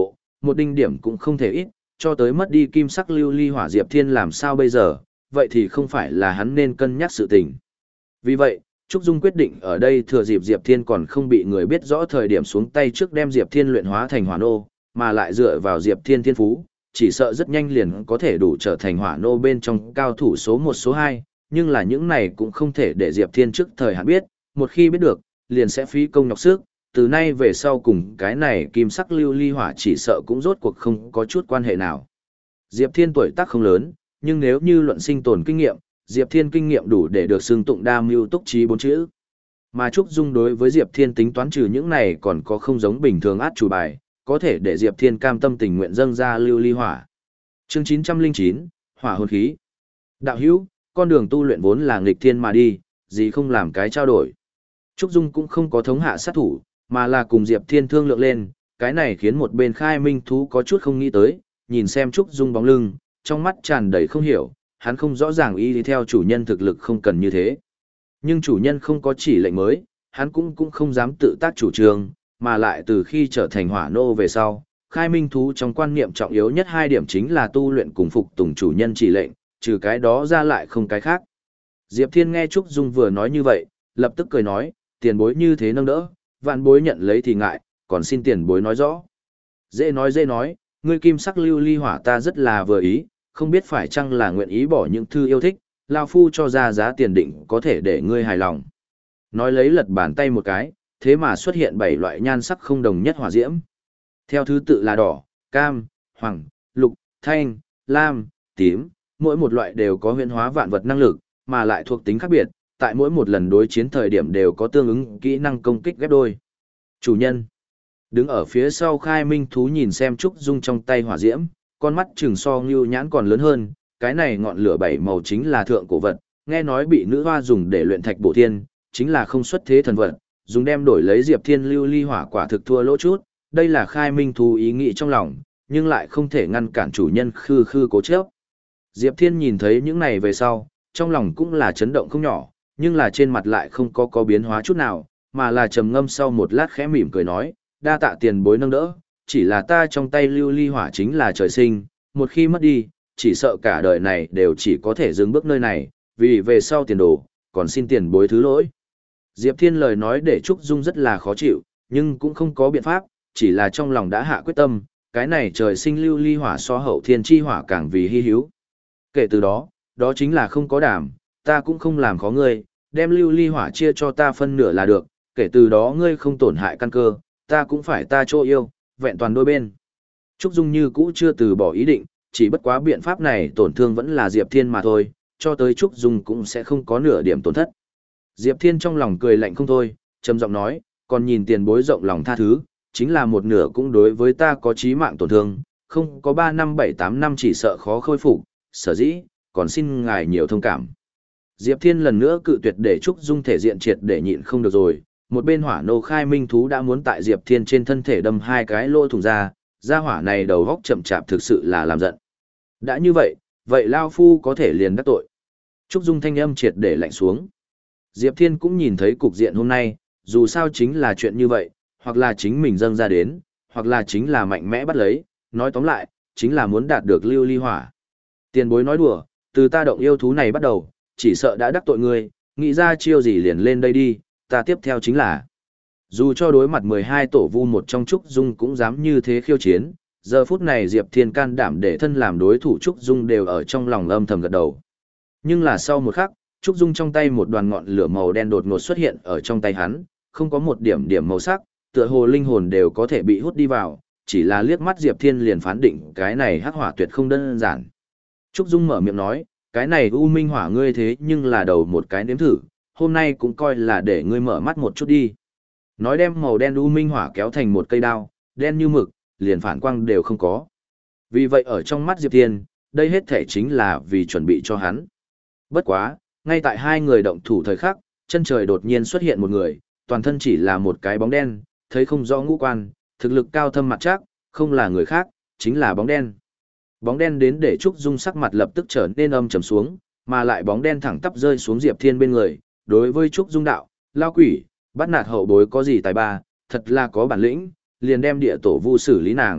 một đinh điểm cũng không thể ít, cho tới mất đi kim sắc lưu ly hỏa Diệp Thiên làm sao bây giờ, vậy thì không phải là hắn nên cân nhắc sự tình. Vì vậy, Trúc Dung quyết định ở đây thừa dịp Diệp Thiên còn không bị người biết rõ thời điểm xuống tay trước đem Diệp Thiên luyện hóa thành hỏa nô, mà lại dựa vào Diệp Thiên thiên phú, chỉ sợ rất nhanh liền có thể đủ trở thành hỏa nô bên trong cao thủ số một số hai, nhưng là những này cũng không thể để Diệp Thiên trước thời hạn biết, một khi biết được, liền sẽ phí công nhọc sức, từ nay về sau cùng cái này kim sắc lưu ly hỏa chỉ sợ cũng rốt cuộc không có chút quan hệ nào. Diệp Thiên tuổi tác không lớn, nhưng nếu như luận sinh tồn kinh nghiệm, Diệp Thiên kinh nghiệm đủ để được xưng tụng đa mưu túc trí bốn chữ. Mà Trúc Dung đối với Diệp Thiên tính toán trừ những này còn có không giống bình thường át chủ bài, có thể để Diệp Thiên cam tâm tình nguyện dâng ra lưu ly hỏa. Chương chín trăm lẻ chín, Hỏa hồn khí. Đạo hữu, con đường tu luyện vốn là nghịch thiên mà đi, gì không làm cái trao đổi. Trúc Dung cũng không có thống hạ sát thủ, mà là cùng Diệp Thiên thương lượng lên, cái này khiến một bên Khai Minh thú có chút không nghĩ tới, nhìn xem Trúc Dung bóng lưng, trong mắt tràn đầy không hiểu, hắn không rõ ràng y đi theo chủ nhân thực lực không cần như thế. Nhưng chủ nhân không có chỉ lệnh mới, hắn cũng cũng không dám tự tác chủ trương, mà lại từ khi trở thành hỏa nô về sau, Khai Minh thú trong quan niệm trọng yếu nhất hai điểm chính là tu luyện cùng phục tùng chủ nhân chỉ lệnh, trừ cái đó ra lại không cái khác. Diệp Thiên nghe Trúc Dung vừa nói như vậy, lập tức cười nói, tiền bối như thế nâng đỡ, vạn bối nhận lấy thì ngại, còn xin tiền bối nói rõ. Dễ nói dễ nói, ngươi kim sắc lưu ly hỏa ta rất là vừa ý, không biết phải chăng là nguyện ý bỏ những thư yêu thích, lao phu cho ra giá tiền định có thể để ngươi hài lòng. Nói lấy lật bàn tay một cái, thế mà xuất hiện bảy loại nhan sắc không đồng nhất hỏa diễm. Theo thứ tự là đỏ, cam, hoàng, lục, thanh, lam, tím, mỗi một loại đều có huyễn hóa vạn vật năng lực, mà lại thuộc tính khác biệt, tại mỗi một lần đối chiến thời điểm đều có tương ứng kỹ năng công kích ghép đôi. Chủ nhân. Đứng ở phía sau Khai Minh thú nhìn xem Trúc Dung trong tay hỏa diễm, con mắt trừng so ngưu nhãn còn lớn hơn, cái này ngọn lửa bảy màu chính là thượng cổ vật, nghe nói bị nữ hoa dùng để luyện thạch bổ thiên, chính là không xuất thế thần vật, dùng đem đổi lấy Diệp Thiên lưu ly hỏa quả thực thua lỗ chút, đây là Khai Minh thú ý nghĩ trong lòng, nhưng lại không thể ngăn cản chủ nhân khư khư cố chấp. Diệp Thiên nhìn thấy những này về sau, trong lòng cũng là chấn động không nhỏ, nhưng là trên mặt lại không có có biến hóa chút nào, mà là trầm ngâm sau một lát khẽ mỉm cười nói, đa tạ tiền bối nâng đỡ, chỉ là ta trong tay lưu ly hỏa chính là trời sinh, một khi mất đi, chỉ sợ cả đời này đều chỉ có thể dừng bước nơi này, vì về sau tiền đồ, còn xin tiền bối thứ lỗi. Diệp Thiên lời nói để Trúc Dung rất là khó chịu, nhưng cũng không có biện pháp, chỉ là trong lòng đã hạ quyết tâm, cái này trời sinh lưu ly hỏa so hậu thiên chi hỏa càng vì hy hữu. Kể từ đó, đó chính là không có đảm, ta cũng không làm khó ngươi, đem lưu ly hỏa chia cho ta phân nửa là được, kể từ đó ngươi không tổn hại căn cơ, ta cũng phải ta chỗ yêu, vẹn toàn đôi bên. Trúc Dung như cũ chưa từ bỏ ý định, chỉ bất quá biện pháp này tổn thương vẫn là Diệp Thiên mà thôi, cho tới Trúc Dung cũng sẽ không có nửa điểm tổn thất. Diệp Thiên trong lòng cười lạnh không thôi, trầm giọng nói, còn nhìn tiền bối rộng lòng tha thứ, chính là một nửa cũng đối với ta có chí mạng tổn thương, không có ba năm bảy tám năm chỉ sợ khó khôi phục, sở dĩ, còn xin ngài nhiều thông cảm. Diệp Thiên lần nữa cự tuyệt để Trúc Dung thể diện triệt để nhịn không được rồi, một bên hỏa nô Khai Minh thú đã muốn tại Diệp Thiên trên thân thể đâm hai cái lỗ thủng ra, ra hỏa này đầu góc chậm chạp thực sự là làm giận. Đã như vậy, vậy Lao Phu có thể liền đắc tội. Trúc Dung thanh âm triệt để lạnh xuống. Diệp Thiên cũng nhìn thấy cục diện hôm nay, dù sao chính là chuyện như vậy, hoặc là chính mình dâng ra đến, hoặc là chính là mạnh mẽ bắt lấy, nói tóm lại, chính là muốn đạt được lưu ly hỏa. Tiền bối nói đùa, từ ta động yêu thú này bắt đầu, chỉ sợ đã đắc tội ngươi, nghĩ ra chiêu gì liền lên đây đi, ta tiếp theo chính là. Dù cho đối mặt mười hai tổ vu một trong Trúc Dung cũng dám như thế khiêu chiến, giờ phút này Diệp Thiên can đảm để thân làm đối thủ Trúc Dung đều ở trong lòng âm thầm gật đầu. Nhưng là sau một khắc, Trúc Dung trong tay một đoàn ngọn lửa màu đen đột ngột xuất hiện ở trong tay hắn, không có một điểm điểm màu sắc, tựa hồ linh hồn đều có thể bị hút đi vào, chỉ là liếc mắt Diệp Thiên liền phán định cái này hắc hỏa tuyệt không đơn giản. Trúc Dung mở miệng nói, cái này u minh hỏa ngươi thế nhưng là đầu một cái nếm thử, hôm nay cũng coi là để ngươi mở mắt một chút đi. Nói đem màu đen u minh hỏa kéo thành một cây đao, đen như mực, liền phản quang đều không có. Vì vậy ở trong mắt Diệp Thiên, đây hết thể chính là vì chuẩn bị cho hắn. Bất quá, ngay tại hai người động thủ thời khắc, chân trời đột nhiên xuất hiện một người, toàn thân chỉ là một cái bóng đen, thấy không rõ ngũ quan, thực lực cao thâm mặt chắc, không là người khác, chính là bóng đen. Bóng đen đến để Trúc Dung sắc mặt lập tức trở nên âm trầm xuống, mà lại bóng đen thẳng tắp rơi xuống Diệp Thiên bên người, đối với Trúc Dung đạo, lao quỷ, bắt nạt hậu bối có gì tài ba, thật là có bản lĩnh, liền đem địa tổ vu xử lý nàng,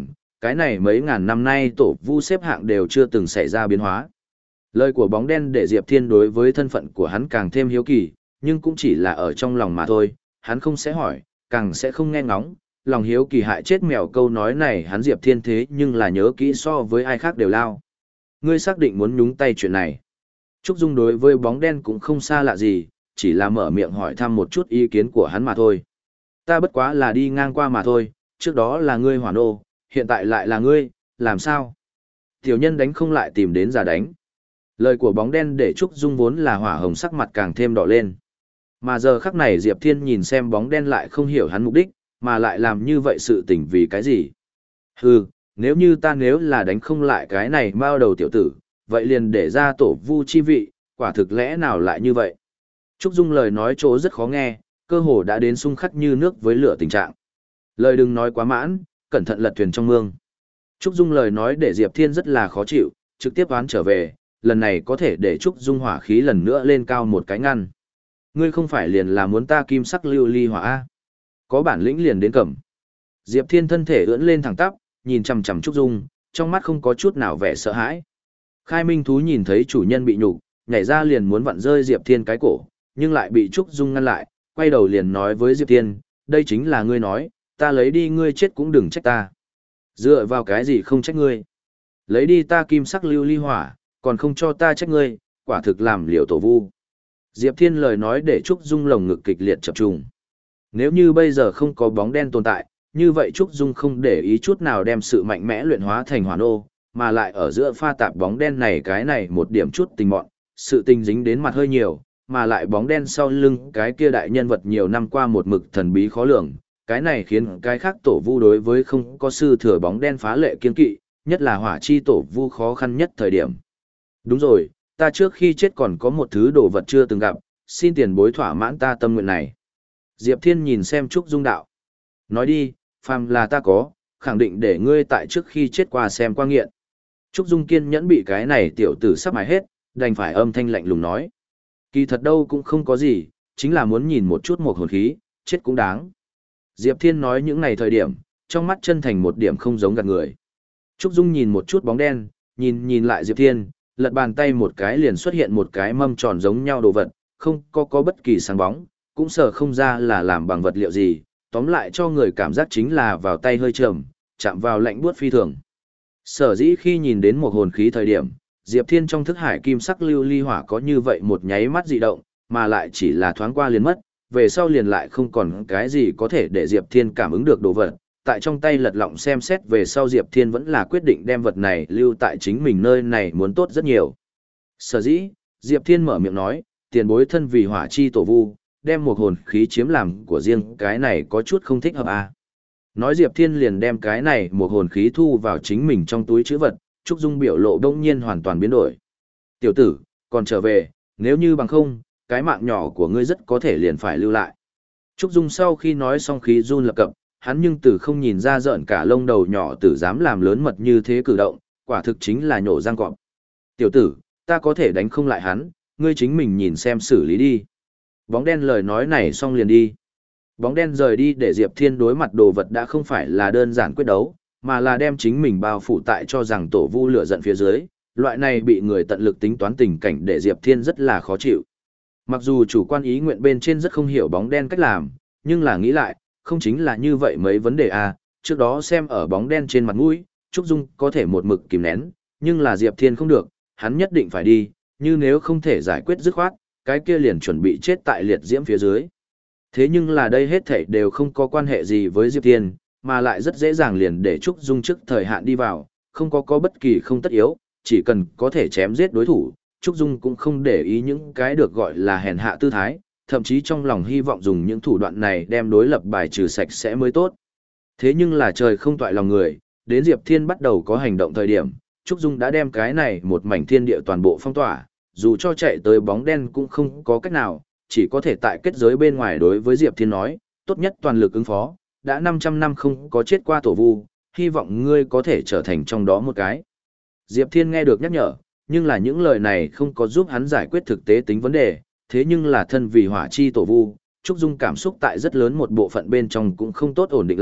cái này mấy ngàn năm nay tổ vu xếp hạng đều chưa từng xảy ra biến hóa. Lời của bóng đen để Diệp Thiên đối với thân phận của hắn càng thêm hiếu kỳ, nhưng cũng chỉ là ở trong lòng mà thôi, hắn không sẽ hỏi, càng sẽ không nghe ngóng, lòng hiếu kỳ hại chết mèo câu nói này hắn Diệp Thiên thế nhưng là nhớ kỹ so với ai khác đều lao. Ngươi xác định muốn nhúng tay chuyện này. Trúc Dung đối với bóng đen cũng không xa lạ gì, chỉ là mở miệng hỏi thăm một chút ý kiến của hắn mà thôi. Ta bất quá là đi ngang qua mà thôi, trước đó là ngươi hỏa nô, hiện tại lại là ngươi, làm sao? Tiểu nhân đánh không lại tìm đến giả đánh. Lời của bóng đen để Trúc Dung vốn là hỏa hồng sắc mặt càng thêm đỏ lên. Mà giờ khắc này Diệp Thiên nhìn xem bóng đen lại không hiểu hắn mục đích, mà lại làm như vậy sự tình vì cái gì. Hừ, nếu như ta nếu là đánh không lại cái này mao đầu tiểu tử, vậy liền để ra tổ vu chi vị, quả thực lẽ nào lại như vậy. Trúc Dung lời nói chỗ rất khó nghe, cơ hồ đã đến xung khắc như nước với lửa tình trạng. Lời đừng nói quá mãn, cẩn thận lật thuyền trong mương. Trúc Dung lời nói để Diệp Thiên rất là khó chịu, trực tiếp oán trở về, lần này có thể để Trúc Dung hỏa khí lần nữa lên cao một cái ngăn. Ngươi không phải liền là muốn ta kim sắc lưu ly hỏa A. Có bản lĩnh liền đến cầm. Diệp Thiên thân thể ưỡn lên thẳng tắp, nhìn chằm chằm Trúc Dung, trong mắt không có chút nào vẻ sợ hãi. Khai Minh thú nhìn thấy chủ nhân bị nhục, nhảy ra liền muốn vặn rơi Diệp Thiên cái cổ, nhưng lại bị Trúc Dung ngăn lại, quay đầu liền nói với Diệp Thiên, đây chính là ngươi nói, ta lấy đi ngươi chết cũng đừng trách ta. Dựa vào cái gì không trách ngươi? Lấy đi ta kim sắc lưu ly hỏa, còn không cho ta trách ngươi, quả thực làm liều tổ vu. Diệp Thiên lời nói để Trúc Dung lồng ngực kịch liệt chập trùng. Nếu như bây giờ không có bóng đen tồn tại, như vậy Trúc Dung không để ý chút nào đem sự mạnh mẽ luyện hóa thành hỏa nô, mà lại ở giữa pha tạp bóng đen này cái này một điểm chút tình mọn, sự tình dính đến mặt hơi nhiều, mà lại bóng đen sau lưng cái kia đại nhân vật nhiều năm qua một mực thần bí khó lường, cái này khiến cái khác tổ vu đối với không có sư thừa bóng đen phá lệ kiên kỵ, nhất là hỏa chi tổ vu khó khăn nhất thời điểm. Đúng rồi, ta trước khi chết còn có một thứ đồ vật chưa từng gặp, xin tiền bối thỏa mãn ta tâm nguyện này. Diệp Thiên nhìn xem Trúc Dung đạo. Nói đi, phàm là ta có, khẳng định để ngươi tại trước khi chết qua xem qua nghiện. Trúc Dung kiên nhẫn bị cái này tiểu tử sắp mài hết, đành phải âm thanh lạnh lùng nói. Kỳ thật đâu cũng không có gì, chính là muốn nhìn một chút một hồn khí, chết cũng đáng. Diệp Thiên nói những này thời điểm, trong mắt chân thành một điểm không giống gạt người. Trúc Dung nhìn một chút bóng đen, nhìn nhìn lại Diệp Thiên, lật bàn tay một cái liền xuất hiện một cái mâm tròn giống nhau đồ vật, không có có bất kỳ sáng bóng, cũng sợ không ra là làm bằng vật liệu gì, tóm lại cho người cảm giác chính là vào tay hơi trầm, chạm vào lạnh buốt phi thường. Sở dĩ khi nhìn đến một hồn khí thời điểm, Diệp Thiên trong thức hải kim sắc lưu ly hỏa có như vậy một nháy mắt dị động, mà lại chỉ là thoáng qua liền mất, về sau liền lại không còn cái gì có thể để Diệp Thiên cảm ứng được đồ vật. Tại trong tay lật lọng xem xét về sau Diệp Thiên vẫn là quyết định đem vật này lưu tại chính mình nơi này muốn tốt rất nhiều. Sở dĩ, Diệp Thiên mở miệng nói, tiền bối thân vì hỏa chi tổ vu, đem một hồn khí chiếm làm của riêng cái này có chút không thích hợp à. Nói Diệp Thiên liền đem cái này một hồn khí thu vào chính mình trong túi chữ vật, Trúc Dung biểu lộ đông nhiên hoàn toàn biến đổi. Tiểu tử, còn trở về, nếu như bằng không, cái mạng nhỏ của ngươi rất có thể liền phải lưu lại. Trúc Dung sau khi nói xong khí run lập cập, hắn nhưng từ không nhìn ra rợn cả lông đầu nhỏ tử dám làm lớn mật như thế cử động, quả thực chính là nhổ răng cọp. Tiểu tử, ta có thể đánh không lại hắn, ngươi chính mình nhìn xem xử lý đi. Bóng đen lời nói này xong liền đi. Bóng đen rời đi để Diệp Thiên đối mặt đồ vật đã không phải là đơn giản quyết đấu, mà là đem chính mình bao phủ tại cho rằng tổ vu lửa giận phía dưới, loại này bị người tận lực tính toán tình cảnh để Diệp Thiên rất là khó chịu. Mặc dù chủ quan ý nguyện bên trên rất không hiểu bóng đen cách làm, nhưng là nghĩ lại, không chính là như vậy mấy vấn đề à, trước đó xem ở bóng đen trên mặt mũi, Trúc Dung có thể một mực kìm nén, nhưng là Diệp Thiên không được, hắn nhất định phải đi, như nếu không thể giải quyết dứt khoát, cái kia liền chuẩn bị chết tại liệt diễm phía dưới. Thế nhưng là đây hết thảy đều không có quan hệ gì với Diệp Thiên, mà lại rất dễ dàng liền để Trúc Dung trước thời hạn đi vào, không có có bất kỳ không tất yếu, chỉ cần có thể chém giết đối thủ, Trúc Dung cũng không để ý những cái được gọi là hèn hạ tư thái, thậm chí trong lòng hy vọng dùng những thủ đoạn này đem đối lập bài trừ sạch sẽ mới tốt. Thế nhưng là trời không toại lòng người, đến Diệp Thiên bắt đầu có hành động thời điểm, Trúc Dung đã đem cái này một mảnh thiên địa toàn bộ phong tỏa, dù cho chạy tới bóng đen cũng không có cách nào, chỉ có thể tại kết giới bên ngoài đối với Diệp Thiên nói, tốt nhất toàn lực ứng phó, đã năm trăm năm không có chết qua tổ vu, hy vọng ngươi có thể trở thành trong đó một cái. Diệp Thiên nghe được nhắc nhở, nhưng là những lời này không có giúp hắn giải quyết thực tế tính vấn đề, thế nhưng là thân vì hỏa chi tổ vu, Trúc Dung cảm xúc tại rất lớn một bộ phận bên trong cũng không tốt ổn định lại,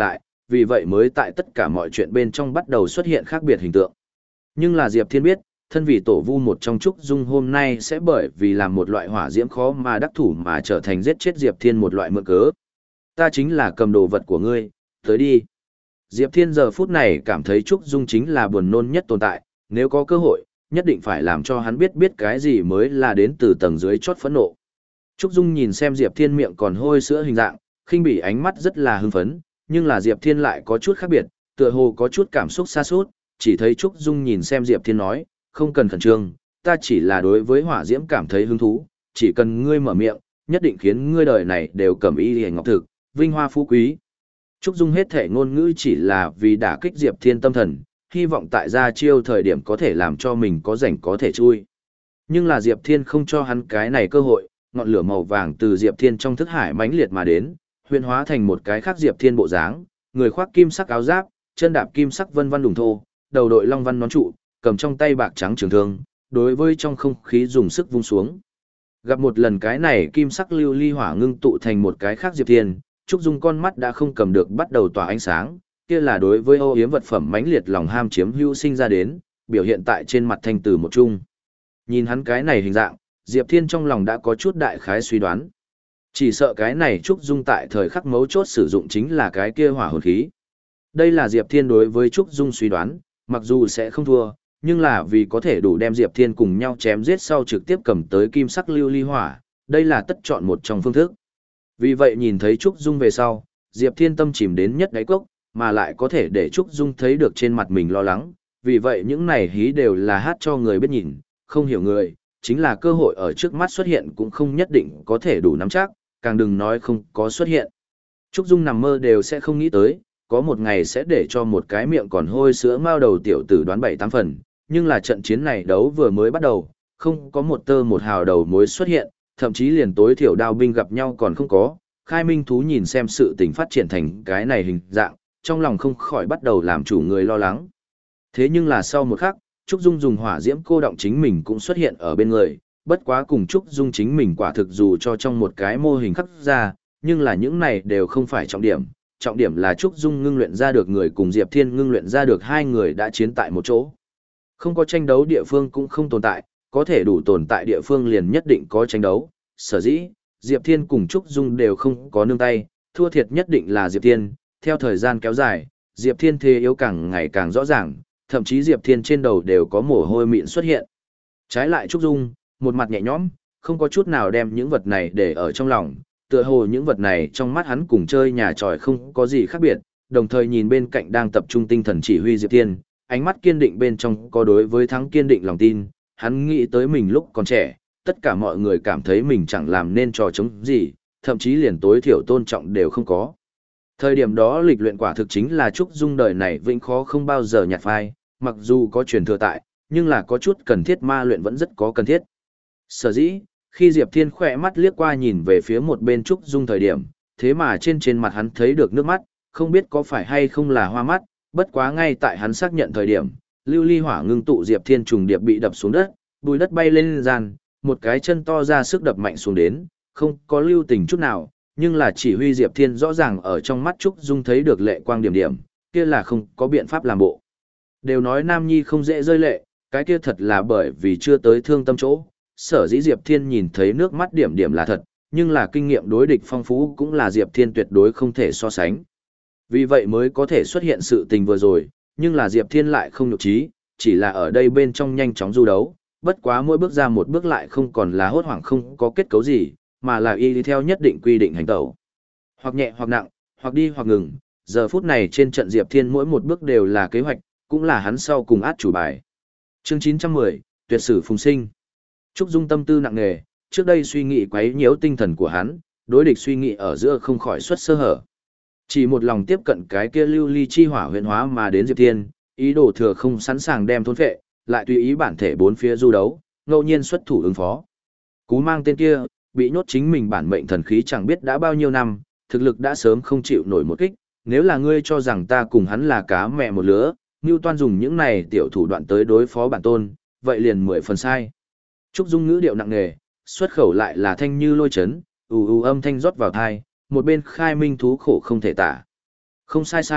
vì vậy mới tại tất cả mọi chuyện bên trong bắt đầu xuất hiện khác biệt hình tượng. Nhưng là Diệp Thiên biết, thân vì tổ vu một trong Trúc Dung hôm nay sẽ bởi vì làm một loại hỏa diễm khó mà đắc thủ mà trở thành giết chết Diệp Thiên một loại mượn cớ. Ta chính là cầm đồ vật của ngươi, tới đi. Diệp Thiên giờ phút này cảm thấy Trúc Dung chính là buồn nôn nhất tồn tại, nếu có cơ hội, nhất định phải làm cho hắn biết biết cái gì mới là đến từ tầng dưới chót phẫn nộ. Trúc Dung nhìn xem Diệp Thiên miệng còn hôi sữa hình dạng, khinh bỉ ánh mắt rất là hưng phấn, nhưng là Diệp Thiên lại có chút khác biệt, tựa hồ có chút cảm xúc xa sút, chỉ thấy Trúc Dung nhìn xem Diệp Thiên nói, không cần khẩn trương, ta chỉ là đối với hỏa diễm cảm thấy hứng thú, chỉ cần ngươi mở miệng, nhất định khiến ngươi đời này đều cầm y hề ngọc thực, vinh hoa phú quý. Trúc Dung hết thể ngôn ngữ chỉ là vì đả kích Diệp Thiên tâm thần, hy vọng tại gia chiêu thời điểm có thể làm cho mình có rảnh có thể chui. Nhưng là Diệp Thiên không cho hắn cái này cơ hội, ngọn lửa màu vàng từ Diệp Thiên trong thức hải mãnh liệt mà đến, huyền hóa thành một cái khác Diệp Thiên bộ dáng, người khoác kim sắc áo giáp, chân đạp kim sắc vân vân đùng thô, đầu đội long văn nón trụ, cầm trong tay bạc trắng trường thương, đối với trong không khí dùng sức vung xuống. Gặp một lần cái này kim sắc lưu ly hỏa ngưng tụ thành một cái khác Diệp Thiên, Trúc Dung con mắt đã không cầm được bắt đầu tỏa ánh sáng, kia là đối với ô yếm vật phẩm mãnh liệt lòng ham chiếm hữu sinh ra đến, biểu hiện tại trên mặt thanh từ một chung. Nhìn hắn cái này hình dạng, Diệp Thiên trong lòng đã có chút đại khái suy đoán. Chỉ sợ cái này Trúc Dung tại thời khắc mấu chốt sử dụng chính là cái kia hỏa hồn khí. Đây là Diệp Thiên đối với Trúc Dung suy đoán, mặc dù sẽ không thua, nhưng là vì có thể đủ đem Diệp Thiên cùng nhau chém giết sau trực tiếp cầm tới kim sắc lưu ly hỏa, đây là tất chọn một trong phương thức. Vì vậy nhìn thấy Trúc Dung về sau, Diệp Thiên tâm chìm đến nhất đáy cốc, mà lại có thể để Trúc Dung thấy được trên mặt mình lo lắng, vì vậy những này hí đều là hát cho người biết nhìn, không hiểu người, chính là cơ hội ở trước mắt xuất hiện cũng không nhất định có thể đủ nắm chắc, càng đừng nói không có xuất hiện. Trúc Dung nằm mơ đều sẽ không nghĩ tới, có một ngày sẽ để cho một cái miệng còn hôi sữa mao đầu tiểu tử đoán bảy tám phần, nhưng là trận chiến này đấu vừa mới bắt đầu, không có một tơ một hào đầu mối xuất hiện, thậm chí liền tối thiểu đao binh gặp nhau còn không có. Khai Minh Thú nhìn xem sự tình phát triển thành cái này hình dạng, trong lòng không khỏi bắt đầu làm chủ người lo lắng. Thế nhưng là sau một khắc, Trúc Dung dùng hỏa diễm cô động chính mình cũng xuất hiện ở bên người, bất quá cùng Trúc Dung chính mình quả thực dù cho trong một cái mô hình khắc ra, nhưng là những này đều không phải trọng điểm. Trọng điểm là Trúc Dung ngưng luyện ra được người cùng Diệp Thiên ngưng luyện ra được hai người đã chiến tại một chỗ. Không có tranh đấu địa phương cũng không tồn tại, có thể đủ tồn tại địa phương liền nhất định có tranh đấu. Sở dĩ, Diệp Thiên cùng Trúc Dung đều không có nương tay, thua thiệt nhất định là Diệp Thiên. Theo thời gian kéo dài, Diệp Thiên thế yếu càng ngày càng rõ ràng, thậm chí Diệp Thiên trên đầu đều có mồ hôi mịn xuất hiện. Trái lại Trúc Dung, một mặt nhẹ nhõm, không có chút nào đem những vật này để ở trong lòng, tựa hồ những vật này trong mắt hắn cùng chơi nhà tròi không có gì khác biệt, đồng thời nhìn bên cạnh đang tập trung tinh thần chỉ huy Diệp Thiên, ánh mắt kiên định bên trong có đối với thắng kiên định lòng tin, hắn nghĩ tới mình lúc còn trẻ, tất cả mọi người cảm thấy mình chẳng làm nên trò chống gì, thậm chí liền tối thiểu tôn trọng đều không có. Thời điểm đó lịch luyện quả thực chính là Trúc Dung đời này vĩnh khó không bao giờ nhạt phai, mặc dù có truyền thừa tại, nhưng là có chút cần thiết ma luyện vẫn rất có cần thiết. Sở dĩ, khi Diệp Thiên khỏe mắt liếc qua nhìn về phía một bên Trúc Dung thời điểm, thế mà trên trên mặt hắn thấy được nước mắt, không biết có phải hay không là hoa mắt, bất quá ngay tại hắn xác nhận thời điểm, lưu ly hỏa ngưng tụ Diệp Thiên trùng điệp bị đập xuống đất, bùi đất bay lên gian, một cái chân to ra sức đập mạnh xuống đến, không có lưu tình chút nào, nhưng là chỉ huy Diệp Thiên rõ ràng ở trong mắt Trúc Dung thấy được lệ quang điểm điểm, kia là không có biện pháp làm bộ. Đều nói nam nhi không dễ rơi lệ, cái kia thật là bởi vì chưa tới thương tâm chỗ. Sở dĩ Diệp Thiên nhìn thấy nước mắt điểm điểm là thật, nhưng là kinh nghiệm đối địch phong phú cũng là Diệp Thiên tuyệt đối không thể so sánh. Vì vậy mới có thể xuất hiện sự tình vừa rồi, nhưng là Diệp Thiên lại không nhục trí, chỉ là ở đây bên trong nhanh chóng du đấu, bất quá mỗi bước ra một bước lại không còn là hốt hoảng không có kết cấu gì, mà là y đi theo nhất định quy định hành tẩu. Hoặc nhẹ hoặc nặng, hoặc đi hoặc ngừng, giờ phút này trên trận Diệp Thiên mỗi một bước đều là kế hoạch, cũng là hắn sau cùng át chủ bài. Chương chín trăm mười, Tuyệt sử phùng sinh. Trúc Dung tâm tư nặng nề, trước đây suy nghĩ quấy nhiễu tinh thần của hắn, đối địch suy nghĩ ở giữa không khỏi xuất sơ hở. Chỉ một lòng tiếp cận cái kia lưu ly chi hỏa huyền hóa mà đến Diệp Thiên, ý đồ thừa không sẵn sàng đem thôn phệ, lại tùy ý bản thể bốn phía du đấu, ngẫu nhiên xuất thủ ứng phó. Cú mang tên kia, bị nhốt chính mình bản mệnh thần khí chẳng biết đã bao nhiêu năm, thực lực đã sớm không chịu nổi một kích, nếu là ngươi cho rằng ta cùng hắn là cá mẹ một lứa, Newton dùng những này tiểu thủ đoạn tới đối phó bản tôn, vậy liền mười phần sai. Trúc Dung ngữ điệu nặng nề, xuất khẩu lại là thanh như lôi chấn, ù ù âm thanh rót vào tai, một bên Khai Minh Thú khổ không thể tả. Không sai sai,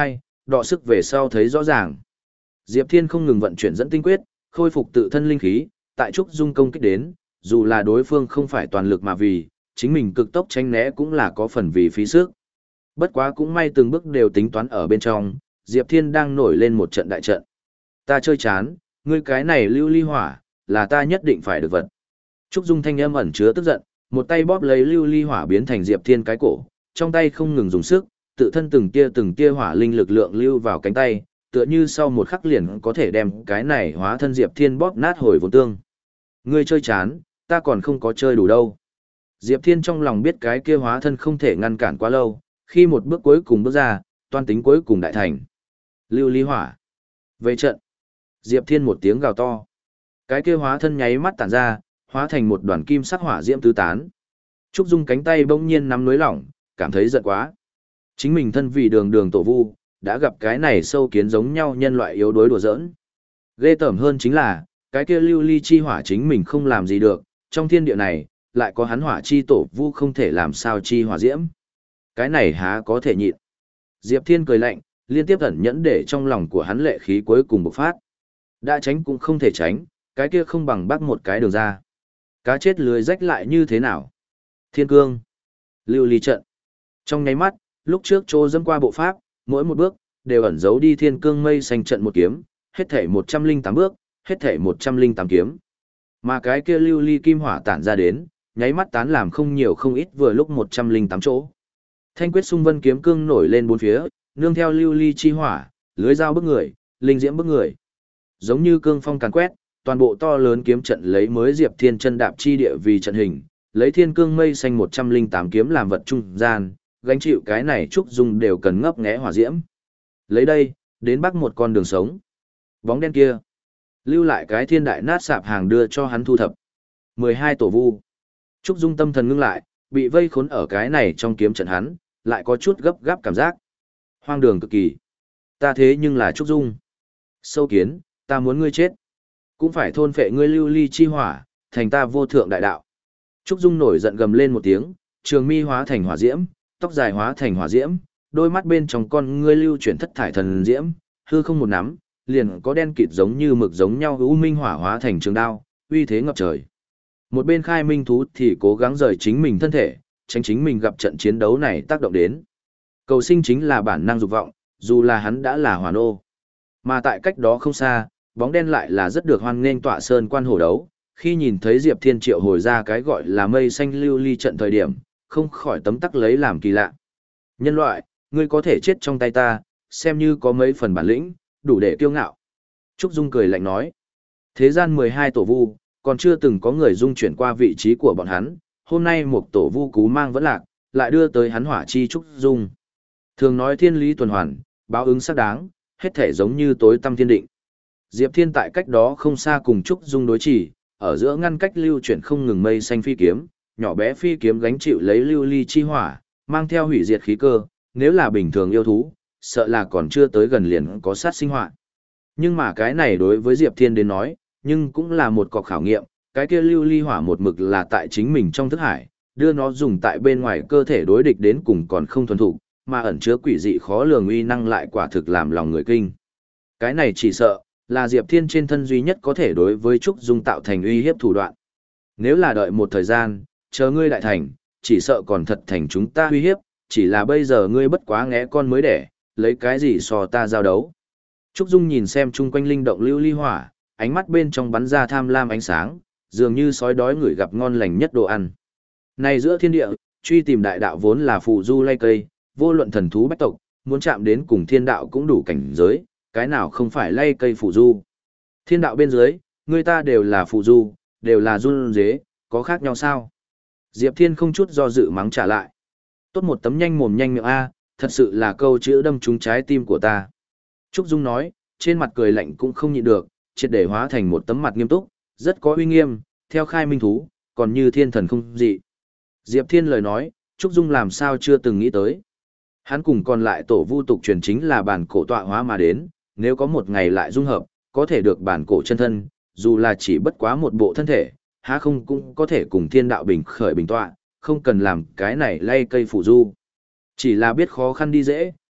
đọ sức về sau thấy rõ ràng. Diệp Thiên không ngừng vận chuyển dẫn tinh quyết, khôi phục tự thân linh khí, tại Trúc Dung công kích đến, dù là đối phương không phải toàn lực mà vì, chính mình cực tốc tránh né cũng là có phần vì phí sức. Bất quá cũng may từng bước đều tính toán ở bên trong, Diệp Thiên đang nổi lên một trận đại trận. Ta chơi chán, ngươi cái này lưu ly hỏa, là ta nhất định phải được vật. Trúc Dung thanh âm ẩn chứa tức giận, một tay bóp lấy lưu ly hỏa biến thành Diệp Thiên cái cổ, trong tay không ngừng dùng sức, tự thân từng tia từng tia hỏa linh lực lượng lưu vào cánh tay, tựa như sau một khắc liền có thể đem cái này hóa thân Diệp Thiên bóp nát hồi vốn tương. Ngươi chơi chán, ta còn không có chơi đủ đâu. Diệp Thiên trong lòng biết cái kia hóa thân không thể ngăn cản quá lâu, khi một bước cuối cùng bước ra, toan tính cuối cùng đại thành. Lưu ly hỏa. Về trận. Diệp Thiên một tiếng gào to. Cái kia hóa thân nháy mắt tản ra, hóa thành một đoàn kim sắc hỏa diễm tứ tán. Trúc Dung cánh tay bỗng nhiên nắm nối lỏng, cảm thấy giận quá. Chính mình thân vì đường đường tổ vu, đã gặp cái này sâu kiến giống nhau nhân loại yếu đuối đùa giỡn. Ghê tởm hơn chính là, cái kia lưu ly chi hỏa chính mình không làm gì được, trong thiên địa này, lại có hắn hỏa chi tổ vu không thể làm sao chi hỏa diễm. Cái này há có thể nhịn. Diệp Thiên cười lạnh, liên tiếp ẩn nhẫn để trong lòng của hắn lệ khí cuối cùng bộc phát. Đã tránh cũng không thể tránh, cái kia không bằng bắt một cái đường ra. Cá chết lưới rách lại như thế nào? Thiên cương. Lưu ly trận. Trong nháy mắt, lúc trước trô dẫm qua bộ pháp, mỗi một bước, đều ẩn giấu đi thiên cương mây xanh trận một kiếm, hết thể một trăm linh tám bước, hết thể một trăm linh tám kiếm. Mà cái kia lưu ly kim hỏa tản ra đến, nháy mắt tán làm không nhiều không ít vừa lúc một trăm linh tám chỗ. Thanh quyết xung vân kiếm cương nổi lên bốn phía, nương theo lưu ly chi hỏa, lưới dao bức người, linh diễm bức người. Giống như cương phong càn quét, toàn bộ to lớn kiếm trận lấy mới Diệp Thiên chân đạp chi địa vì trận hình, lấy thiên cương mây xanh một trăm linh tám kiếm làm vật trung gian, gánh chịu cái này Trúc Dung đều cần ngấp nghé hỏa diễm. Lấy đây, đến bắc một con đường sống. Bóng đen kia, lưu lại cái thiên đại nát sạp hàng đưa cho hắn thu thập. mười hai tổ vu. Trúc Dung tâm thần ngưng lại, bị vây khốn ở cái này trong kiếm trận hắn, lại có chút gấp gáp cảm giác. Hoang đường cực kỳ. Ta thế nhưng là Trúc Dung. Sâu kiến, ta muốn ngươi chết. Cũng phải thôn phệ ngươi lưu ly chi hỏa, thành ta vô thượng đại đạo. Trúc Dung nổi giận gầm lên một tiếng, trường mi hóa thành hỏa diễm, tóc dài hóa thành hỏa diễm, đôi mắt bên trong con ngươi lưu chuyển thất thải thần diễm, hư không một nắm, liền có đen kịt giống như mực giống nhau u minh hỏa hóa thành trường đao, uy thế ngập trời. Một bên khai minh thú thì cố gắng rời chính mình thân thể, tránh chính mình gặp trận chiến đấu này tác động đến. Cầu sinh chính là bản năng dục vọng, dù là hắn đã là hoàn ô. Mà tại cách đó không xa, bóng đen lại là rất được hoan nghênh tọa sơn quan hổ đấu, khi nhìn thấy Diệp Thiên triệu hồi ra cái gọi là mây xanh lưu ly trận thời điểm, không khỏi tấm tắc lấy làm kỳ lạ. Nhân loại, ngươi có thể chết trong tay ta, xem như có mấy phần bản lĩnh, đủ để kiêu ngạo. Trúc Dung cười lạnh nói, thế gian mười hai tổ vu, còn chưa từng có người dung chuyển qua vị trí của bọn hắn, hôm nay một tổ vu cú mang vẫn lạc, lại đưa tới hắn hỏa chi Trúc Dung. Thường nói thiên lý tuần hoàn, báo ứng xác đáng, hết thể giống như tối tâm thiên định. Diệp Thiên tại cách đó không xa cùng Trúc Dung đối chỉ, ở giữa ngăn cách lưu chuyển không ngừng mây xanh phi kiếm, nhỏ bé phi kiếm gánh chịu lấy lưu ly chi hỏa, mang theo hủy diệt khí cơ, nếu là bình thường yêu thú, sợ là còn chưa tới gần liền có sát sinh họa. Nhưng mà cái này đối với Diệp Thiên đến nói, nhưng cũng là một cọc khảo nghiệm, cái kia lưu ly hỏa một mực là tại chính mình trong thức hải, đưa nó dùng tại bên ngoài cơ thể đối địch đến cùng còn không thuần thục, mà ẩn chứa quỷ dị khó lường uy năng lại quả thực làm lòng người kinh. Cái này chỉ sợ là Diệp Thiên trên thân duy nhất có thể đối với Trúc Dung tạo thành uy hiếp thủ đoạn. Nếu là đợi một thời gian, chờ ngươi đại thành, chỉ sợ còn thật thành chúng ta uy hiếp, chỉ là bây giờ ngươi bất quá ngẽ con mới đẻ, lấy cái gì so ta giao đấu. Trúc Dung nhìn xem chung quanh linh động lưu ly hỏa, ánh mắt bên trong bắn ra tham lam ánh sáng, dường như sói đói người gặp ngon lành nhất đồ ăn. Này giữa thiên địa, truy tìm đại đạo vốn là phù du lay cây, vô luận thần thú bách tộc, muốn chạm đến cùng thiên đạo cũng đủ cảnh giới, cái nào không phải lay cây phù du. Thiên đạo bên dưới, người ta đều là phù du, đều là run dế, có khác nhau sao? Diệp Thiên không chút do dự mắng trả lại. Tốt một tấm nhanh mồm nhanh miệng A, thật sự là câu chữ đâm trúng trái tim của ta. Trúc Dung nói, trên mặt cười lạnh cũng không nhịn được, triệt để hóa thành một tấm mặt nghiêm túc, rất có uy nghiêm, theo khai minh thú, còn như thiên thần không dị. Diệp Thiên lời nói, Trúc Dung làm sao chưa từng nghĩ tới. Hắn cùng còn lại tổ vu tục truyền chính là bản cổ tọa hóa mà đến, nếu có một ngày lại dung hợp, có thể được bản cổ chân thân, dù là chỉ bất quá một bộ thân thể, há không cũng có thể cùng thiên đạo bình khởi bình tọa, không cần làm cái này lay cây phụ du. Chỉ là biết khó khăn đi dễ,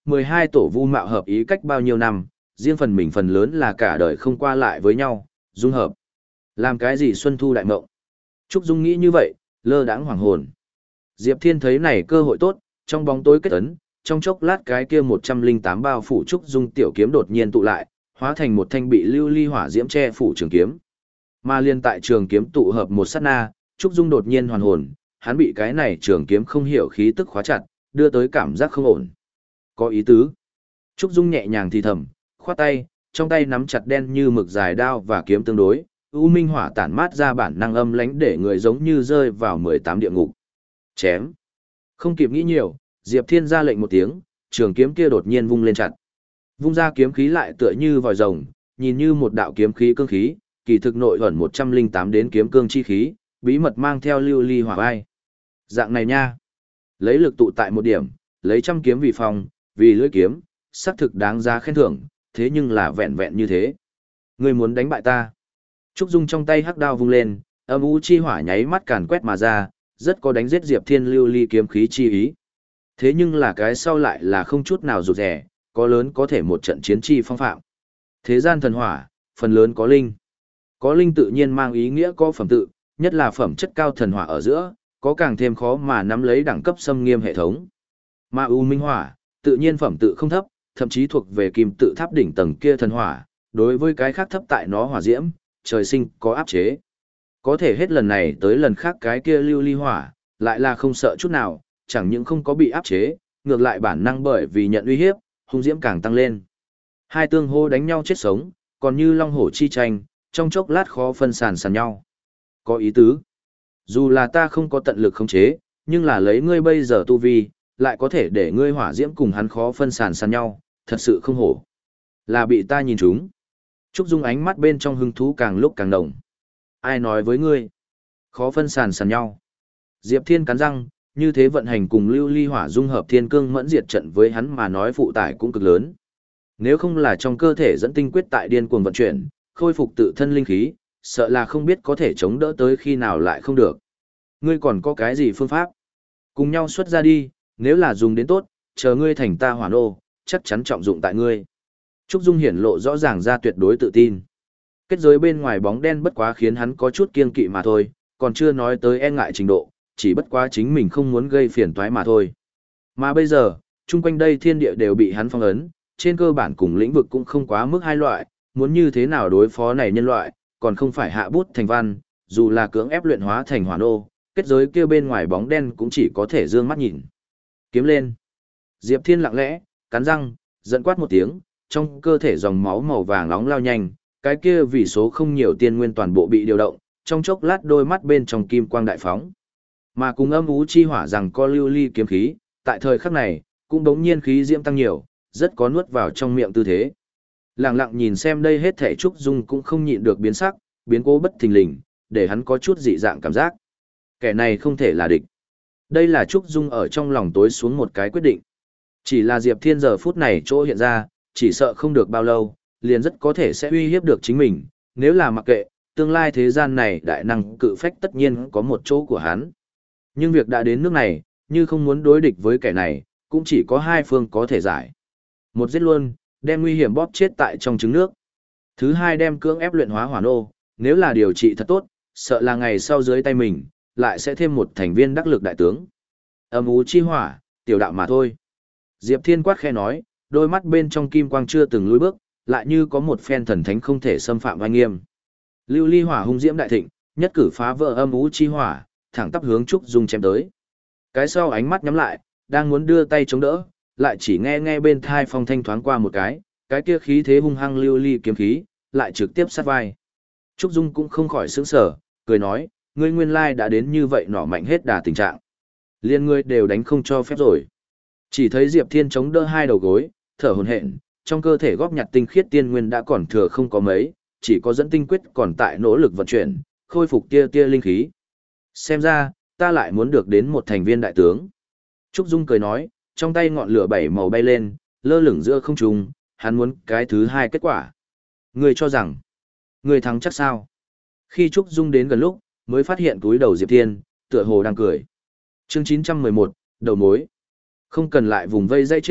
mười hai tổ vu mạo hợp ý cách bao nhiêu năm, riêng phần mình phần lớn là cả đời không qua lại với nhau, dung hợp. Làm cái gì xuân thu đại mộng? Trúc Dung nghĩ như vậy, lơ đãng hoàng hồn. Diệp Thiên thấy này cơ hội tốt, trong bóng tối kết ấn, trong chốc lát cái kia một trăm linh tám bao phủ Trúc Dung tiểu kiếm đột nhiên tụ lại, hóa thành một thanh bị lưu ly hỏa diễm che phủ trường kiếm. Mà liên tại trường kiếm tụ hợp một sát na, Trúc Dung đột nhiên hoàn hồn, hắn bị cái này trường kiếm không hiểu khí tức khóa chặt, đưa tới cảm giác không ổn. Có ý tứ. Trúc Dung nhẹ nhàng thì thầm, khoát tay, trong tay nắm chặt đen như mực dài đao và kiếm tương đối, u minh hỏa tản mát ra bản năng âm lãnh để người giống như rơi vào mười tám địa ngục. Chém. Không kịp nghĩ nhiều, Diệp Thiên ra lệnh một tiếng, trường kiếm kia đột nhiên vung lên chặt. Vung ra kiếm khí lại tựa như vòi rồng, nhìn như một đạo kiếm khí cương khí, kỳ thực nội ẩn một trăm linh tám đến kiếm cương chi khí, bí mật mang theo lưu ly hỏa vai. Dạng này nha. Lấy lực tụ tại một điểm, lấy trăm kiếm vì phòng, vì lưỡi kiếm, xác thực đáng giá khen thưởng, thế nhưng là vẹn vẹn như thế. Ngươi muốn đánh bại ta. Trúc Dung trong tay hắc đao vung lên, âm u chi hỏa nháy mắt càn quét mà ra, rất có đánh giết Diệp Thiên lưu ly kiếm khí chi ý. Thế nhưng là cái sau lại là không chút nào rụt rẻ, có lớn có thể một trận chiến chi phong phạm. Thế gian thần hỏa, phần lớn có linh. Có linh tự nhiên mang ý nghĩa có phẩm tự, nhất là phẩm chất cao thần hỏa ở giữa, có càng thêm khó mà nắm lấy đẳng cấp xâm nghiêm hệ thống. Mà U Minh Hỏa, tự nhiên phẩm tự không thấp, thậm chí thuộc về kim tự tháp đỉnh tầng kia thần hỏa, đối với cái khác thấp tại nó hỏa diễm, trời sinh có áp chế. Có thể hết lần này tới lần khác cái kia lưu ly hỏa, lại là không sợ chút nào, chẳng những không có bị áp chế, ngược lại bản năng bởi vì nhận uy hiếp, hung diễm càng tăng lên. Hai tương hô đánh nhau chết sống, còn như long hổ chi tranh, trong chốc lát khó phân sàn sàn nhau. Có ý tứ. Dù là ta không có tận lực khống chế, nhưng là lấy ngươi bây giờ tu vi, lại có thể để ngươi hỏa diễm cùng hắn khó phân sàn sàn nhau, thật sự không hổ. Là bị ta nhìn trúng. Trúc Dung ánh mắt bên trong hứng thú càng lúc càng đồng. Ai nói với ngươi? Khó phân sàn sàn nhau. Diệp Thiên cắn răng, như thế vận hành cùng lưu ly hỏa dung hợp thiên cương mẫn diệt trận với hắn mà nói phụ tải cũng cực lớn. Nếu không là trong cơ thể dẫn tinh quyết tại điên cuồng vận chuyển, khôi phục tự thân linh khí, sợ là không biết có thể chống đỡ tới khi nào lại không được. Ngươi còn có cái gì phương pháp? Cùng nhau xuất ra đi, nếu là dùng đến tốt, chờ ngươi thành ta hỏa nô, chắc chắn trọng dụng tại ngươi. Trúc Dung hiển lộ rõ ràng ra tuyệt đối tự tin. Kết giới bên ngoài bóng đen bất quá khiến hắn có chút kiêng kỵ mà thôi, còn chưa nói tới e ngại trình độ, chỉ bất quá chính mình không muốn gây phiền toái mà thôi. Mà bây giờ, chung quanh đây thiên địa đều bị hắn phong ấn, trên cơ bản cùng lĩnh vực cũng không quá mức hai loại, muốn như thế nào đối phó này nhân loại, còn không phải hạ bút thành văn, dù là cưỡng ép luyện hóa thành hỏa nô, kết giới kia bên ngoài bóng đen cũng chỉ có thể dương mắt nhìn. Kiếm lên. Diệp Thiên lặng lẽ, cắn răng, giận quát một tiếng, trong cơ thể dòng máu màu vàng nóng lao nhanh, cái kia vì số không nhiều tiên nguyên toàn bộ bị điều động, trong chốc lát đôi mắt bên trong kim quang đại phóng. Mà cùng âm ú chi hỏa rằng co lưu ly kiếm khí, tại thời khắc này, cũng đống nhiên khí diễm tăng nhiều, rất có nuốt vào trong miệng tư thế. Lặng lặng nhìn xem đây hết thảy Trúc Dung cũng không nhịn được biến sắc, biến cố bất thình lình, để hắn có chút dị dạng cảm giác. Kẻ này không thể là địch. Đây là Trúc Dung ở trong lòng tối xuống một cái quyết định. Chỉ là Diệp Thiên giờ phút này chỗ hiện ra, chỉ sợ không được bao lâu, liền rất có thể sẽ uy hiếp được chính mình, nếu là mặc kệ, tương lai thế gian này đại năng cự phách tất nhiên có một chỗ của hắn. Nhưng việc đã đến nước này, như không muốn đối địch với kẻ này, cũng chỉ có hai phương có thể giải. Một giết luôn, đem nguy hiểm bóp chết tại trong trứng nước. Thứ hai đem cưỡng ép luyện hóa hỏa nô, nếu là điều trị thật tốt, sợ là ngày sau dưới tay mình, lại sẽ thêm một thành viên đắc lực đại tướng. Âm ú chi hỏa, tiểu đạo mà thôi. Diệp Thiên quát khẽ nói, đôi mắt bên trong kim quang chưa từng lùi bước, lại như có một phen thần thánh không thể xâm phạm oai nghiêm. Lưu ly hỏa hung diễm đại thịnh, nhất cử phá vỡ âm ú chi hỏa, thẳng tắp hướng Trúc Dung chém tới. Cái sau ánh mắt nhắm lại, đang muốn đưa tay chống đỡ, lại chỉ nghe nghe bên thai phong thanh thoáng qua một cái, cái kia khí thế hung hăng lưu ly kiếm khí, lại trực tiếp sát vai. Trúc Dung cũng không khỏi sững sờ, cười nói, ngươi nguyên lai đã đến như vậy nỏ mạnh hết đà tình trạng. Liên ngươi đều đánh không cho phép rồi. Chỉ thấy Diệp Thiên chống đỡ hai đầu gối, thở hổn hển, trong cơ thể góp nhặt tinh khiết tiên nguyên đã còn thừa không có mấy, chỉ có dẫn tinh quyết còn tại nỗ lực vận chuyển, khôi phục tia tia linh khí. Xem ra, ta lại muốn được đến một thành viên đại tướng. Trúc Dung cười nói, trong tay ngọn lửa bảy màu bay lên, lơ lửng giữa không trung, hắn muốn cái thứ hai kết quả. Ngươi cho rằng, ngươi thắng chắc sao? Khi Trúc Dung đến gần lúc, mới phát hiện túi đầu Diệp Thiên, tựa hồ đang cười. Chương chín trăm mười một, đầu mối. Không cần lại vùng vây dây chết,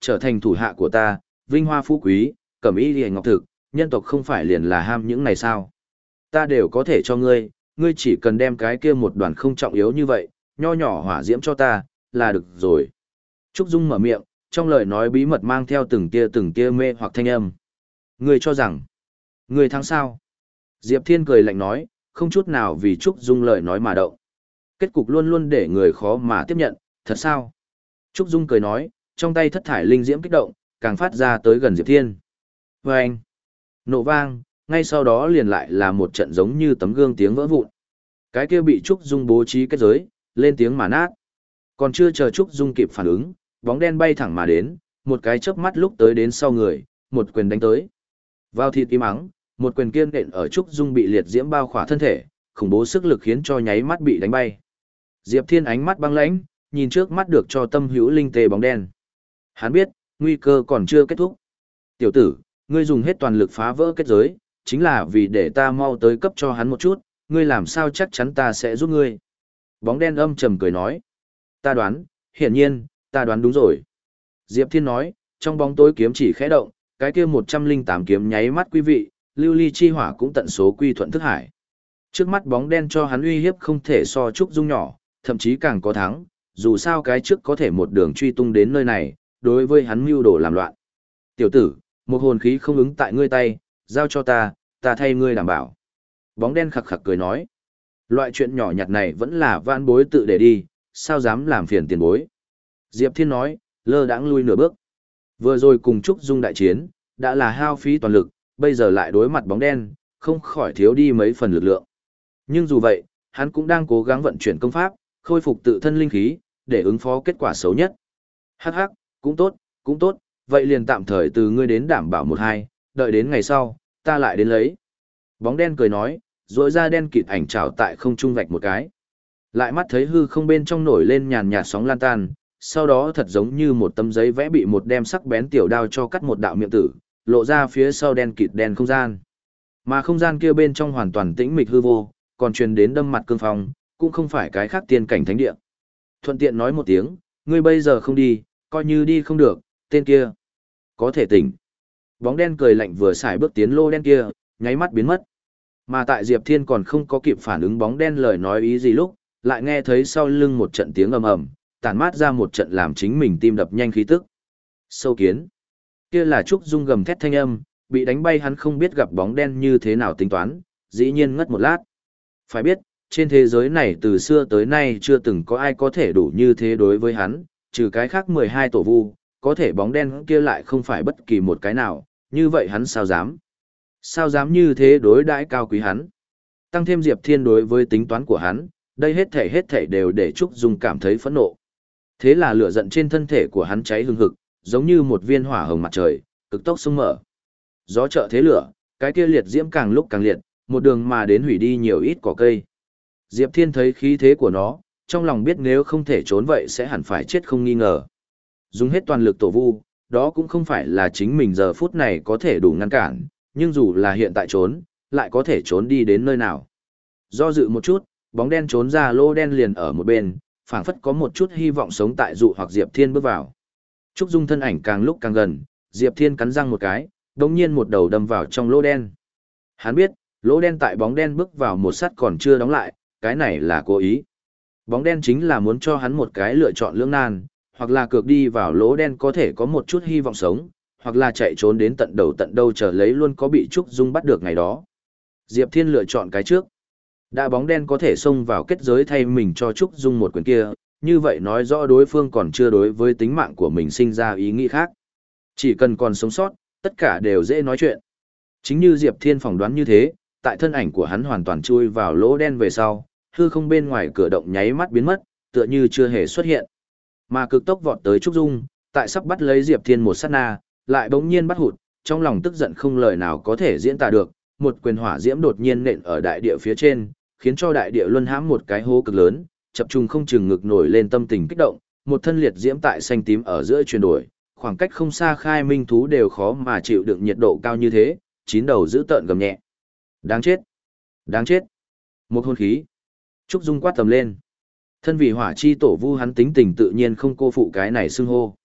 trở thành thủ hạ của ta, vinh hoa phú quý, cẩm y liễu ngọc thực, nhân tộc không phải liền là ham những này sao? Ta đều có thể cho ngươi, ngươi chỉ cần đem cái kia một đoàn không trọng yếu như vậy, nho nhỏ hỏa diễm cho ta, là được rồi. Trúc Dung mở miệng, trong lời nói bí mật mang theo từng tia từng tia mê hoặc thanh âm. Ngươi cho rằng, ngươi thắng sao? Diệp Thiên cười lạnh nói, không chút nào vì Trúc Dung lời nói mà động. Kết cục luôn luôn để người khó mà tiếp nhận, thật sao? Trúc Dung cười nói, trong tay thất thải linh diễm kích động, càng phát ra tới gần Diệp Thiên. Vâng! Nổ vang, ngay sau đó liền lại là một trận giống như tấm gương tiếng vỡ vụn. Cái kia bị Trúc Dung bố trí kết giới, lên tiếng mà nát. Còn chưa chờ Trúc Dung kịp phản ứng, bóng đen bay thẳng mà đến, một cái chớp mắt lúc tới đến sau người, một quyền đánh tới. Vào thịt im ắng, một quyền kiên nện ở Trúc Dung bị liệt diễm bao khỏa thân thể, khủng bố sức lực khiến cho nháy mắt bị đánh bay. Diệp Thiên ánh mắt băng lãnh, nhìn trước mắt được cho tâm hữu linh tê bóng đen. Hắn biết, nguy cơ còn chưa kết thúc. Tiểu tử, ngươi dùng hết toàn lực phá vỡ kết giới, chính là vì để ta mau tới cấp cho hắn một chút, ngươi làm sao chắc chắn ta sẽ giúp ngươi. Bóng đen âm trầm cười nói. Ta đoán, hiển nhiên, ta đoán đúng rồi. Diệp Thiên nói, trong bóng tối kiếm chỉ khẽ động, cái kia một trăm linh tám kiếm nháy mắt quý vị, lưu ly chi hỏa cũng tận số quy thuận thức hải. Trước mắt bóng đen cho hắn uy hiếp không thể so Trúc Dung nhỏ, thậm chí càng có thắng, dù sao cái trước có thể một đường truy tung đến nơi này, đối với hắn mưu đồ làm loạn. Tiểu tử, một hồn khí không ứng tại ngươi tay, giao cho ta, ta thay ngươi đảm bảo. Bóng đen khặc khặc cười nói. Loại chuyện nhỏ nhặt này vẫn là vãn bối tự để đi, sao dám làm phiền tiền bối. Diệp Thiên nói, lơ đãng lui nửa bước. Vừa rồi cùng Trúc Dung đại chiến, đã là hao phí toàn lực, bây giờ lại đối mặt bóng đen, không khỏi thiếu đi mấy phần lực lượng. Nhưng dù vậy, hắn cũng đang cố gắng vận chuyển công pháp, khôi phục tự thân linh khí, để ứng phó kết quả xấu nhất. Hắc hắc, cũng tốt, cũng tốt, vậy liền tạm thời từ ngươi đến đảm bảo một hai, đợi đến ngày sau, ta lại đến lấy. Bóng đen cười nói, rỗi ra đen kịt ảnh trảo tại không trung vạch một cái. Lại mắt thấy hư không bên trong nổi lên nhàn nhạt sóng lan tan, sau đó thật giống như một tấm giấy vẽ bị một đem sắc bén tiểu đao cho cắt một đạo miệng tử, lộ ra phía sau đen kịt đen không gian. Mà không gian kia bên trong hoàn toàn tĩnh mịch hư vô, còn truyền đến đâm mặt cương phong, cũng không phải cái khác tiên cảnh thánh địa. Thuận tiện nói một tiếng, ngươi bây giờ không đi, coi như đi không được, tên kia có thể tỉnh. Bóng đen cười lạnh vừa xài bước tiến lô đen kia, nháy mắt biến mất. Mà tại Diệp Thiên còn không có kịp phản ứng bóng đen lời nói ý gì lúc, lại nghe thấy sau lưng một trận tiếng ầm ầm, tản mát ra một trận làm chính mình tim đập nhanh khí tức. Sâu kiến. Kia là Trúc Dung gầm thét thanh âm, bị đánh bay hắn không biết gặp bóng đen như thế nào tính toán, dĩ nhiên ngất một lát. Phải biết, trên thế giới này từ xưa tới nay chưa từng có ai có thể đủ như thế đối với hắn, trừ cái khác mười hai tổ vu, có thể bóng đen kia lại không phải bất kỳ một cái nào, như vậy hắn sao dám? Sao dám như thế đối đãi cao quý hắn? Tăng thêm Diệp Thiên đối với tính toán của hắn, đây hết thể hết thể đều để Trúc Dung cảm thấy phẫn nộ. Thế là lửa giận trên thân thể của hắn cháy hừng hực, giống như một viên hỏa hồng mặt trời, cực tốc sung mở. Gió trợ thế lửa, cái kia liệt diễm càng lúc càng liệt, một đường mà đến hủy đi nhiều ít cỏ cây. Diệp Thiên thấy khí thế của nó, trong lòng biết nếu không thể trốn vậy sẽ hẳn phải chết không nghi ngờ. Dùng hết toàn lực tổ vu, đó cũng không phải là chính mình giờ phút này có thể đủ ngăn cản, nhưng dù là hiện tại trốn, lại có thể trốn đi đến nơi nào. Do dự một chút, bóng đen trốn ra lô đen liền ở một bên, phảng phất có một chút hy vọng sống tại dụ hoặc Diệp Thiên bước vào. Trúc Dung thân ảnh càng lúc càng gần, Diệp Thiên cắn răng một cái, đống nhiên một đầu đâm vào trong lỗ đen. Hắn biết, lỗ đen tại bóng đen bước vào một sắt còn chưa đóng lại, cái này là cố ý. Bóng đen chính là muốn cho hắn một cái lựa chọn lưỡng nan, hoặc là cược đi vào lỗ đen có thể có một chút hy vọng sống, hoặc là chạy trốn đến tận đầu tận đâu chờ lấy luôn có bị Trúc Dung bắt được ngày đó. Diệp Thiên lựa chọn cái trước. Đã bóng đen có thể xông vào kết giới thay mình cho Trúc Dung một quyền kia, như vậy nói rõ đối phương còn chưa đối với tính mạng của mình sinh ra ý nghĩ khác. Chỉ cần còn sống sót, tất cả đều dễ nói chuyện. Chính như Diệp Thiên phỏng đoán như thế, tại thân ảnh của hắn hoàn toàn chui vào lỗ đen về sau, hư không bên ngoài cửa động nháy mắt biến mất, tựa như chưa hề xuất hiện. Mà cực tốc vọt tới Trúc Dung, tại sắp bắt lấy Diệp Thiên một sát na, lại bỗng nhiên bắt hụt, trong lòng tức giận không lời nào có thể diễn tả được, một quyền hỏa diễm đột nhiên nện ở đại địa phía trên, khiến cho đại địa luân hãm một cái hố cực lớn, chập trùng không chừng ngực nổi lên tâm tình kích động, một thân liệt diễm tại xanh tím ở giữa chuyển đổi, khoảng cách không xa khai minh thú đều khó mà chịu đựng nhiệt độ cao như thế, chín đầu giữ tợn gầm nhẹ. Đáng chết! Đáng chết! Một hồn khí. Trúc Dung quát tầm lên. Thân vị hỏa chi tổ vu hắn tính tình tự nhiên không cô phụ cái này xưng hô.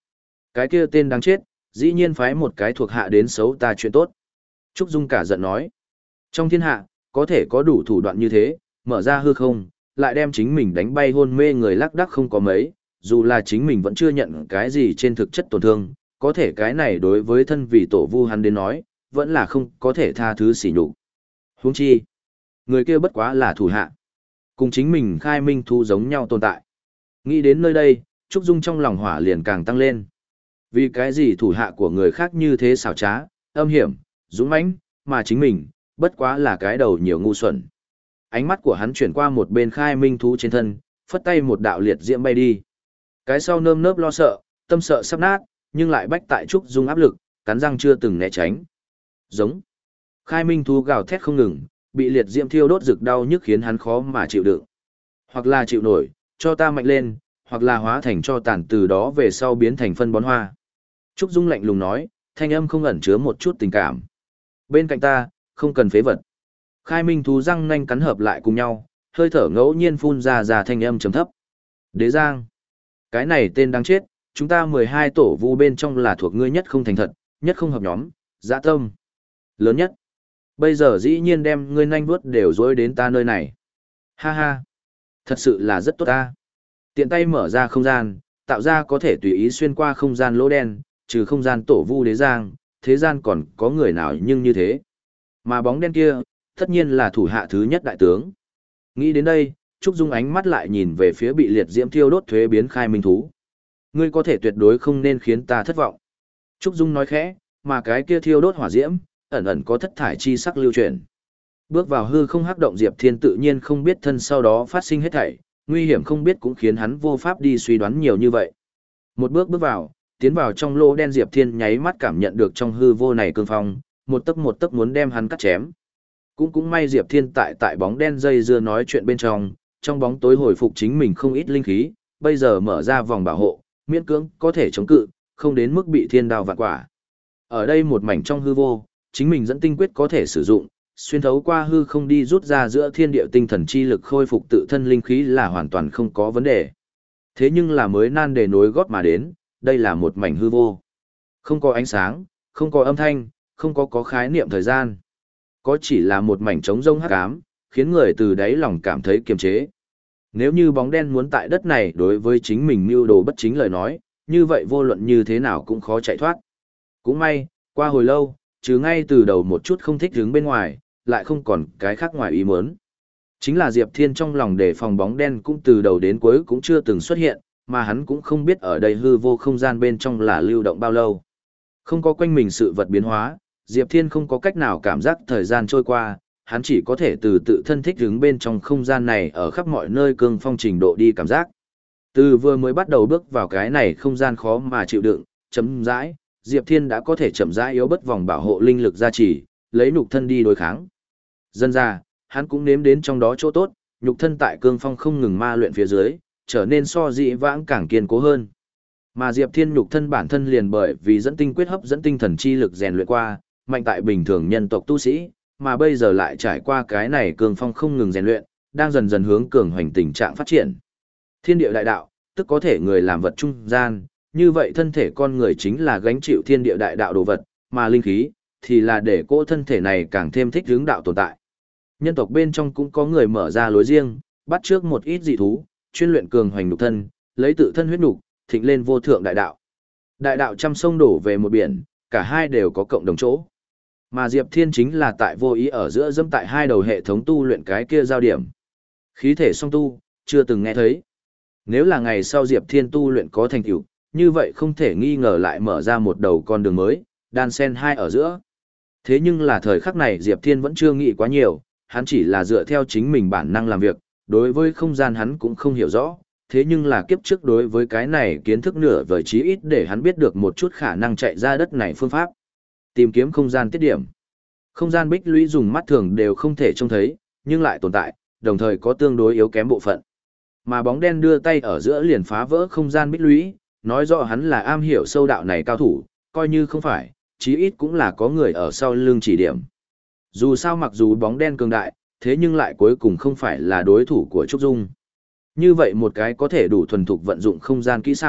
Cái kia tên đáng chết, dĩ nhiên phái một cái thuộc hạ đến xấu ta chuyện tốt. Trúc Dung cả giận nói. Trong thiên hạ, có thể có đủ thủ đoạn như thế, mở ra hư không, lại đem chính mình đánh bay hôn mê người lác đác không có mấy, dù là chính mình vẫn chưa nhận cái gì trên thực chất tổn thương, có thể cái này đối với thân vị tổ vu hắn đến nói, vẫn là không có thể tha thứ sỉ nhục. Huống chi, người kia bất quá là thủ hạ, cùng chính mình khai minh thu giống nhau tồn tại. Nghĩ đến nơi đây, Trúc Dung trong lòng hỏa liền càng tăng lên. Vì cái gì thủ hạ của người khác như thế xảo trá, âm hiểm, dũng mãnh, mà chính mình, bất quá là cái đầu nhiều ngu xuẩn. Ánh mắt của hắn chuyển qua một bên khai minh thú trên thân, phất tay một đạo liệt diễm bay đi. Cái sau nơm nớp lo sợ, tâm sợ sắp nát, nhưng lại bách tại Trúc Dung áp lực, cắn răng chưa từng né tránh. Giống. Khai minh thú gào thét không ngừng, bị liệt diễm thiêu đốt rực đau nhức khiến hắn khó mà chịu đựng. Hoặc là chịu nổi, cho ta mạnh lên, hoặc là hóa thành cho tàn từ đó về sau biến thành phân bón hoa. Trúc Dung lạnh lùng nói, thanh âm không ẩn chứa một chút tình cảm. Bên cạnh ta, không cần phế vật. Khai minh thú răng nanh cắn hợp lại cùng nhau, hơi thở ngẫu nhiên phun ra ra thanh âm trầm thấp. Đế Giang. Cái này tên đáng chết, chúng ta mười hai tổ vu bên trong là thuộc ngươi nhất không thành thật, nhất không hợp nhóm, dã tâm. Lớn nhất. Bây giờ dĩ nhiên đem ngươi nanh vuốt đều dối đến ta nơi này. Ha ha. Thật sự là rất tốt ta. Tiện tay mở ra không gian, tạo ra có thể tùy ý xuyên qua không gian lỗ đen, trừ không gian tổ vu Đế Giang, thế gian còn có người nào nhưng như thế. Mà bóng đen kia, tất nhiên là thủ hạ thứ nhất đại tướng. Nghĩ đến đây, Trúc Dung ánh mắt lại nhìn về phía bị liệt diễm thiêu đốt thuế biến khai minh thú. Ngươi có thể tuyệt đối không nên khiến ta thất vọng. Trúc Dung nói khẽ, mà cái kia thiêu đốt hỏa diễm, ẩn ẩn có thất thải chi sắc lưu truyền. Bước vào hư không hắc động Diệp Thiên tự nhiên không biết thân sau đó phát sinh hết thảy, nguy hiểm không biết cũng khiến hắn vô pháp đi suy đoán nhiều như vậy. Một bước bước vào, tiến vào trong lỗ đen Diệp Thiên nháy mắt cảm nhận được trong hư vô này cương phong, một tấc một tấc muốn đem hắn cắt chém. Cũng cũng may Diệp Thiên tại tại bóng đen dây dưa nói chuyện bên trong, trong bóng tối hồi phục chính mình không ít linh khí, bây giờ mở ra vòng bảo hộ, miễn cưỡng có thể chống cự, không đến mức bị thiên đao vạn quả. Ở đây một mảnh trong hư vô, chính mình dẫn tinh quyết có thể sử dụng, xuyên thấu qua hư không đi rút ra giữa thiên địa tinh thần chi lực khôi phục tự thân linh khí là hoàn toàn không có vấn đề. Thế nhưng là mới nan đề nối gót mà đến, đây là một mảnh hư vô. Không có ánh sáng, không có âm thanh, không có có khái niệm thời gian. Có chỉ là một mảnh trống rông hắc ám, khiến người từ đáy lòng cảm thấy kiềm chế. Nếu như bóng đen muốn tại đất này đối với chính mình mưu đồ bất chính lời nói, như vậy vô luận như thế nào cũng khó chạy thoát. Cũng may, qua hồi lâu, chứ ngay từ đầu một chút không thích đứng bên ngoài, lại không còn cái khác ngoài ý muốn. Chính là Diệp Thiên trong lòng để phòng bóng đen cũng từ đầu đến cuối cũng chưa từng xuất hiện, mà hắn cũng không biết ở đây hư vô không gian bên trong là lưu động bao lâu. Không có quanh mình sự vật biến hóa, Diệp Thiên không có cách nào cảm giác thời gian trôi qua, hắn chỉ có thể từ tự thân thích đứng bên trong không gian này ở khắp mọi nơi cương phong trình độ đi cảm giác. Từ vừa mới bắt đầu bước vào cái này không gian khó mà chịu đựng, chấm rãi, Diệp Thiên đã có thể chậm rãi yếu bất vòng bảo hộ linh lực gia trì, lấy nhục thân đi đối kháng. Dân ra, hắn cũng nếm đến trong đó chỗ tốt, nhục thân tại cương phong không ngừng ma luyện phía dưới, trở nên so dị vãng càng kiên cố hơn. Mà Diệp Thiên nhục thân bản thân liền bởi vì dẫn tinh quyết hấp dẫn tinh thần chi lực rèn luyện qua, mạnh tại bình thường nhân tộc tu sĩ, mà bây giờ lại trải qua cái này cương phong không ngừng rèn luyện, đang dần dần hướng cường hoành tình trạng phát triển. Thiên địa đại đạo, tức có thể người làm vật trung gian, như vậy thân thể con người chính là gánh chịu thiên địa đại đạo đồ vật, mà linh khí thì là để cỗ thân thể này càng thêm thích hướng đạo tồn tại. Nhân tộc bên trong cũng có người mở ra lối riêng, bắt trước một ít dị thú, chuyên luyện cường hoành nhục thân, lấy tự thân huyết nhục, thịnh lên vô thượng đại đạo. Đại đạo trăm sông đổ về một biển, cả hai đều có cộng đồng chỗ. Mà Diệp Thiên chính là tại vô ý ở giữa dẫm tại hai đầu hệ thống tu luyện cái kia giao điểm. Khí thể song tu, chưa từng nghe thấy. Nếu là ngày sau Diệp Thiên tu luyện có thành tựu, như vậy không thể nghi ngờ lại mở ra một đầu con đường mới, đan sen hai ở giữa. Thế nhưng là thời khắc này Diệp Thiên vẫn chưa nghĩ quá nhiều, hắn chỉ là dựa theo chính mình bản năng làm việc, đối với không gian hắn cũng không hiểu rõ, thế nhưng là kiếp trước đối với cái này kiến thức nửa vời chí ít để hắn biết được một chút khả năng chạy ra đất này phương pháp. Tìm kiếm không gian tiết điểm. Không gian bích lũy dùng mắt thường đều không thể trông thấy, nhưng lại tồn tại, đồng thời có tương đối yếu kém bộ phận. Mà bóng đen đưa tay ở giữa liền phá vỡ không gian bích lũy, nói rõ hắn là am hiểu sâu đạo này cao thủ, coi như không phải, chí ít cũng là có người ở sau lưng chỉ điểm. Dù sao mặc dù bóng đen cường đại, thế nhưng lại cuối cùng không phải là đối thủ của Trúc Dung. Như vậy một cái có thể đủ thuần thục vận dụng không gian kỹ xảo,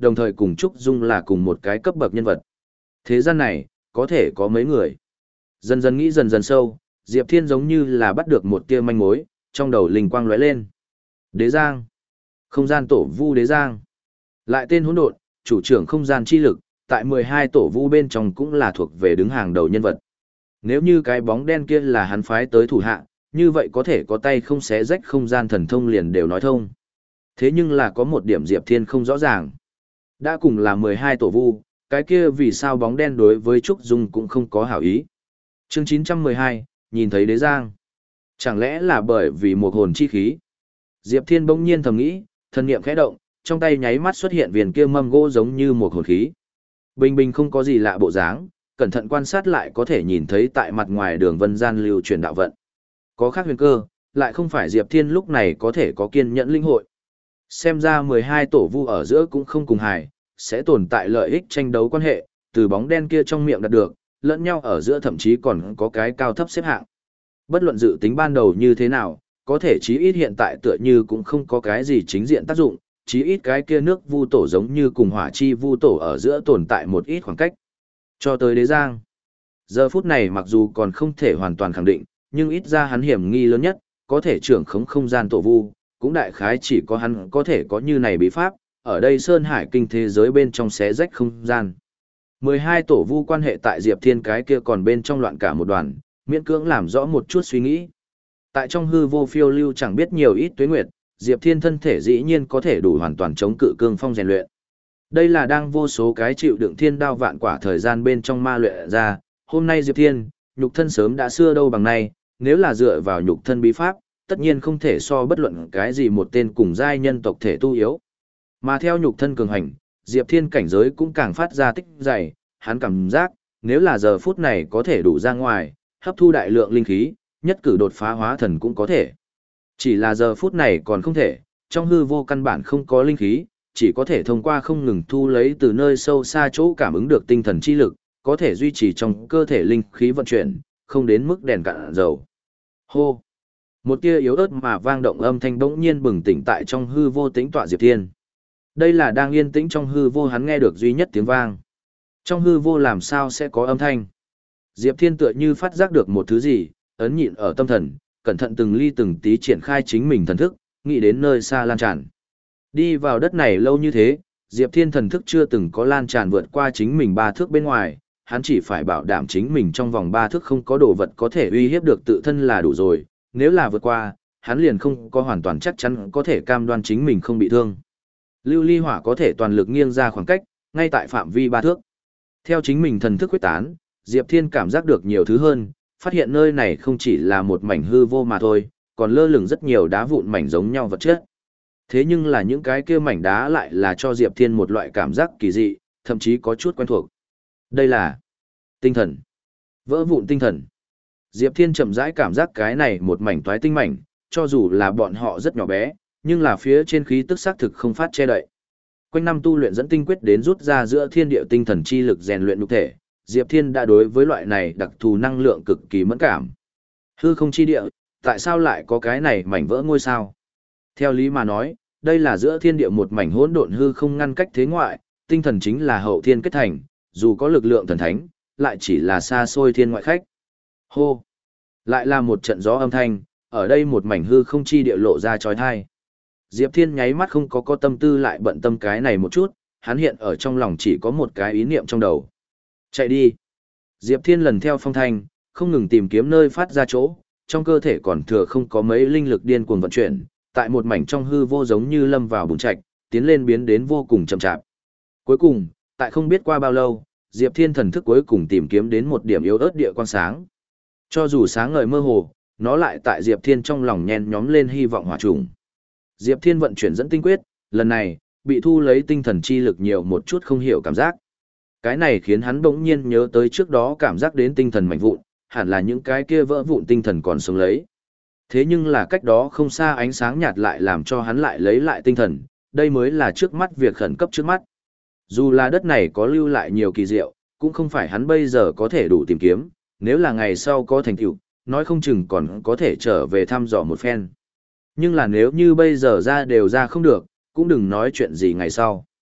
đồng thời cùng Trúc Dung là cùng một cái cấp bậc nhân vật. Thế gian này, có thể có mấy người. Dần dần nghĩ dần dần sâu, Diệp Thiên giống như là bắt được một tia manh mối, trong đầu linh quang lóe lên. Đế Giang. Không gian tổ vu Đế Giang. Lại tên hỗn độn, chủ trưởng không gian chi lực, tại mười hai tổ vu bên trong cũng là thuộc về đứng hàng đầu nhân vật. Nếu như cái bóng đen kia là hắn phái tới thủ hạ, như vậy có thể có tay không xé rách không gian thần thông liền đều nói thông. Thế nhưng là có một điểm Diệp Thiên không rõ ràng. Đã cùng là mười hai tổ vu, cái kia vì sao bóng đen đối với Trúc Dung cũng không có hảo ý. Chương chín trăm mười hai, nhìn thấy Đế Giang. Chẳng lẽ là bởi vì một hồn chi khí? Diệp Thiên bỗng nhiên thầm nghĩ, thần niệm khẽ động, trong tay nháy mắt xuất hiện viền kia mâm gỗ giống như một hồn khí. Bình bình không có gì lạ bộ dáng, cẩn thận quan sát lại có thể nhìn thấy tại mặt ngoài đường vân gian lưu truyền đạo vận. Có khác huyền cơ, lại không phải Diệp Thiên lúc này có thể có kiên nhẫn linh hội. Xem ra mười hai tổ vu ở giữa cũng không cùng hài, sẽ tồn tại lợi ích tranh đấu quan hệ, từ bóng đen kia trong miệng đạt được, lẫn nhau ở giữa thậm chí còn có cái cao thấp xếp hạng. Bất luận dự tính ban đầu như thế nào, có thể chí ít hiện tại tựa như cũng không có cái gì chính diện tác dụng, chí ít cái kia nước vu tổ giống như cùng hỏa chi vu tổ ở giữa tồn tại một ít khoảng cách. Cho tới Đế Giang. Giờ phút này mặc dù còn không thể hoàn toàn khẳng định, nhưng ít ra hắn hiểm nghi lớn nhất, có thể trưởng khống không gian tổ vu, cũng đại khái chỉ có hắn có thể có như này bí pháp, ở đây Sơn Hải kinh thế giới bên trong xé rách không gian. mười hai tổ vu quan hệ tại Diệp Thiên cái kia còn bên trong loạn cả một đoàn, miễn cưỡng làm rõ một chút suy nghĩ. Tại trong hư vô phiêu lưu chẳng biết nhiều ít tuế nguyệt, Diệp Thiên thân thể dĩ nhiên có thể đủ hoàn toàn chống cự cương phong rèn luyện. Đây là đang vô số cái chịu đựng thiên đao vạn quả thời gian bên trong ma luyện ra, hôm nay Diệp Thiên, nhục thân sớm đã xưa đâu bằng nay, nếu là dựa vào nhục thân bí pháp, tất nhiên không thể so bất luận cái gì một tên cùng giai nhân tộc thể tu yếu. Mà theo nhục thân cường hành, Diệp Thiên cảnh giới cũng càng phát ra tích dày, hắn cảm giác, nếu là giờ phút này có thể đủ ra ngoài, hấp thu đại lượng linh khí, nhất cử đột phá hóa thần cũng có thể. Chỉ là giờ phút này còn không thể, trong hư vô căn bản không có linh khí, chỉ có thể thông qua không ngừng thu lấy từ nơi sâu xa chỗ cảm ứng được tinh thần chi lực, có thể duy trì trong cơ thể linh khí vận chuyển, không đến mức đèn cạn dầu. Hô! Một tia yếu ớt mà vang động âm thanh bỗng nhiên bừng tỉnh tại trong hư vô tĩnh tọa Diệp Thiên. Đây là đang yên tĩnh trong hư vô hắn nghe được duy nhất tiếng vang. Trong hư vô làm sao sẽ có âm thanh? Diệp Thiên tựa như phát giác được một thứ gì, ấn nhịn ở tâm thần, cẩn thận từng ly từng tí triển khai chính mình thần thức, nghĩ đến nơi xa lan tràn. Đi vào đất này lâu như thế, Diệp Thiên thần thức chưa từng có lan tràn vượt qua chính mình ba thước bên ngoài, hắn chỉ phải bảo đảm chính mình trong vòng ba thước không có đồ vật có thể uy hiếp được tự thân là đủ rồi, nếu là vượt qua, hắn liền không có hoàn toàn chắc chắn có thể cam đoan chính mình không bị thương. Lưu ly hỏa có thể toàn lực nghiêng ra khoảng cách, ngay tại phạm vi ba thước. Theo chính mình thần thức quyết tán, Diệp Thiên cảm giác được nhiều thứ hơn, phát hiện nơi này không chỉ là một mảnh hư vô mà thôi, còn lơ lửng rất nhiều đá vụn mảnh giống nhau vật chất. Thế nhưng là những cái kia mảnh đá lại là cho Diệp Thiên một loại cảm giác kỳ dị, thậm chí có chút quen thuộc. Đây là tinh thần. Vỡ vụn tinh thần. Diệp Thiên chậm rãi cảm giác cái này một mảnh toái tinh mảnh, cho dù là bọn họ rất nhỏ bé, nhưng là phía trên khí tức xác thực không phát che đậy. Quanh năm tu luyện dẫn tinh quyết đến rút ra giữa thiên địa tinh thần chi lực rèn luyện nhục thể, Diệp Thiên đã đối với loại này đặc thù năng lượng cực kỳ mẫn cảm. Hư không chi địa, tại sao lại có cái này mảnh vỡ ngôi sao? Theo lý mà nói, đây là giữa thiên địa một mảnh hỗn độn hư không ngăn cách thế ngoại, tinh thần chính là hậu thiên kết thành, dù có lực lượng thần thánh, lại chỉ là xa xôi thiên ngoại khách. Hô! Lại là một trận gió âm thanh, ở đây một mảnh hư không chi địa lộ ra chói tai. Diệp Thiên nháy mắt không có có tâm tư lại bận tâm cái này một chút, hắn hiện ở trong lòng chỉ có một cái ý niệm trong đầu. Chạy đi! Diệp Thiên lần theo phong thanh, không ngừng tìm kiếm nơi phát ra chỗ, trong cơ thể còn thừa không có mấy linh lực điên cuồng vận chuyển, tại một mảnh trong hư vô giống như lâm vào bùn trạch, tiến lên biến đến vô cùng chậm chạp. Cuối cùng, tại không biết qua bao lâu, Diệp Thiên thần thức cuối cùng tìm kiếm đến một điểm yếu ớt địa quang sáng. Cho dù sáng ngời mơ hồ, nó lại tại Diệp Thiên trong lòng nhen nhóm lên hy vọng hỏa trùng. Diệp Thiên vận chuyển dẫn tinh quyết, lần này, bị thu lấy tinh thần chi lực nhiều một chút không hiểu cảm giác. Cái này khiến hắn bỗng nhiên nhớ tới trước đó cảm giác đến tinh thần mạnh vụn, hẳn là những cái kia vỡ vụn tinh thần còn sống lấy. Thế nhưng là cách đó không xa ánh sáng nhạt lại làm cho hắn lại lấy lại tinh thần, đây mới là trước mắt việc khẩn cấp trước mắt. Dù là đất này có lưu lại nhiều kỳ diệu, cũng không phải hắn bây giờ có thể đủ tìm kiếm, nếu là ngày sau có thành tựu, nói không chừng còn có thể trở về thăm dò một phen. Nhưng là nếu như bây giờ ra đều ra không được, cũng đừng nói chuyện gì ngày sau.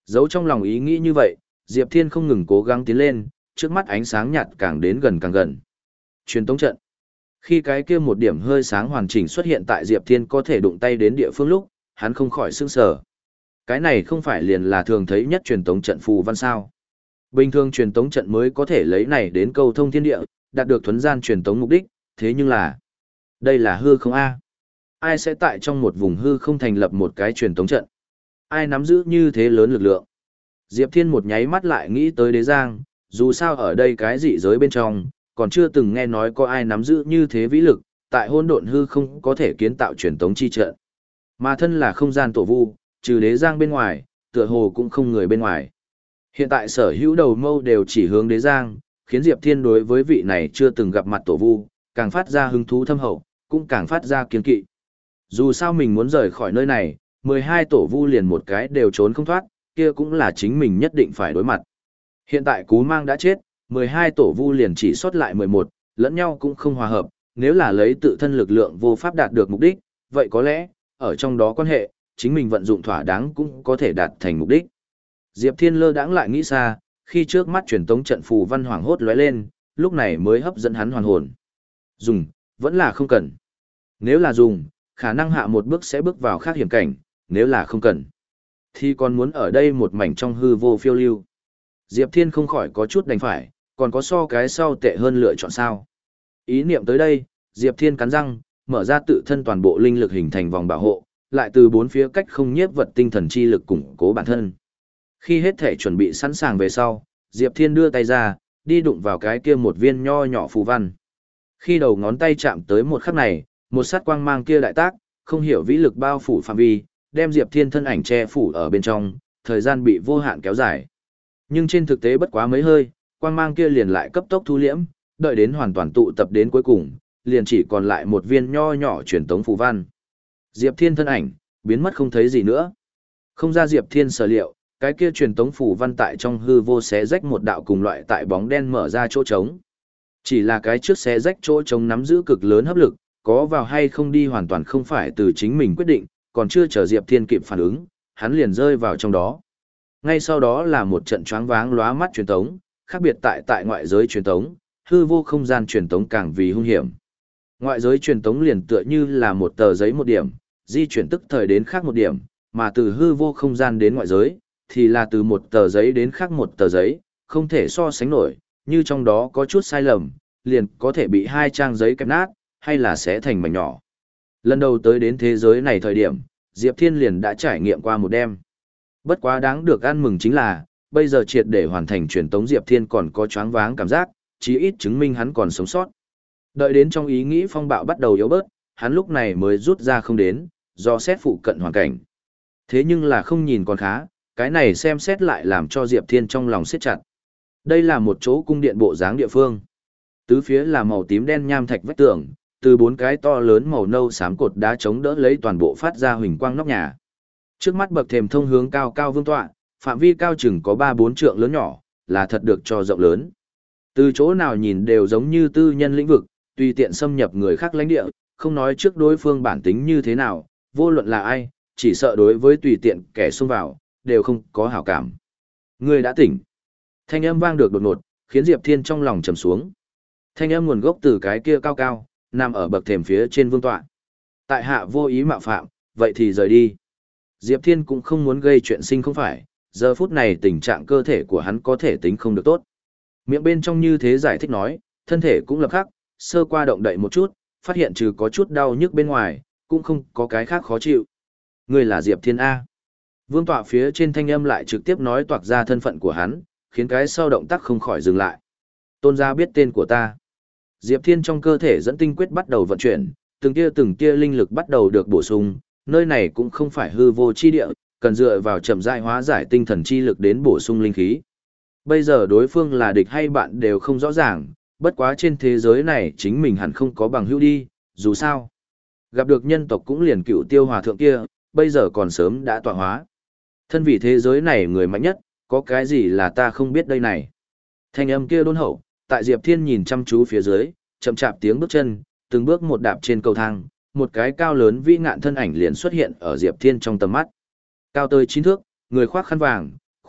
Giấu trong lòng ý nghĩ như vậy, Diệp Thiên không ngừng cố gắng tiến lên, trước mắt ánh sáng nhạt càng đến gần càng gần. Truyền tống trận. Khi cái kia một điểm hơi sáng hoàn chỉnh xuất hiện tại Diệp Thiên có thể đụng tay đến địa phương lúc, hắn không khỏi sửng sở. Cái này không phải liền là thường thấy nhất truyền tống trận phù văn sao? Bình thường truyền tống trận mới có thể lấy này đến câu thông thiên địa, đạt được thuấn gian truyền tống mục đích, thế nhưng là đây là hư không a. Ai sẽ tại trong một vùng hư không thành lập một cái truyền tống trận? Ai nắm giữ như thế lớn lực lượng? Diệp Thiên một nháy mắt lại nghĩ tới Đế Giang, dù sao ở đây cái dị giới bên trong, còn chưa từng nghe nói có ai nắm giữ như thế vĩ lực, tại hỗn độn hư không có thể kiến tạo truyền tống chi trận. Mà thân là không gian tổ vu, trừ Đế Giang bên ngoài, tựa hồ cũng không người bên ngoài. Hiện tại sở hữu đầu mâu đều chỉ hướng Đế Giang, khiến Diệp Thiên đối với vị này chưa từng gặp mặt tổ vu, càng phát ra hứng thú thâm hậu, cũng càng phát ra kiên kỵ. Dù sao mình muốn rời khỏi nơi này, mười hai tổ vu liền một cái đều trốn không thoát, kia cũng là chính mình nhất định phải đối mặt. Hiện tại Cú Mang đã chết, mười hai tổ vu liền chỉ sót lại mười một, lẫn nhau cũng không hòa hợp, nếu là lấy tự thân lực lượng vô pháp đạt được mục đích, vậy có lẽ, ở trong đó quan hệ, chính mình vận dụng thỏa đáng cũng có thể đạt thành mục đích. Diệp Thiên lơ đãng lại nghĩ xa, khi trước mắt truyền tống trận phù văn hoàng hốt lóe lên, lúc này mới hấp dẫn hắn hoàn hồn. Dùng, vẫn là không cần. Nếu là dùng, khả năng hạ một bước sẽ bước vào khác hiểm cảnh, nếu là không cần, thì còn muốn ở đây một mảnh trong hư vô phiêu lưu. Diệp Thiên không khỏi có chút đành phải, còn có so cái sau tệ hơn lựa chọn sao. Ý niệm tới đây, Diệp Thiên cắn răng, mở ra tự thân toàn bộ linh lực hình thành vòng bảo hộ, lại từ bốn phía cách không nhiếp vật tinh thần chi lực củng cố bản thân. Khi hết thể chuẩn bị sẵn sàng về sau, Diệp Thiên đưa tay ra, đi đụng vào cái kia một viên nho nhỏ phù văn. Khi đầu ngón tay chạm tới một khắc này, một sát quang mang kia đại tác, không hiểu vĩ lực bao phủ phạm vi, đem Diệp Thiên thân ảnh che phủ ở bên trong, thời gian bị vô hạn kéo dài. Nhưng trên thực tế bất quá mấy hơi, quang mang kia liền lại cấp tốc thu liễm, đợi đến hoàn toàn tụ tập đến cuối cùng, liền chỉ còn lại một viên nho nhỏ truyền tống phù văn. Diệp Thiên thân ảnh biến mất không thấy gì nữa. Không ra Diệp Thiên sở liệu, cái kia truyền tống phù văn tại trong hư vô xé rách một đạo cùng loại tại bóng đen mở ra chỗ trống. Chỉ là cái trước xé rách chỗ trống nắm giữ cực lớn hấp lực, có vào hay không đi hoàn toàn không phải từ chính mình quyết định, còn chưa chờ Diệp Thiên kịp phản ứng, hắn liền rơi vào trong đó. Ngay sau đó là một trận choáng váng lóa mắt truyền tống, khác biệt tại tại ngoại giới truyền tống, hư vô không gian truyền tống càng vì hung hiểm. Ngoại giới truyền tống liền tựa như là một tờ giấy một điểm, di chuyển tức thời đến khác một điểm, mà từ hư vô không gian đến ngoại giới, thì là từ một tờ giấy đến khác một tờ giấy, không thể so sánh nổi, như trong đó có chút sai lầm, liền có thể bị hai trang giấy kẹp nát, hay là sẽ thành mảnh nhỏ. Lần đầu tới đến thế giới này thời điểm, Diệp Thiên liền đã trải nghiệm qua một đêm. Bất quá đáng được ăn mừng chính là, bây giờ triệt để hoàn thành truyền tống Diệp Thiên còn có choáng váng cảm giác, chí ít chứng minh hắn còn sống sót. Đợi đến trong ý nghĩ phong bạo bắt đầu yếu bớt, hắn lúc này mới rút ra không đến, do xét phụ cận hoàn cảnh. Thế nhưng là không nhìn còn khá, cái này xem xét lại làm cho Diệp Thiên trong lòng siết chặt. Đây là một chỗ cung điện bộ dáng địa phương. Tứ phía là màu tím đen nham thạch vách tường, từ bốn cái to lớn màu nâu xám cột đá chống đỡ lấy toàn bộ phát ra huỳnh quang nóc nhà. Trước mắt bậc thềm thông hướng cao cao vương tọa, phạm vi cao chừng có ba bốn trượng lớn nhỏ, là thật được cho rộng lớn. Từ chỗ nào nhìn đều giống như tư nhân lĩnh vực, tùy tiện xâm nhập người khác lãnh địa, không nói trước đối phương bản tính như thế nào, vô luận là ai, chỉ sợ đối với tùy tiện kẻ xông vào, đều không có hảo cảm. Người đã tỉnh. Thanh âm vang được đột ngột, khiến Diệp Thiên trong lòng trầm xuống. Thanh âm nguồn gốc từ cái kia cao cao, nằm ở bậc thềm phía trên vương tọa. Tại hạ vô ý mạo phạm, vậy thì rời đi. Diệp Thiên cũng không muốn gây chuyện sinh không phải, giờ phút này tình trạng cơ thể của hắn có thể tính không được tốt. Miệng bên trong như thế giải thích nói, thân thể cũng lập khắc, sơ qua động đậy một chút, phát hiện trừ có chút đau nhức bên ngoài, cũng không có cái khác khó chịu. Người là Diệp Thiên A. Vương tọa phía trên thanh âm lại trực tiếp nói toạc ra thân phận của hắn, khiến cái sau động tác không khỏi dừng lại. Tôn gia biết tên của ta. Diệp Thiên trong cơ thể dẫn tinh quyết bắt đầu vận chuyển, từng tia từng tia linh lực bắt đầu được bổ sung, nơi này cũng không phải hư vô chi địa, cần dựa vào chậm rãi hóa giải tinh thần chi lực đến bổ sung linh khí. Bây giờ đối phương là địch hay bạn đều không rõ ràng, bất quá trên thế giới này chính mình hẳn không có bằng hữu đi, dù sao. Gặp được nhân tộc cũng liền cựu tiêu hòa thượng kia, bây giờ còn sớm đã tọa hóa. Thân vì thế giới này người mạnh nhất, có cái gì là ta không biết đây này. Thanh âm kia đôn hậu, tại Diệp Thiên nhìn chăm chú phía dưới, chậm chạp tiếng bước chân, từng bước một đạp trên cầu thang, một cái cao lớn vĩ ngạn thân ảnh liền xuất hiện ở Diệp Thiên trong tầm mắt. Cao tới chín thước, người khoác khăn vàng,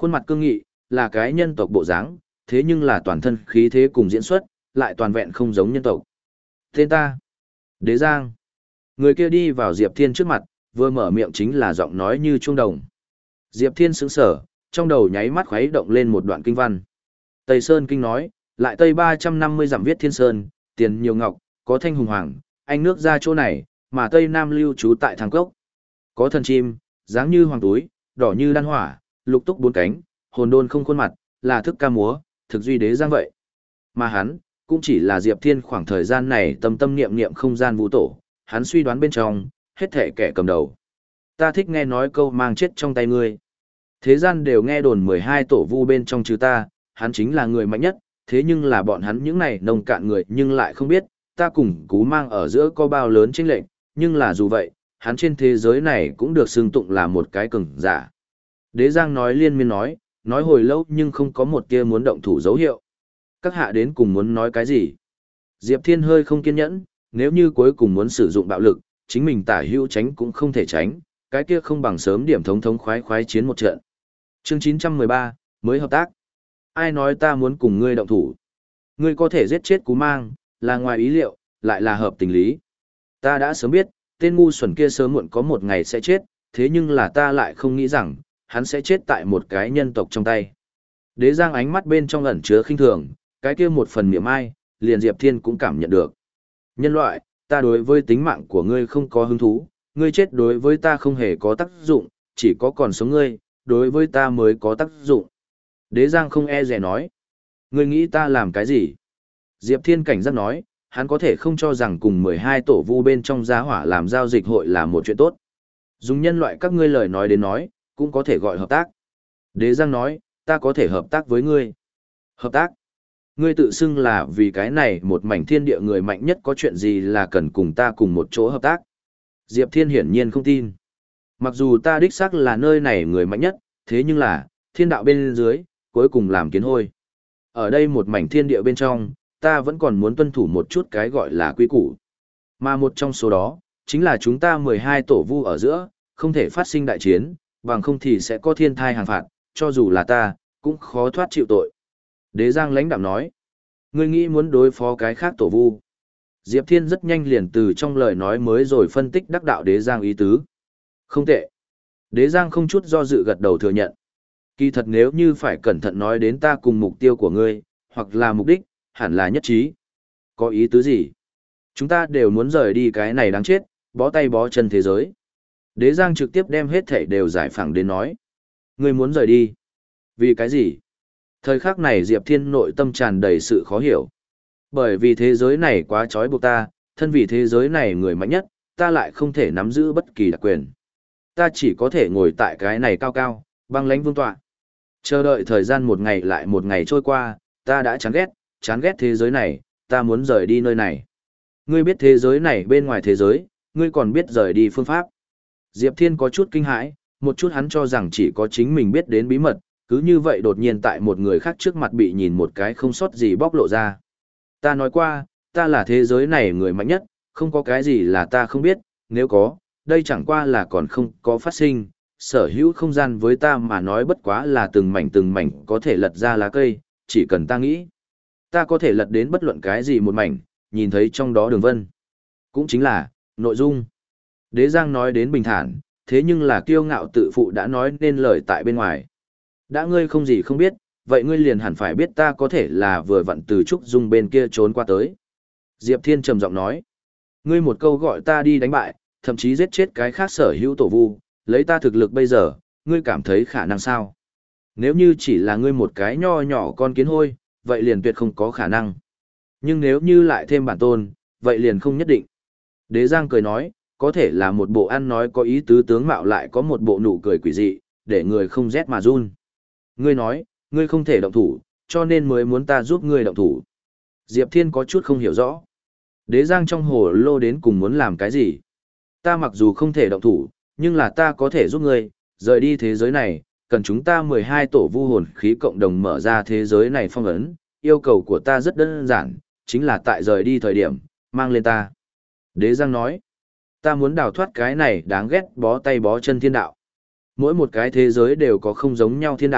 Khuôn mặt cương nghị, là cái nhân tộc bộ dáng, thế nhưng là toàn thân khí thế cùng diễn xuất, lại toàn vẹn không giống nhân tộc. Tên ta, Đế Giang. Người kia đi vào Diệp Thiên trước mặt, vừa mở miệng chính là giọng nói như chuông đồng. Diệp Thiên sững sờ, trong đầu nháy mắt khuấy động lên một đoạn kinh văn. Tây Sơn Kinh nói, lại Tây ba trăm năm mươi dặm viết Thiên Sơn, tiền nhiều ngọc, có thanh hùng hoàng, anh nước ra chỗ này, mà Tây Nam lưu trú tại Thang Cốc. Có thần chim, dáng như hoàng túi, đỏ như đan hỏa, lục túc bốn cánh, hồn đôn không khuôn mặt, là thức ca múa, thực duy Đế Giang vậy. Mà hắn, cũng chỉ là Diệp Thiên khoảng thời gian này tâm tâm niệm niệm không gian vũ tổ, hắn suy đoán bên trong, hết thể kẻ cầm đầu. Ta thích nghe nói câu mang chết trong tay ngươi. Thế gian đều nghe đồn mười hai tổ vu bên trong chứ ta, hắn chính là người mạnh nhất, thế nhưng là bọn hắn những này nông cạn người nhưng lại không biết, ta cùng Cú Mang ở giữa có bao lớn chênh lệch, nhưng là dù vậy, hắn trên thế giới này cũng được xưng tụng là một cái cường giả. Đế Giang nói liên miên nói, nói hồi lâu nhưng không có một tia muốn động thủ dấu hiệu. Các hạ đến cùng muốn nói cái gì? Diệp Thiên hơi không kiên nhẫn, nếu như cuối cùng muốn sử dụng bạo lực, chính mình tả hữu tránh cũng không thể tránh, cái kia không bằng sớm điểm thống thống khoái khoái chiến một trận. Chương chín trăm mười ba, mới hợp tác. Ai nói ta muốn cùng ngươi động thủ? Ngươi có thể giết chết Cú Mang, là ngoài ý liệu, lại là hợp tình lý. Ta đã sớm biết, tên ngu xuẩn kia sớm muộn có một ngày sẽ chết, thế nhưng là ta lại không nghĩ rằng, hắn sẽ chết tại một cái nhân tộc trong tay. Đế Giang ánh mắt bên trong ẩn chứa khinh thường, cái kia một phần niệm ai, liền Diệp Thiên cũng cảm nhận được. Nhân loại, ta đối với tính mạng của ngươi không có hứng thú, ngươi chết đối với ta không hề có tác dụng, chỉ có còn sống ngươi, đối với ta mới có tác dụng. Đế Giang không e dè nói. Ngươi nghĩ ta làm cái gì? Diệp Thiên cảnh giác nói, hắn có thể không cho rằng cùng mười hai tổ vu bên trong giá hỏa làm giao dịch hội là một chuyện tốt. Dùng nhân loại các ngươi lời nói đến nói, cũng có thể gọi hợp tác. Đế Giang nói, ta có thể hợp tác với ngươi. Hợp tác? Ngươi tự xưng là vì cái này một mảnh thiên địa người mạnh nhất có chuyện gì là cần cùng ta cùng một chỗ hợp tác. Diệp Thiên hiển nhiên không tin. Mặc dù ta đích xác là nơi này người mạnh nhất, thế nhưng là, thiên đạo bên dưới, cuối cùng làm kiến hôi. Ở đây một mảnh thiên địa bên trong, ta vẫn còn muốn tuân thủ một chút cái gọi là quy củ. Mà một trong số đó, chính là chúng ta mười hai tổ vu ở giữa, không thể phát sinh đại chiến, bằng không thì sẽ có thiên thai hàng phạt, cho dù là ta, cũng khó thoát chịu tội. Đế Giang lãnh đạm nói, ngươi nghĩ muốn đối phó cái khác tổ vu. Diệp Thiên rất nhanh liền từ trong lời nói mới rồi phân tích đắc đạo Đế Giang ý tứ. Không tệ. Đế Giang không chút do dự gật đầu thừa nhận. Kỳ thật nếu như phải cẩn thận nói đến ta cùng mục tiêu của ngươi, hoặc là mục đích, hẳn là nhất trí. Có ý tứ gì? Chúng ta đều muốn rời đi cái này đáng chết, bó tay bó chân thế giới. Đế Giang trực tiếp đem hết thảy đều giải phẳng đến nói. Ngươi muốn rời đi? Vì cái gì? Thời khắc này Diệp Thiên nội tâm tràn đầy sự khó hiểu. Bởi vì thế giới này quá trói buộc ta, thân vì thế giới này người mạnh nhất, ta lại không thể nắm giữ bất kỳ đặc quyền. Ta chỉ có thể ngồi tại cái này cao cao, băng lãnh vương tọa. Chờ đợi thời gian một ngày lại một ngày trôi qua, ta đã chán ghét, chán ghét thế giới này, ta muốn rời đi nơi này. Ngươi biết thế giới này bên ngoài thế giới, ngươi còn biết rời đi phương pháp. Diệp Thiên có chút kinh hãi, một chút hắn cho rằng chỉ có chính mình biết đến bí mật, cứ như vậy đột nhiên tại một người khác trước mặt bị nhìn một cái không sót gì bóc lộ ra. Ta nói qua, ta là thế giới này người mạnh nhất, không có cái gì là ta không biết, nếu có, đây chẳng qua là còn không có phát sinh, sở hữu không gian với ta mà nói bất quá là từng mảnh từng mảnh có thể lật ra lá cây, chỉ cần ta nghĩ. Ta có thể lật đến bất luận cái gì một mảnh, nhìn thấy trong đó đường vân. Cũng chính là, nội dung. Đế Giang nói đến bình thản, thế nhưng là kiêu ngạo tự phụ đã nói nên lời tại bên ngoài. Đã ngươi không gì không biết, vậy ngươi liền hẳn phải biết ta có thể là vừa vặn từ Trúc Dung bên kia trốn qua tới. Diệp Thiên trầm giọng nói, ngươi một câu gọi ta đi đánh bại, thậm chí giết chết cái khác sở hữu tổ vu, lấy ta thực lực bây giờ, ngươi cảm thấy khả năng sao? Nếu như chỉ là ngươi một cái nho nhỏ con kiến hôi, vậy liền tuyệt không có khả năng. Nhưng nếu như lại thêm bản tôn, vậy liền không nhất định. Đế Giang cười nói, có thể là một bộ ăn nói có ý tứ tướng mạo lại có một bộ nụ cười quỷ dị, để người không rét mà run. Ngươi nói, ngươi không thể động thủ, cho nên mới muốn ta giúp ngươi động thủ. Diệp Thiên có chút không hiểu rõ. Đế Giang trong hồ lô đến cùng muốn làm cái gì? Ta mặc dù không thể động thủ, nhưng là ta có thể giúp ngươi, rời đi thế giới này, cần chúng ta mười hai tổ vu hồn khí cộng đồng mở ra thế giới này phong ấn. Yêu cầu của ta rất đơn giản, chính là tại rời đi thời điểm, mang lên ta. Đế Giang nói, ta muốn đào thoát cái này đáng ghét bó tay bó chân thiên đạo. Mỗi một cái thế giới đều có không giống nhau thiên đạo,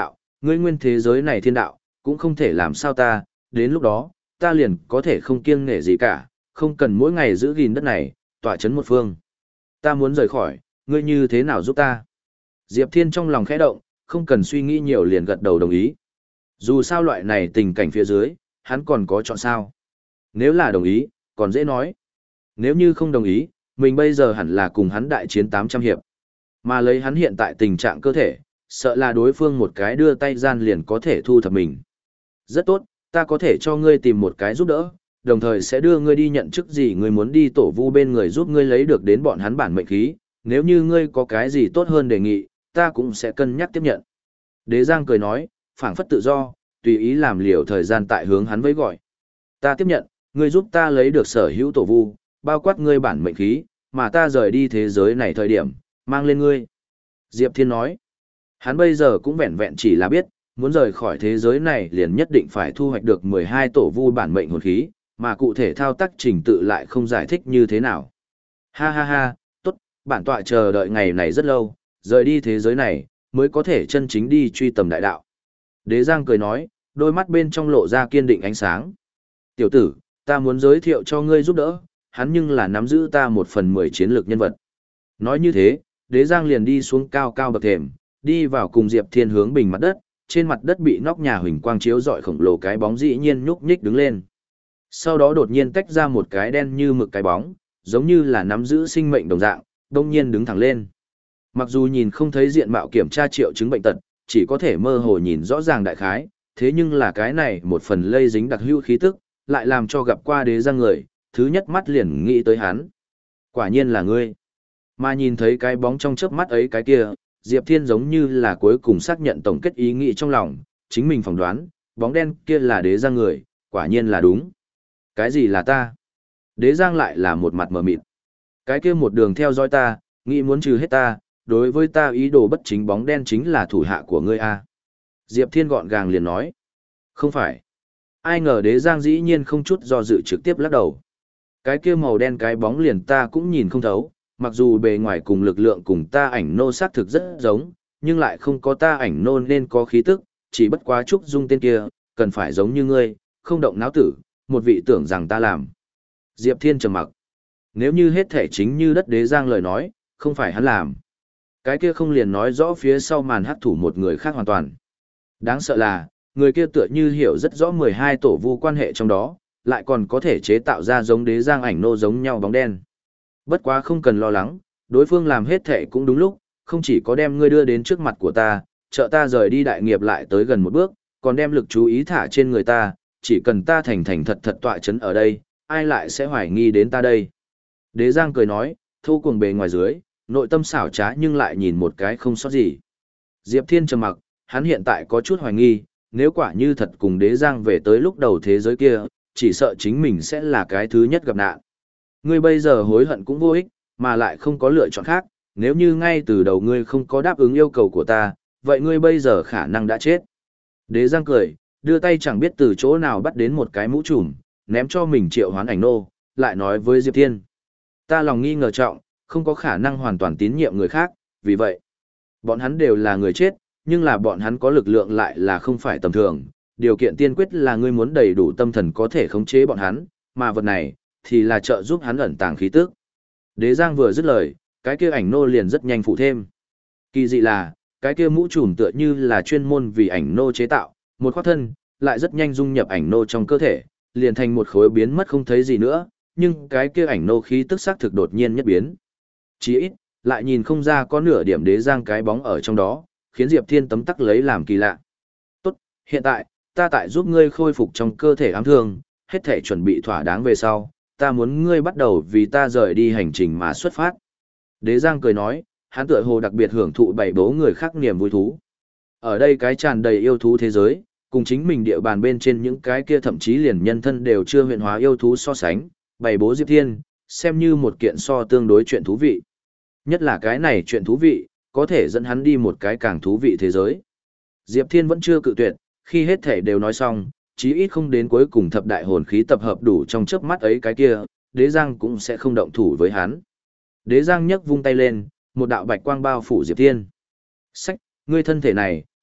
ngươi nguyên thế giới này thiên đạo, cũng không thể làm sao ta, đến lúc đó, ta liền có thể không kiêng nể gì cả, không cần mỗi ngày giữ gìn đất này, tỏa chấn một phương. Ta muốn rời khỏi, ngươi như thế nào giúp ta? Diệp Thiên trong lòng khẽ động, không cần suy nghĩ nhiều liền gật đầu đồng ý. Dù sao loại này tình cảnh phía dưới, hắn còn có chọn sao. Nếu là đồng ý, còn dễ nói. Nếu như không đồng ý, mình bây giờ hẳn là cùng hắn đại chiến tám trăm hiệp. Mà lấy hắn hiện tại tình trạng cơ thể, sợ là đối phương một cái đưa tay gian liền có thể thu thập mình. Rất tốt, ta có thể cho ngươi tìm một cái giúp đỡ, đồng thời sẽ đưa ngươi đi nhận chức gì ngươi muốn đi tổ vu bên người giúp ngươi lấy được đến bọn hắn bản mệnh khí, nếu như ngươi có cái gì tốt hơn đề nghị, ta cũng sẽ cân nhắc tiếp nhận. Đế Giang cười nói, phảng phất tự do, tùy ý làm liều thời gian tại hướng hắn với gọi. Ta tiếp nhận, ngươi giúp ta lấy được sở hữu tổ vu, bao quát ngươi bản mệnh khí, mà ta rời đi thế giới này thời điểm, mang lên ngươi. Diệp Thiên nói, hắn bây giờ cũng vẹn vẹn chỉ là biết, muốn rời khỏi thế giới này liền nhất định phải thu hoạch được mười hai tổ vu bản mệnh hồn khí, mà cụ thể thao tác trình tự lại không giải thích như thế nào. Ha ha ha, tốt, bản tọa chờ đợi ngày này rất lâu, rời đi thế giới này, mới có thể chân chính đi truy tầm đại đạo. Đế Giang cười nói, đôi mắt bên trong lộ ra kiên định ánh sáng. Tiểu tử, ta muốn giới thiệu cho ngươi giúp đỡ, hắn nhưng là nắm giữ ta một phần mười chiến lược nhân vật. Nói như thế, Đế Giang liền đi xuống cao cao bậc thềm, đi vào cùng Diệp Thiên hướng bình mặt đất, trên mặt đất bị nóc nhà huỳnh quang chiếu rọi khổng lồ cái bóng dĩ nhiên nhúc nhích đứng lên. Sau đó đột nhiên tách ra một cái đen như mực cái bóng, giống như là nắm giữ sinh mệnh đồng dạng, đông nhiên đứng thẳng lên. Mặc dù nhìn không thấy diện mạo kiểm tra triệu chứng bệnh tật, chỉ có thể mơ hồ nhìn rõ ràng đại khái, thế nhưng là cái này một phần lây dính đặc hữu khí tức, lại làm cho gặp qua Đế Giang người, thứ nhất mắt liền nghĩ tới hắn. Quả nhiên là ngươi. Mà nhìn thấy cái bóng trong chớp mắt ấy cái kia, Diệp Thiên giống như là cuối cùng xác nhận tổng kết ý nghĩ trong lòng, chính mình phỏng đoán, bóng đen kia là Đế Giang người, quả nhiên là đúng. Cái gì là ta? Đế Giang lại là một mặt mờ mịt. Cái kia một đường theo dõi ta, nghĩ muốn trừ hết ta, đối với ta ý đồ bất chính bóng đen chính là thủ hạ của ngươi a. Diệp Thiên gọn gàng liền nói. Không phải. Ai ngờ Đế Giang dĩ nhiên không chút do dự trực tiếp lắc đầu. Cái kia màu đen cái bóng liền ta cũng nhìn không thấu, mặc dù bề ngoài cùng lực lượng cùng ta ảnh nô xác thực rất giống, nhưng lại không có ta ảnh nô nên có khí tức, chỉ bất quá Trúc Dung tên kia, cần phải giống như ngươi, không động não tử, một vị tưởng rằng ta làm. Diệp Thiên trầm mặc. Nếu như hết thể chính như đất Đế Giang lời nói, không phải hắn làm. Cái kia không liền nói rõ phía sau màn hắc thủ một người khác hoàn toàn. Đáng sợ là, người kia tựa như hiểu rất rõ mười hai tổ vu quan hệ trong đó, lại còn có thể chế tạo ra giống Đế Giang ảnh nô giống nhau bóng đen. Bất quá không cần lo lắng, đối phương làm hết thể cũng đúng lúc, không chỉ có đem ngươi đưa đến trước mặt của ta, trợ ta rời đi đại nghiệp lại tới gần một bước, còn đem lực chú ý thả trên người ta, chỉ cần ta thành thành thật thật tọa chấn ở đây, ai lại sẽ hoài nghi đến ta đây. Đế Giang cười nói, thu cuồng bề ngoài dưới, nội tâm xảo trá nhưng lại nhìn một cái không sót gì. Diệp Thiên trầm mặc, hắn hiện tại có chút hoài nghi, nếu quả như thật cùng Đế Giang về tới lúc đầu thế giới kia, chỉ sợ chính mình sẽ là cái thứ nhất gặp nạn. Ngươi bây giờ hối hận cũng vô ích, mà lại không có lựa chọn khác, nếu như ngay từ đầu ngươi không có đáp ứng yêu cầu của ta, vậy ngươi bây giờ khả năng đã chết. Đế Giang cười, đưa tay chẳng biết từ chỗ nào bắt đến một cái mũ trùm, ném cho mình triệu hoán ảnh nô, lại nói với Diệp Thiên. Ta lòng nghi ngờ trọng, không có khả năng hoàn toàn tín nhiệm người khác, vì vậy, bọn hắn đều là người chết, nhưng là bọn hắn có lực lượng lại là không phải tầm thường. Điều kiện tiên quyết là ngươi muốn đầy đủ tâm thần có thể khống chế bọn hắn, mà vật này, thì là trợ giúp hắn ẩn tàng khí tức. Đế Giang vừa dứt lời, cái kia ảnh nô liền rất nhanh phụ thêm. Kỳ dị là, cái kia mũ trùm tựa như là chuyên môn vì ảnh nô chế tạo, một khoác thân, lại rất nhanh dung nhập ảnh nô trong cơ thể, liền thành một khối biến mất không thấy gì nữa, nhưng cái kia ảnh nô khí tức sắc thực đột nhiên nhất biến. Chỉ ít, lại nhìn không ra có nửa điểm Đế Giang cái bóng ở trong đó, khiến Diệp Thiên tấm tắc lấy làm kỳ lạ. Tốt, hiện tại, ta tại giúp ngươi khôi phục trong cơ thể ám thương, hết thể chuẩn bị thỏa đáng về sau, ta muốn ngươi bắt đầu vì ta rời đi hành trình mà xuất phát. Đế Giang cười nói, hắn tựa hồ đặc biệt hưởng thụ bày bố người khác niềm vui thú. Ở đây cái tràn đầy yêu thú thế giới, cùng chính mình địa bàn bên trên những cái kia thậm chí liền nhân thân đều chưa huyện hóa yêu thú so sánh, bày bố Diệp Thiên, xem như một kiện so tương đối chuyện thú vị. Nhất là cái này chuyện thú vị, có thể dẫn hắn đi một cái càng thú vị thế giới. Diệp Thiên vẫn chưa cự tuyệt, khi hết thể đều nói xong, chí ít không đến cuối cùng thập đại hồn khí tập hợp đủ trong chớp mắt ấy cái kia, Đế Giang cũng sẽ không động thủ với hắn. Đế Giang nhấc vung tay lên, một đạo bạch quang bao phủ Diệp Thiên. Sách, ngươi thân thể này,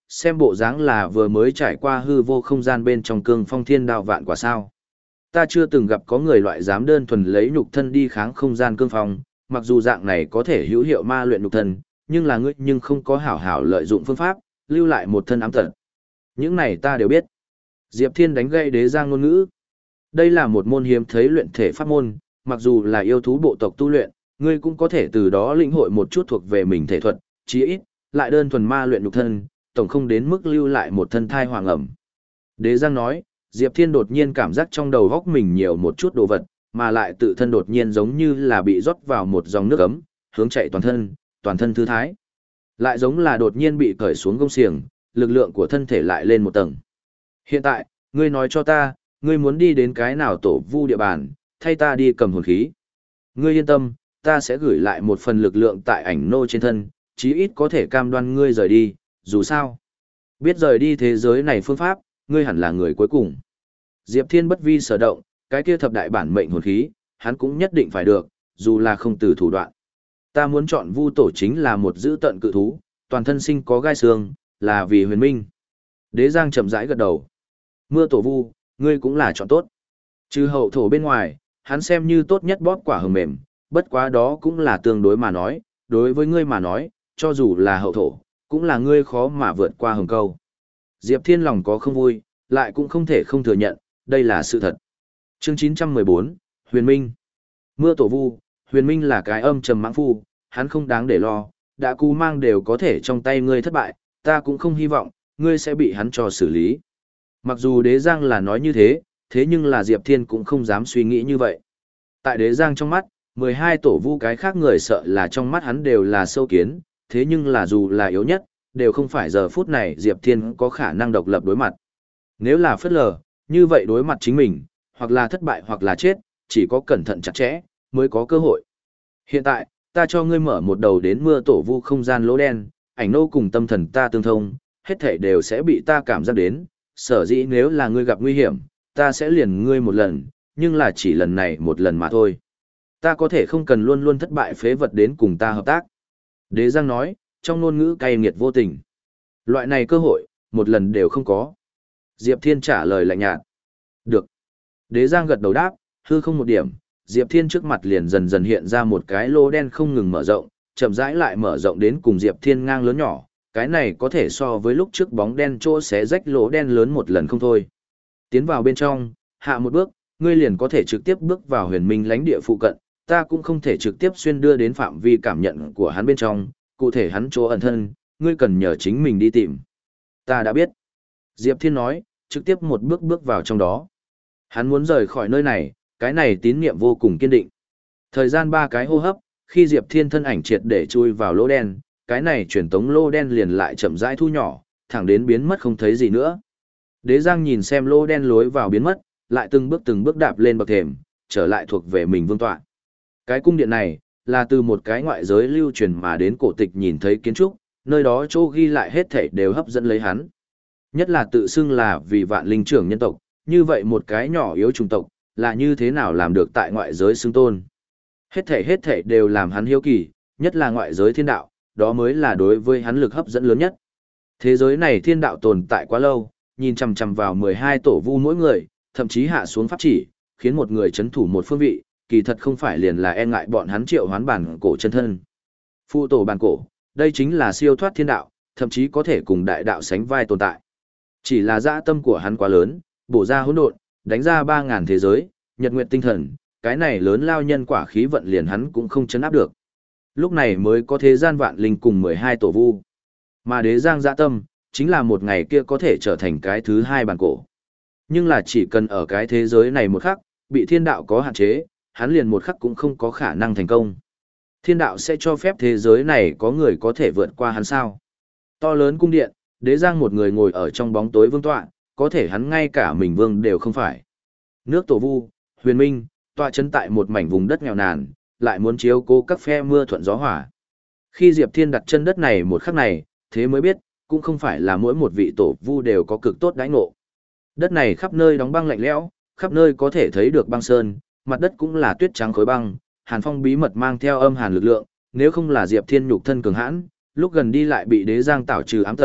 xem bộ dáng là vừa mới trải qua hư vô không gian bên trong cương phong thiên đao vạn quả sao. Ta chưa từng gặp có người loại dám đơn thuần lấy nhục thân đi kháng không gian cương phong, mặc dù dạng này có thể hữu hiệu ma luyện nhục thân, nhưng là ngươi nhưng không có hảo hảo lợi dụng phương pháp, lưu lại một thân ám tật. Những này ta đều biết. Diệp Thiên đánh gậy Đế Giang ngôn ngữ. Đây là một môn hiếm thấy luyện thể pháp môn, mặc dù là yêu thú bộ tộc tu luyện, ngươi cũng có thể từ đó lĩnh hội một chút thuộc về mình thể thuật, chí ít, lại đơn thuần ma luyện nhục thân, tổng không đến mức lưu lại một thân thai hoàng ẩm. Đế Giang nói, Diệp Thiên đột nhiên cảm giác trong đầu góc mình nhiều một chút đồ vật, mà lại tự thân đột nhiên giống như là bị rót vào một dòng nước ấm, hướng chạy toàn thân, toàn thân thư thái. Lại giống là đột nhiên bị cởi xuống gông xiềng, lực lượng của thân thể lại lên một tầng. Hiện tại, ngươi nói cho ta, ngươi muốn đi đến cái nào tổ vu địa bàn, thay ta đi cầm hồn khí. Ngươi yên tâm, ta sẽ gửi lại một phần lực lượng tại ảnh nô trên thân, chí ít có thể cam đoan ngươi rời đi, dù sao. Biết rời đi thế giới này phương pháp, ngươi hẳn là người cuối cùng. Diệp Thiên bất vi sở động, cái kia thập đại bản mệnh hồn khí, hắn cũng nhất định phải được, dù là không từ thủ đoạn. Ta muốn chọn vu tổ chính là một dữ tận cự thú, toàn thân sinh có gai xương, là vì huyền minh. Đế Giang chậm rãi gật đầu. Mưa tổ vu, ngươi cũng là chọn tốt. Trừ hậu thổ bên ngoài, hắn xem như tốt nhất bóp quả hừng mềm, bất quá đó cũng là tương đối mà nói, đối với ngươi mà nói, cho dù là hậu thổ, cũng là ngươi khó mà vượt qua hừng câu. Diệp Thiên lòng có không vui, lại cũng không thể không thừa nhận, đây là sự thật. Chương chín trăm mười bốn, Huyền Minh. Mưa tổ vu, Huyền Minh là cái âm trầm mãng phu, hắn không đáng để lo, đã cú mang đều có thể trong tay ngươi thất bại, ta cũng không hy vọng, ngươi sẽ bị hắn cho xử lý. Mặc dù Đế Giang là nói như thế, thế nhưng là Diệp Thiên cũng không dám suy nghĩ như vậy. Tại Đế Giang trong mắt, mười hai tổ vu cái khác người sợ là trong mắt hắn đều là sâu kiến, thế nhưng là dù là yếu nhất, đều không phải giờ phút này Diệp Thiên có khả năng độc lập đối mặt. Nếu là phất lờ, như vậy đối mặt chính mình, hoặc là thất bại hoặc là chết, chỉ có cẩn thận chặt chẽ, mới có cơ hội. Hiện tại, ta cho ngươi mở một đầu đến mưa tổ vu không gian lỗ đen, ảnh nô cùng tâm thần ta tương thông, hết thảy đều sẽ bị ta cảm giác đến, sở dĩ nếu là ngươi gặp nguy hiểm, ta sẽ liền ngươi một lần, nhưng là chỉ lần này một lần mà thôi. Ta có thể không cần luôn luôn thất bại phế vật đến cùng ta hợp tác. Đế Giang nói, trong ngôn ngữ cay nghiệt vô tình. Loại này cơ hội, một lần đều không có. Diệp Thiên trả lời lạnh nhạt. Được. Đế Giang gật đầu đáp, hư không một điểm, Diệp Thiên trước mặt liền dần dần hiện ra một cái lỗ đen không ngừng mở rộng, chậm rãi lại mở rộng đến cùng Diệp Thiên ngang lớn nhỏ, cái này có thể so với lúc trước bóng đen chỗ xé rách lỗ đen lớn một lần không thôi. Tiến vào bên trong, hạ một bước, ngươi liền có thể trực tiếp bước vào huyền minh lãnh địa phụ cận, ta cũng không thể trực tiếp xuyên đưa đến phạm vi cảm nhận của hắn bên trong, cụ thể hắn chỗ ẩn thân, ngươi cần nhờ chính mình đi tìm. Ta đã biết. Diệp Thiên nói, trực tiếp một bước bước vào trong đó. Hắn muốn rời khỏi nơi này, cái này tín niệm vô cùng kiên định. Thời gian ba cái hô hấp, khi Diệp Thiên thân ảnh triệt để chui vào lỗ đen, cái này truyền tống lỗ đen liền lại chậm rãi thu nhỏ, thẳng đến biến mất không thấy gì nữa. Đế Giang nhìn xem lỗ đen lối vào biến mất, lại từng bước từng bước đạp lên bậc thềm, trở lại thuộc về mình vương tọa. Cái cung điện này, là từ một cái ngoại giới lưu truyền mà đến cổ tịch nhìn thấy kiến trúc, nơi đó chỗ ghi lại hết thảy đều hấp dẫn lấy hắn. Nhất là tự xưng là vì vạn linh trưởng nhân tộc, như vậy một cái nhỏ yếu chủng tộc, là như thế nào làm được tại ngoại giới xưng tôn. Hết thảy hết thảy đều làm hắn hiếu kỳ, nhất là ngoại giới thiên đạo, đó mới là đối với hắn lực hấp dẫn lớn nhất. Thế giới này thiên đạo tồn tại quá lâu, nhìn chằm chằm vào mười hai tổ vu mỗi người, thậm chí hạ xuống pháp chỉ, khiến một người chấn thủ một phương vị, kỳ thật không phải liền là e ngại bọn hắn triệu hoán bản cổ chân thân. Phụ tổ bản cổ, đây chính là siêu thoát thiên đạo, thậm chí có thể cùng đại đạo sánh vai tồn tại. Chỉ là dã tâm của hắn quá lớn, bổ ra hỗn độn, đánh ra ba ngàn thế giới, nhật nguyệt tinh thần, cái này lớn lao nhân quả khí vận liền hắn cũng không chấn áp được. Lúc này mới có thế gian vạn linh cùng mười hai tổ vu. Mà đế giang dã tâm, chính là một ngày kia có thể trở thành cái thứ hai bản cổ. Nhưng là chỉ cần ở cái thế giới này một khắc, bị thiên đạo có hạn chế, hắn liền một khắc cũng không có khả năng thành công. Thiên đạo sẽ cho phép thế giới này có người có thể vượt qua hắn sao? To lớn cung điện, đế giang một người ngồi ở trong bóng tối vương tọa, có thể hắn ngay cả mình vương đều không phải. Nước tổ vu, huyền minh, tọa chấn tại một mảnh vùng đất nghèo nàn, lại muốn chiếu cố các phe mưa thuận gió hỏa. Khi Diệp Thiên đặt chân đất này một khắc này, thế mới biết, cũng không phải là mỗi một vị tổ vu đều có cực tốt đãi ngộ. Đất này khắp nơi đóng băng lạnh lẽo, khắp nơi có thể thấy được băng sơn, mặt đất cũng là tuyết trắng khối băng, hàn phong bí mật mang theo âm hàn lực lượng, nếu không là Diệp Thiên nhục thân cường hãn, lúc gần đi lại bị đế giang tảo trừ ám tật,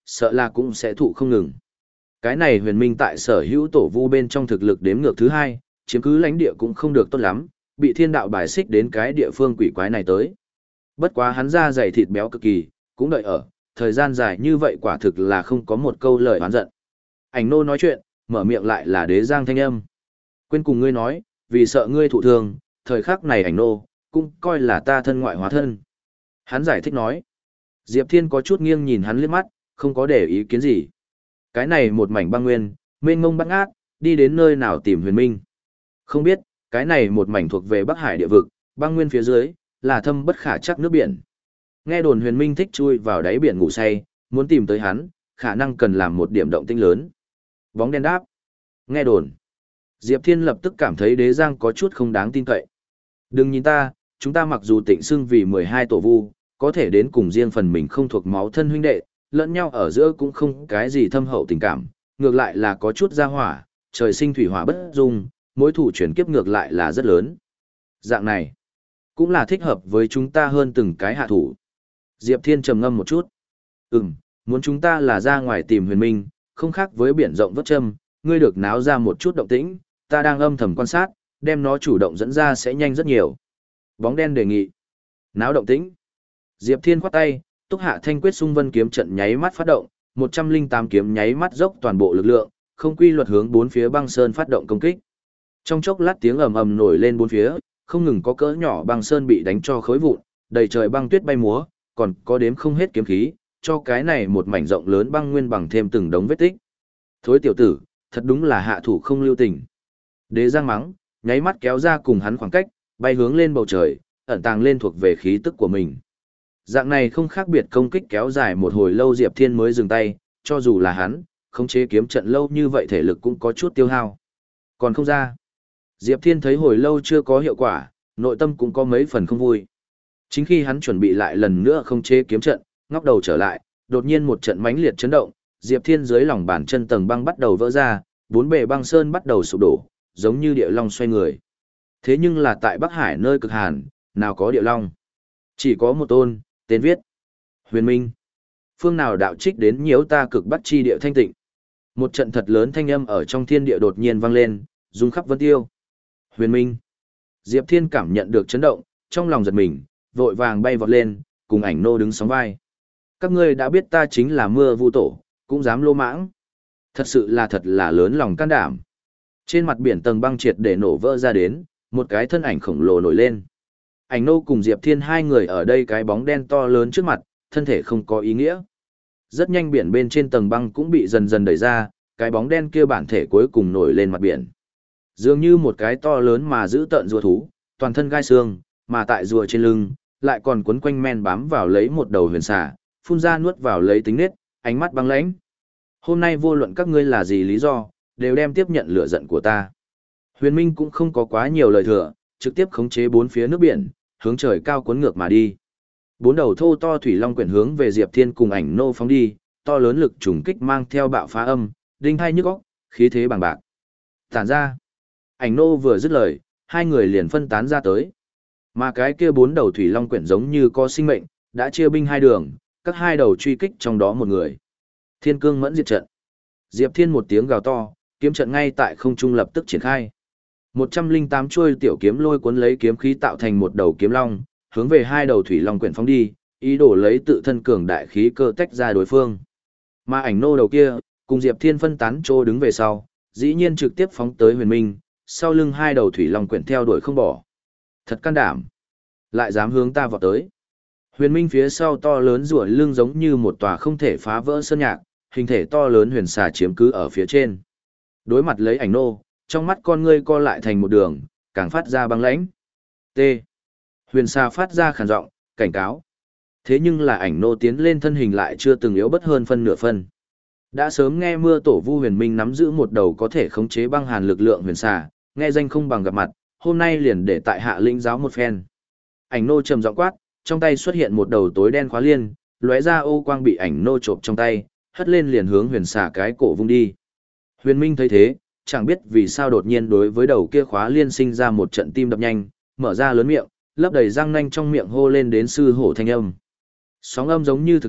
sợ là cũng sẽ thụ không ngừng. Cái này huyền minh tại sở hữu tổ vu bên trong thực lực đếm ngược thứ hai, chiếm cứ lãnh địa cũng không được tốt lắm, bị thiên đạo bài xích đến cái địa phương quỷ quái này tới. Bất quá hắn da dày thịt béo cực kỳ, cũng đợi ở, thời gian dài như vậy quả thực là không có một câu lời oán giận. Ảnh nô nói chuyện, mở miệng lại là đế giang thanh âm. Quên cùng ngươi nói, vì sợ ngươi thụ thương, thời khắc này ảnh nô, cũng coi là ta thân ngoại hóa thân. Hắn giải thích nói. Diệp Thiên có chút nghiêng nhìn hắn liếc mắt, không có để ý kiến gì. Cái này một mảnh băng nguyên, mênh mông băng ngát, đi đến nơi nào tìm huyền minh. Không biết, cái này một mảnh thuộc về Bắc Hải địa vực, băng nguyên phía dưới, là thâm bất khả chắc nước biển. Nghe đồn huyền minh thích chui vào đáy biển ngủ say, muốn tìm tới hắn, khả năng cần làm một điểm động tĩnh lớn. Bóng đen đáp. Nghe đồn. Diệp Thiên lập tức cảm thấy đế giang có chút không đáng tin cậy. Đừng nhìn ta, chúng ta mặc dù tịnh xưng vì mười hai tổ vu, có thể đến cùng riêng phần mình không thuộc máu thân huynh đệ, lẫn nhau ở giữa cũng không cái gì thâm hậu tình cảm, ngược lại là có chút gia hỏa, trời sinh thủy hỏa bất dung, mối thủ chuyển kiếp ngược lại là rất lớn. Dạng này, cũng là thích hợp với chúng ta hơn từng cái hạ thủ. Diệp Thiên trầm ngâm một chút. Ừm, muốn chúng ta là ra ngoài tìm huyền minh, không khác với biển rộng vớt châm, ngươi được náo ra một chút động tĩnh, ta đang âm thầm quan sát, đem nó chủ động dẫn ra sẽ nhanh rất nhiều. Bóng đen đề nghị. Náo động tĩnh. Diệp Thiên khoát tay, Túc Hạ Thanh Quyết Xung Vân kiếm trận nháy mắt phát động, một trăm linh tám kiếm nháy mắt dốc toàn bộ lực lượng, không quy luật hướng bốn phía băng sơn phát động công kích. Trong chốc lát tiếng ầm ầm nổi lên bốn phía, không ngừng có cỡ nhỏ băng sơn bị đánh cho khối vụn, đầy trời băng tuyết bay múa, còn có đếm không hết kiếm khí, cho cái này một mảnh rộng lớn băng nguyên bằng thêm từng đống vết tích. Thối tiểu tử, thật đúng là hạ thủ không lưu tình. Đế Giang mắng, nháy mắt kéo ra cùng hắn khoảng cách, bay hướng lên bầu trời, ẩn tàng lên thuộc về khí tức của mình. Dạng này không khác biệt công kích kéo dài một hồi lâu Diệp Thiên mới dừng tay, cho dù là hắn, khống chế kiếm trận lâu như vậy thể lực cũng có chút tiêu hao. Còn không ra. Diệp Thiên thấy hồi lâu chưa có hiệu quả, nội tâm cũng có mấy phần không vui. Chính khi hắn chuẩn bị lại lần nữa khống chế kiếm trận, ngóc đầu trở lại, đột nhiên một trận mãnh liệt chấn động, Diệp Thiên dưới lòng bàn chân tầng băng bắt đầu vỡ ra, bốn bề băng sơn bắt đầu sụp đổ, giống như địa long xoay người. Thế nhưng là tại Bắc Hải nơi cực hàn, nào có địa long. Chỉ có một tôn, tên viết. Huyền Minh. Phương nào đạo trích đến nhiễu ta cực bắc chi địa thanh tịnh. Một trận thật lớn thanh âm ở trong thiên địa đột nhiên vang lên, rung khắp vân tiêu. Huyền Minh. Diệp Thiên cảm nhận được chấn động, trong lòng giật mình, vội vàng bay vọt lên, cùng ảnh nô đứng sóng vai. Các ngươi đã biết ta chính là mưa vu tổ, cũng dám lô mãng. Thật sự là thật là lớn lòng can đảm. Trên mặt biển tầng băng triệt để nổ vỡ ra đến, một cái thân ảnh khổng lồ nổi lên. Ảnh nô cùng Diệp Thiên hai người ở đây cái bóng đen to lớn trước mặt, thân thể không có ý nghĩa. Rất nhanh biển bên trên tầng băng cũng bị dần dần đẩy ra, cái bóng đen kia bản thể cuối cùng nổi lên mặt biển. Dường như một cái to lớn mà giữ tợn rùa thú, toàn thân gai xương, mà tại rùa trên lưng, lại còn quấn quanh men bám vào lấy một đầu huyền xà, phun ra nuốt vào lấy tính nết, ánh mắt băng lãnh. Hôm nay vô luận các ngươi là gì lý do, đều đem tiếp nhận lửa giận của ta. Huyền Minh cũng không có quá nhiều lời thừa, trực tiếp khống chế bốn phía nước biển, hướng trời cao cuốn ngược mà đi. Bốn đầu thô to thủy long quyển hướng về Diệp Thiên cùng ảnh nô phóng đi, to lớn lực trùng kích mang theo bạo phá âm, đinh hai nhức óc, khí thế bằng bạc. Tản ra. Ảnh nô vừa dứt lời, hai người liền phân tán ra tới. Mà cái kia bốn đầu thủy long quyển giống như có sinh mệnh, đã chia binh hai đường, các hai đầu truy kích trong đó một người. Thiên cương mẫn diệt trận. Diệp Thiên một tiếng gào to, kiếm trận ngay tại không trung lập tức triển khai. một trăm linh tám chuôi tiểu kiếm lôi cuốn lấy kiếm khí tạo thành một đầu kiếm long, hướng về hai đầu thủy long quyển phóng đi, ý đồ lấy tự thân cường đại khí cơ tách ra đối phương. Mà ảnh nô đầu kia, cùng Diệp Thiên phân tán chỗ đứng về sau, dĩ nhiên trực tiếp phóng tới Huyền Minh, sau lưng hai đầu thủy long quyển theo đuổi không bỏ. Thật can đảm, lại dám hướng ta vọt tới. Huyền Minh phía sau to lớn rùa lưng giống như một tòa không thể phá vỡ sơn nhạc, hình thể to lớn huyền xà chiếm cứ ở phía trên. Đối mặt lấy ảnh nô, trong mắt con ngươi co lại thành một đường, càng phát ra băng lãnh. T. Huyền xà phát ra khàn giọng, cảnh cáo. Thế nhưng là ảnh nô tiến lên thân hình lại chưa từng yếu bất hơn phân nửa phân. Đã sớm nghe mưa tổ vu Huyền Minh nắm giữ một đầu có thể khống chế băng hàn lực lượng huyền xà, nghe danh không bằng gặp mặt, hôm nay liền để tại hạ lĩnh giáo một phen. Ảnh nô trầm giọng quát, trong tay xuất hiện một đầu tối đen khóa liên, lóe ra ô quang bị ảnh nô trộm trong tay, hất lên liền hướng huyền xà cái cổ vung đi. Huyền Minh thấy thế, chẳng biết vì sao đột nhiên đối với đầu kia khóa liên sinh ra một trận tim đập nhanh, mở ra lớn miệng, lấp đầy răng nanh trong miệng hô lên đến sư hổ thanh âm. Sóng âm giống như thực chất,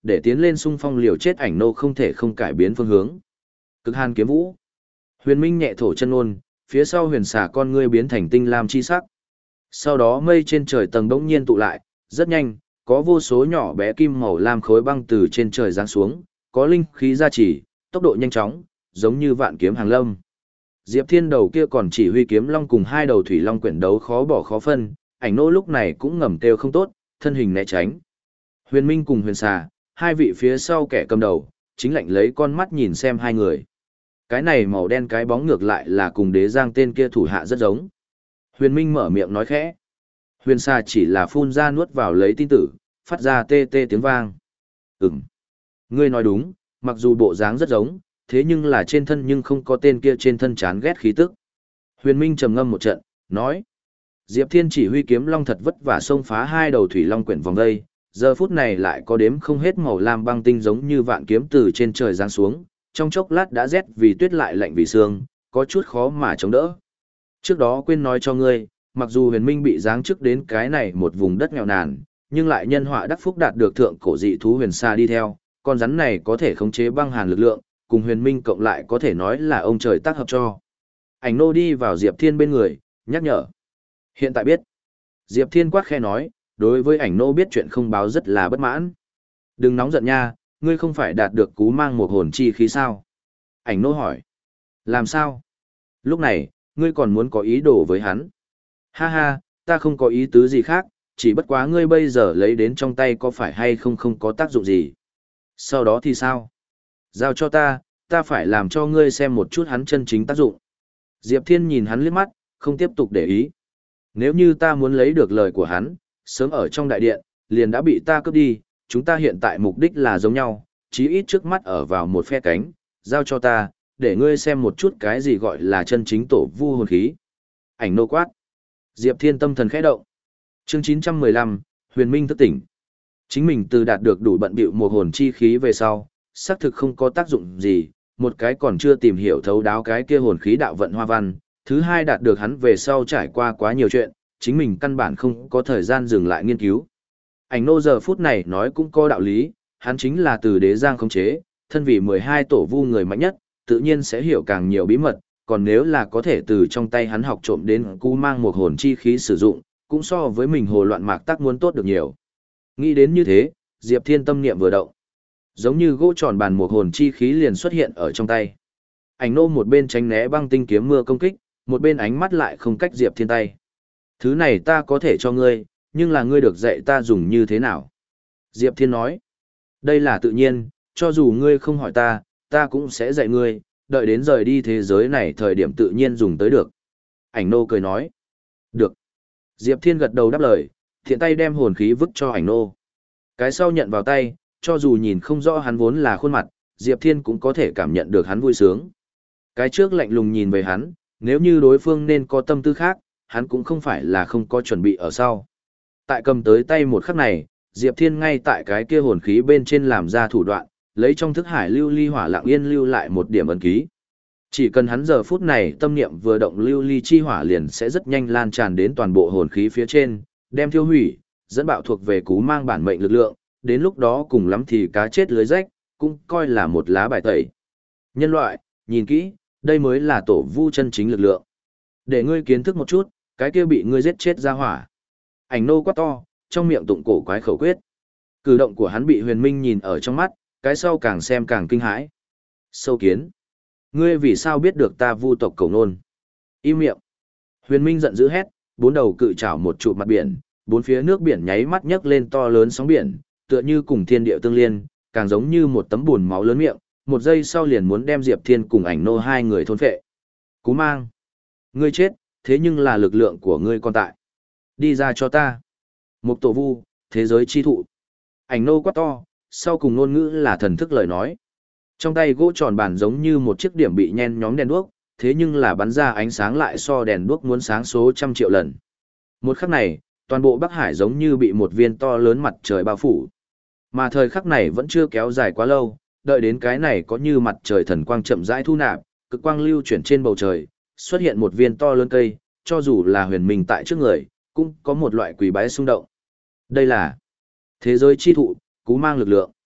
để tiến lên xung phong liều chết ảnh nô không thể không cải biến phương hướng. Cực hàn kiếm vũ. Huyền Minh nhẹ thổ chân ôn, phía sau huyền xà con ngươi biến thành tinh lam chi sắc. Sau đó mây trên trời tầng bỗng nhiên tụ lại, rất nhanh, có vô số nhỏ bé kim màu lam khối băng từ trên trời giáng xuống, có linh khí gia trì, tốc độ nhanh chóng, giống như vạn kiếm hàng lâm. Diệp Thiên đầu kia còn chỉ huy kiếm long cùng hai đầu thủy long quyển đấu khó bỏ khó phân, ảnh nô lúc này cũng ngầm kêu không tốt, thân hình né tránh. Huyền Minh cùng huyền xà, hai vị phía sau kẻ cầm đầu, chính lạnh lấy con mắt nhìn xem hai người. Cái này màu đen cái bóng ngược lại là cùng đế giang tên kia thủ hạ rất giống. Huyền Minh mở miệng nói khẽ. Huyền xà chỉ là phun ra nuốt vào lấy tin tử, phát ra tê tê tiếng vang. Ừm. Ngươi nói đúng, mặc dù bộ dáng rất giống, thế nhưng là trên thân nhưng không có tên kia trên thân chán ghét khí tức. Huyền Minh trầm ngâm một trận, nói. Diệp Thiên chỉ huy kiếm long thật vất vả xông phá hai đầu thủy long quyển vòng đây, giờ phút này lại có đếm không hết màu lam băng tinh giống như vạn kiếm từ trên trời giáng xuống, trong chốc lát đã rét vì tuyết lại lạnh vì sương, có chút khó mà chống đỡ. Trước đó quên nói cho ngươi, mặc dù Huyền Minh bị giáng chức đến cái này một vùng đất nghèo nàn, nhưng lại nhân họa đắc phúc đạt được thượng cổ dị thú huyền sa đi theo, con rắn này có thể khống chế băng hàn lực lượng, cùng Huyền Minh cộng lại có thể nói là ông trời tác hợp cho. Ảnh nô đi vào Diệp Thiên bên người, nhắc nhở. Hiện tại biết. Diệp Thiên quát khe nói, đối với ảnh nô biết chuyện không báo rất là bất mãn. Đừng nóng giận nha, ngươi không phải đạt được cú mang một hồn chi khí sao? Ảnh nô hỏi. Làm sao? Lúc này, ngươi còn muốn có ý đồ với hắn. Ha ha, ta không có ý tứ gì khác, chỉ bất quá ngươi bây giờ lấy đến trong tay có phải hay không không có tác dụng gì. Sau đó thì sao? Giao cho ta, ta phải làm cho ngươi xem một chút hắn chân chính tác dụng. Diệp Thiên nhìn hắn liếc mắt, không tiếp tục để ý. Nếu như ta muốn lấy được lời của hắn, sớm ở trong đại điện, liền đã bị ta cướp đi, chúng ta hiện tại mục đích là giống nhau, chí ít trước mắt ở vào một phe cánh, giao cho ta, để ngươi xem một chút cái gì gọi là chân chính tổ vu hồn khí. Ảnh nô quát. Diệp Thiên tâm thần khẽ động. Chương chín trăm mười lăm, Huyền Minh thức tỉnh. Chính mình từ đạt được đủ bận bịu một hồn chi khí về sau, xác thực không có tác dụng gì, một cái còn chưa tìm hiểu thấu đáo cái kia hồn khí đạo vận hoa văn, thứ hai đạt được hắn về sau trải qua quá nhiều chuyện, chính mình căn bản không có thời gian dừng lại nghiên cứu. Ảnh nô giờ phút này nói cũng có đạo lý, hắn chính là từ đế giang khống chế, thân vì mười hai tổ vu người mạnh nhất, tự nhiên sẽ hiểu càng nhiều bí mật, còn nếu là có thể từ trong tay hắn học trộm đến cú mang một hồn chi khí sử dụng, cũng so với mình hồ loạn mạc tác muốn tốt được nhiều. Nghĩ đến như thế, Diệp Thiên tâm niệm vừa động. Giống như gỗ tròn bàn một hồn chi khí liền xuất hiện ở trong tay. Ảnh nô một bên tránh né băng tinh kiếm mưa công kích, một bên ánh mắt lại không cách Diệp Thiên tay. Thứ này ta có thể cho ngươi, nhưng là ngươi được dạy ta dùng như thế nào? Diệp Thiên nói. Đây là tự nhiên, cho dù ngươi không hỏi ta, ta cũng sẽ dạy ngươi, đợi đến rời đi thế giới này thời điểm tự nhiên dùng tới được. Ảnh nô cười nói. Được. Diệp Thiên gật đầu đáp lời, thiện tay đem hồn khí vứt cho ảnh nô. Cái sau nhận vào tay, cho dù nhìn không rõ hắn vốn là khuôn mặt, Diệp Thiên cũng có thể cảm nhận được hắn vui sướng. Cái trước lạnh lùng nhìn về hắn, nếu như đối phương nên có tâm tư khác, hắn cũng không phải là không có chuẩn bị ở sau. Tại cầm tới tay một khắc này, Diệp Thiên ngay tại cái kia hồn khí bên trên làm ra thủ đoạn, lấy trong thức hải lưu ly hỏa lặng yên lưu lại một điểm ấn ký. Chỉ cần hắn giờ phút này tâm niệm vừa động lưu ly chi hỏa liền sẽ rất nhanh lan tràn đến toàn bộ hồn khí phía trên, đem thiêu hủy, dẫn bạo thuộc về cú mang bản mệnh lực lượng, đến lúc đó cùng lắm thì cá chết lưới rách, cũng coi là một lá bài tẩy. Nhân loại, nhìn kỹ, đây mới là tổ vu chân chính lực lượng. Để ngươi kiến thức một chút, cái kia bị ngươi giết chết ra hỏa. Ảnh nô quát to, trong miệng tụng cổ quái khẩu quyết. Cử động của hắn bị Huyền Minh nhìn ở trong mắt, cái sau càng xem càng kinh hãi. Sâu kiến, ngươi vì sao biết được ta vu tộc cầu nôn? Im miệng. Huyền Minh giận dữ hét, bốn đầu cự trảo một trụ mặt biển, bốn phía nước biển nháy mắt nhấc lên to lớn sóng biển, tựa như cùng thiên địa tương liên, càng giống như một tấm bùn máu lớn miệng, một giây sau liền muốn đem Diệp Thiên cùng ảnh nô hai người thôn phệ. Cú mang, ngươi chết, thế nhưng là lực lượng của ngươi còn tại. Đi ra cho ta. Mục tổ vu, thế giới chi thụ. Ảnh nô quát to, sau cùng ngôn ngữ là thần thức lời nói. Trong tay gỗ tròn bàn giống như một chiếc điểm bị nhen nhóm đèn đuốc, thế nhưng là bắn ra ánh sáng lại so đèn đuốc muốn sáng số trăm triệu lần. Một khắc này, toàn bộ Bắc Hải giống như bị một viên to lớn mặt trời bao phủ. Mà thời khắc này vẫn chưa kéo dài quá lâu, đợi đến cái này có như mặt trời thần quang chậm rãi thu nạp, cực quang lưu chuyển trên bầu trời, xuất hiện một viên to lớn cây, cho dù là Huyền Minh tại trước người, cũng có một loại quỷ bái xung động. Đây là thế giới chi thụ, cú mang lực lượng.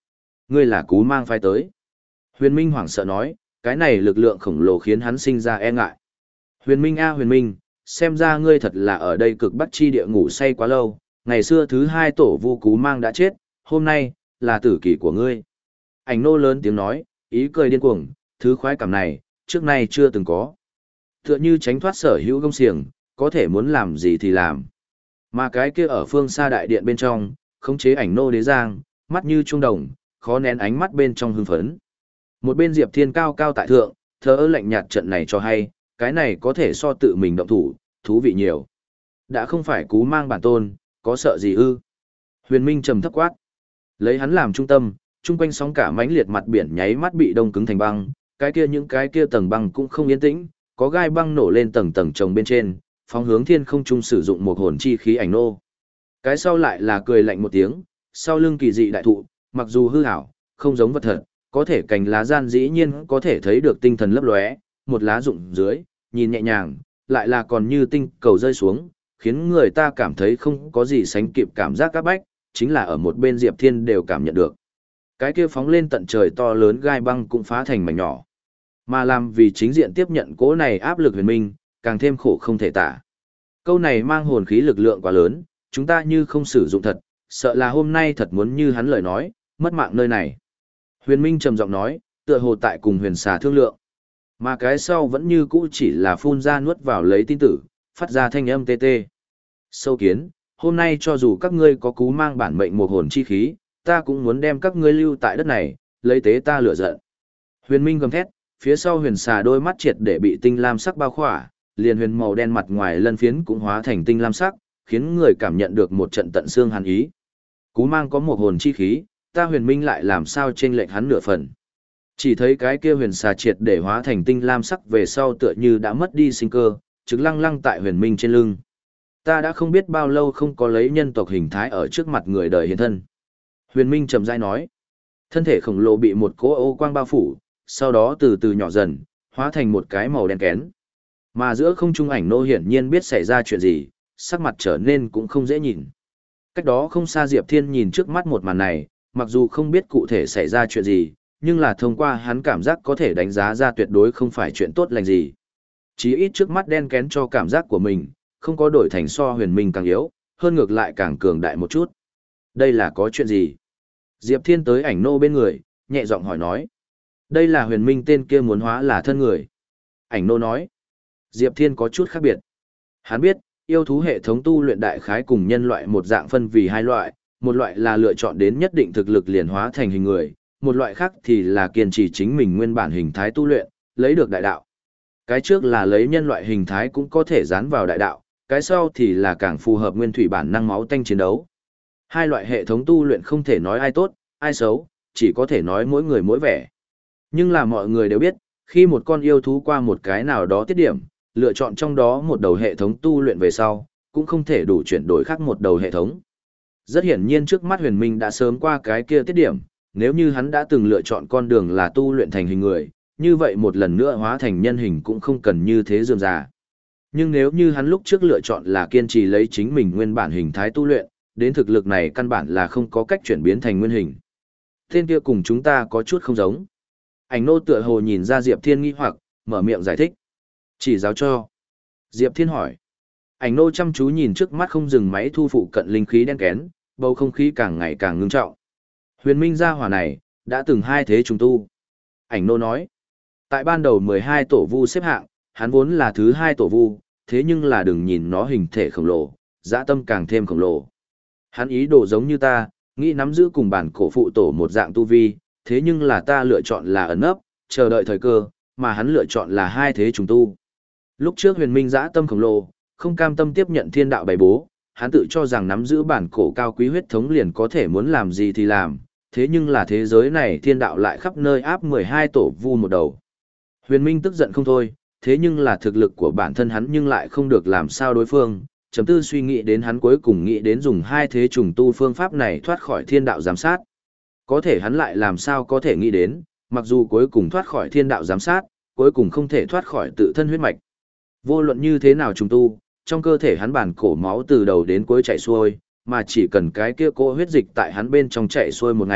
Ngươi là Cú Mang phái tới. Huyền Minh hoảng sợ nói, cái này lực lượng khổng lồ khiến hắn sinh ra e ngại. Huyền Minh a Huyền Minh, xem ra ngươi thật là ở đây cực bắc chi địa ngủ say quá lâu, ngày xưa thứ hai tổ vu Cú Mang đã chết, hôm nay, là tử kỷ của ngươi. Ảnh nô lớn tiếng nói, ý cười điên cuồng, thứ khoái cảm này, trước nay chưa từng có. Tựa như tránh thoát sở hữu gông xiềng, có thể muốn làm gì thì làm. Mà cái kia ở phương xa đại điện bên trong, khống chế ảnh nô đế giang, mắt như trung đồng, khó nén ánh mắt bên trong hưng phấn. Một bên Diệp Thiên cao cao tại thượng, thờ ơ lạnh nhạt trận này cho hay, cái này có thể so tự mình động thủ, thú vị nhiều. Đã không phải Cú Mang bản tôn, có sợ gì ư? Huyền Minh trầm thấp quát. Lấy hắn làm trung tâm, chung quanh sóng cả mãnh liệt mặt biển nháy mắt bị đông cứng thành băng, cái kia những cái kia tầng băng cũng không yên tĩnh, có gai băng nổ lên tầng tầng chồng bên trên, phóng hướng thiên không trung sử dụng một hồn chi khí ảnh nô. Cái sau lại là cười lạnh một tiếng, sau lưng kỳ dị đại thụ, mặc dù hư ảo, không giống vật thật, có thể cành lá gian dĩ nhiên có thể thấy được tinh thần lấp lóe, một lá rụng dưới, nhìn nhẹ nhàng, lại là còn như tinh cầu rơi xuống, khiến người ta cảm thấy không có gì sánh kịp cảm giác các bách, chính là ở một bên Diệp Thiên đều cảm nhận được. Cái kia phóng lên tận trời to lớn gai băng cũng phá thành mảnh nhỏ. Mà làm vì chính diện tiếp nhận cỗ này áp lực Huyền Minh, càng thêm khổ không thể tả. Câu này mang hồn khí lực lượng quá lớn, chúng ta như không sử dụng thật, sợ là hôm nay thật muốn như hắn lời nói, mất mạng nơi này. Huyền Minh trầm giọng nói, tựa hồ tại cùng huyền xà thương lượng. Mà cái sau vẫn như cũ chỉ là phun ra nuốt vào lấy tin tử, phát ra thanh âm tê tê. Sâu kiến, hôm nay cho dù các ngươi có Cú Mang bản mệnh một hồn chi khí, ta cũng muốn đem các ngươi lưu tại đất này, lấy tế ta lửa giận. Huyền Minh gầm thét, phía sau huyền xà đôi mắt triệt để bị tinh lam sắc bao khỏa, liền huyền màu đen mặt ngoài lân phiến cũng hóa thành tinh lam sắc, khiến người cảm nhận được một trận tận xương hàn ý. Cú Mang có một hồn chi khí, ta Huyền Minh lại làm sao chênh lệch hắn nửa phần. Chỉ thấy cái kia huyền xà triệt để hóa thành tinh lam sắc về sau tựa như đã mất đi sinh cơ, trứng lăng lăng tại Huyền Minh trên lưng. Ta đã không biết bao lâu không có lấy nhân tộc hình thái ở trước mặt người đời hiện thân. Huyền Minh trầm rãi nói, thân thể khổng lồ bị một cỗ ô quang bao phủ, sau đó từ từ nhỏ dần, hóa thành một cái màu đen kén. Mà giữa không trung ảnh nô hiển nhiên biết xảy ra chuyện gì, sắc mặt trở nên cũng không dễ nhìn. Cách đó không xa Diệp Thiên nhìn trước mắt một màn này, mặc dù không biết cụ thể xảy ra chuyện gì, nhưng là thông qua hắn cảm giác có thể đánh giá ra tuyệt đối không phải chuyện tốt lành gì. Chí ít trước mắt đen kén cho cảm giác của mình, không có đổi thành so Huyền Minh càng yếu, hơn ngược lại càng cường đại một chút. Đây là có chuyện gì? Diệp Thiên tới ảnh nô bên người, nhẹ giọng hỏi nói. Đây là Huyền Minh tên kia muốn hóa là thân người. Ảnh nô nói. Diệp Thiên có chút khác biệt. Hắn biết, yêu thú hệ thống tu luyện đại khái cùng nhân loại một dạng phân vì hai loại, một loại là lựa chọn đến nhất định thực lực liền hóa thành hình người, một loại khác thì là kiên trì chính mình nguyên bản hình thái tu luyện, lấy được đại đạo. Cái trước là lấy nhân loại hình thái cũng có thể dán vào đại đạo, cái sau thì là càng phù hợp nguyên thủy bản năng máu tanh chiến đấu. Hai loại hệ thống tu luyện không thể nói ai tốt, ai xấu, chỉ có thể nói mỗi người mỗi vẻ. Nhưng là mọi người đều biết, khi một con yêu thú qua một cái nào đó tiết điểm, lựa chọn trong đó một đầu hệ thống tu luyện về sau, cũng không thể đủ chuyển đổi khác một đầu hệ thống. Rất hiển nhiên trước mắt Huyền Minh đã sớm qua cái kia tiết điểm, nếu như hắn đã từng lựa chọn con đường là tu luyện thành hình người, như vậy một lần nữa hóa thành nhân hình cũng không cần như thế dườm già. Nhưng nếu như hắn lúc trước lựa chọn là kiên trì lấy chính mình nguyên bản hình thái tu luyện, đến thực lực này căn bản là không có cách chuyển biến thành nguyên hình. Tên kia cùng chúng ta có chút không giống. Ảnh nô tựa hồ nhìn ra Diệp Thiên nghi hoặc, mở miệng giải thích. Chỉ giáo cho. Diệp Thiên hỏi. Ảnh nô chăm chú nhìn trước mắt không dừng máy thu phụ cận linh khí đen kén, bầu không khí càng ngày càng ngưng trọng. Huyền Minh gia hỏa này, đã từng hai thế trùng tu. Ảnh nô nói. Tại ban đầu mười hai tổ vu xếp hạng, hắn vốn là thứ hai tổ vu, thế nhưng là đừng nhìn nó hình thể khổng lồ, dã tâm càng thêm khổng lồ. Hắn ý đồ giống như ta, nghĩ nắm giữ cùng bản cổ phụ tổ một dạng tu vi, thế nhưng là ta lựa chọn là ẩn nấp, chờ đợi thời cơ, mà hắn lựa chọn là hai thế trùng tu. Lúc trước Huyền Minh dã tâm khổng lồ, không cam tâm tiếp nhận thiên đạo bày bố, hắn tự cho rằng nắm giữ bản cổ cao quý huyết thống liền có thể muốn làm gì thì làm, thế nhưng là thế giới này thiên đạo lại khắp nơi áp mười hai tổ vu một đầu. Huyền Minh tức giận không thôi, thế nhưng là thực lực của bản thân hắn nhưng lại không được làm sao đối phương, chấm tư suy nghĩ đến hắn cuối cùng nghĩ đến dùng hai thế trùng tu phương pháp này thoát khỏi thiên đạo giám sát. Có thể hắn lại làm sao có thể nghĩ đến, mặc dù cuối cùng thoát khỏi thiên đạo giám sát, cuối cùng không thể thoát khỏi tự thân huyết mạch. Vô luận như thế nào trùng tu, trong cơ thể hắn bản cổ máu từ đầu đến cuối chảy xuôi, mà chỉ cần cái kia cỗ huyết dịch tại hắn bên trong chảy xuôi một ngày,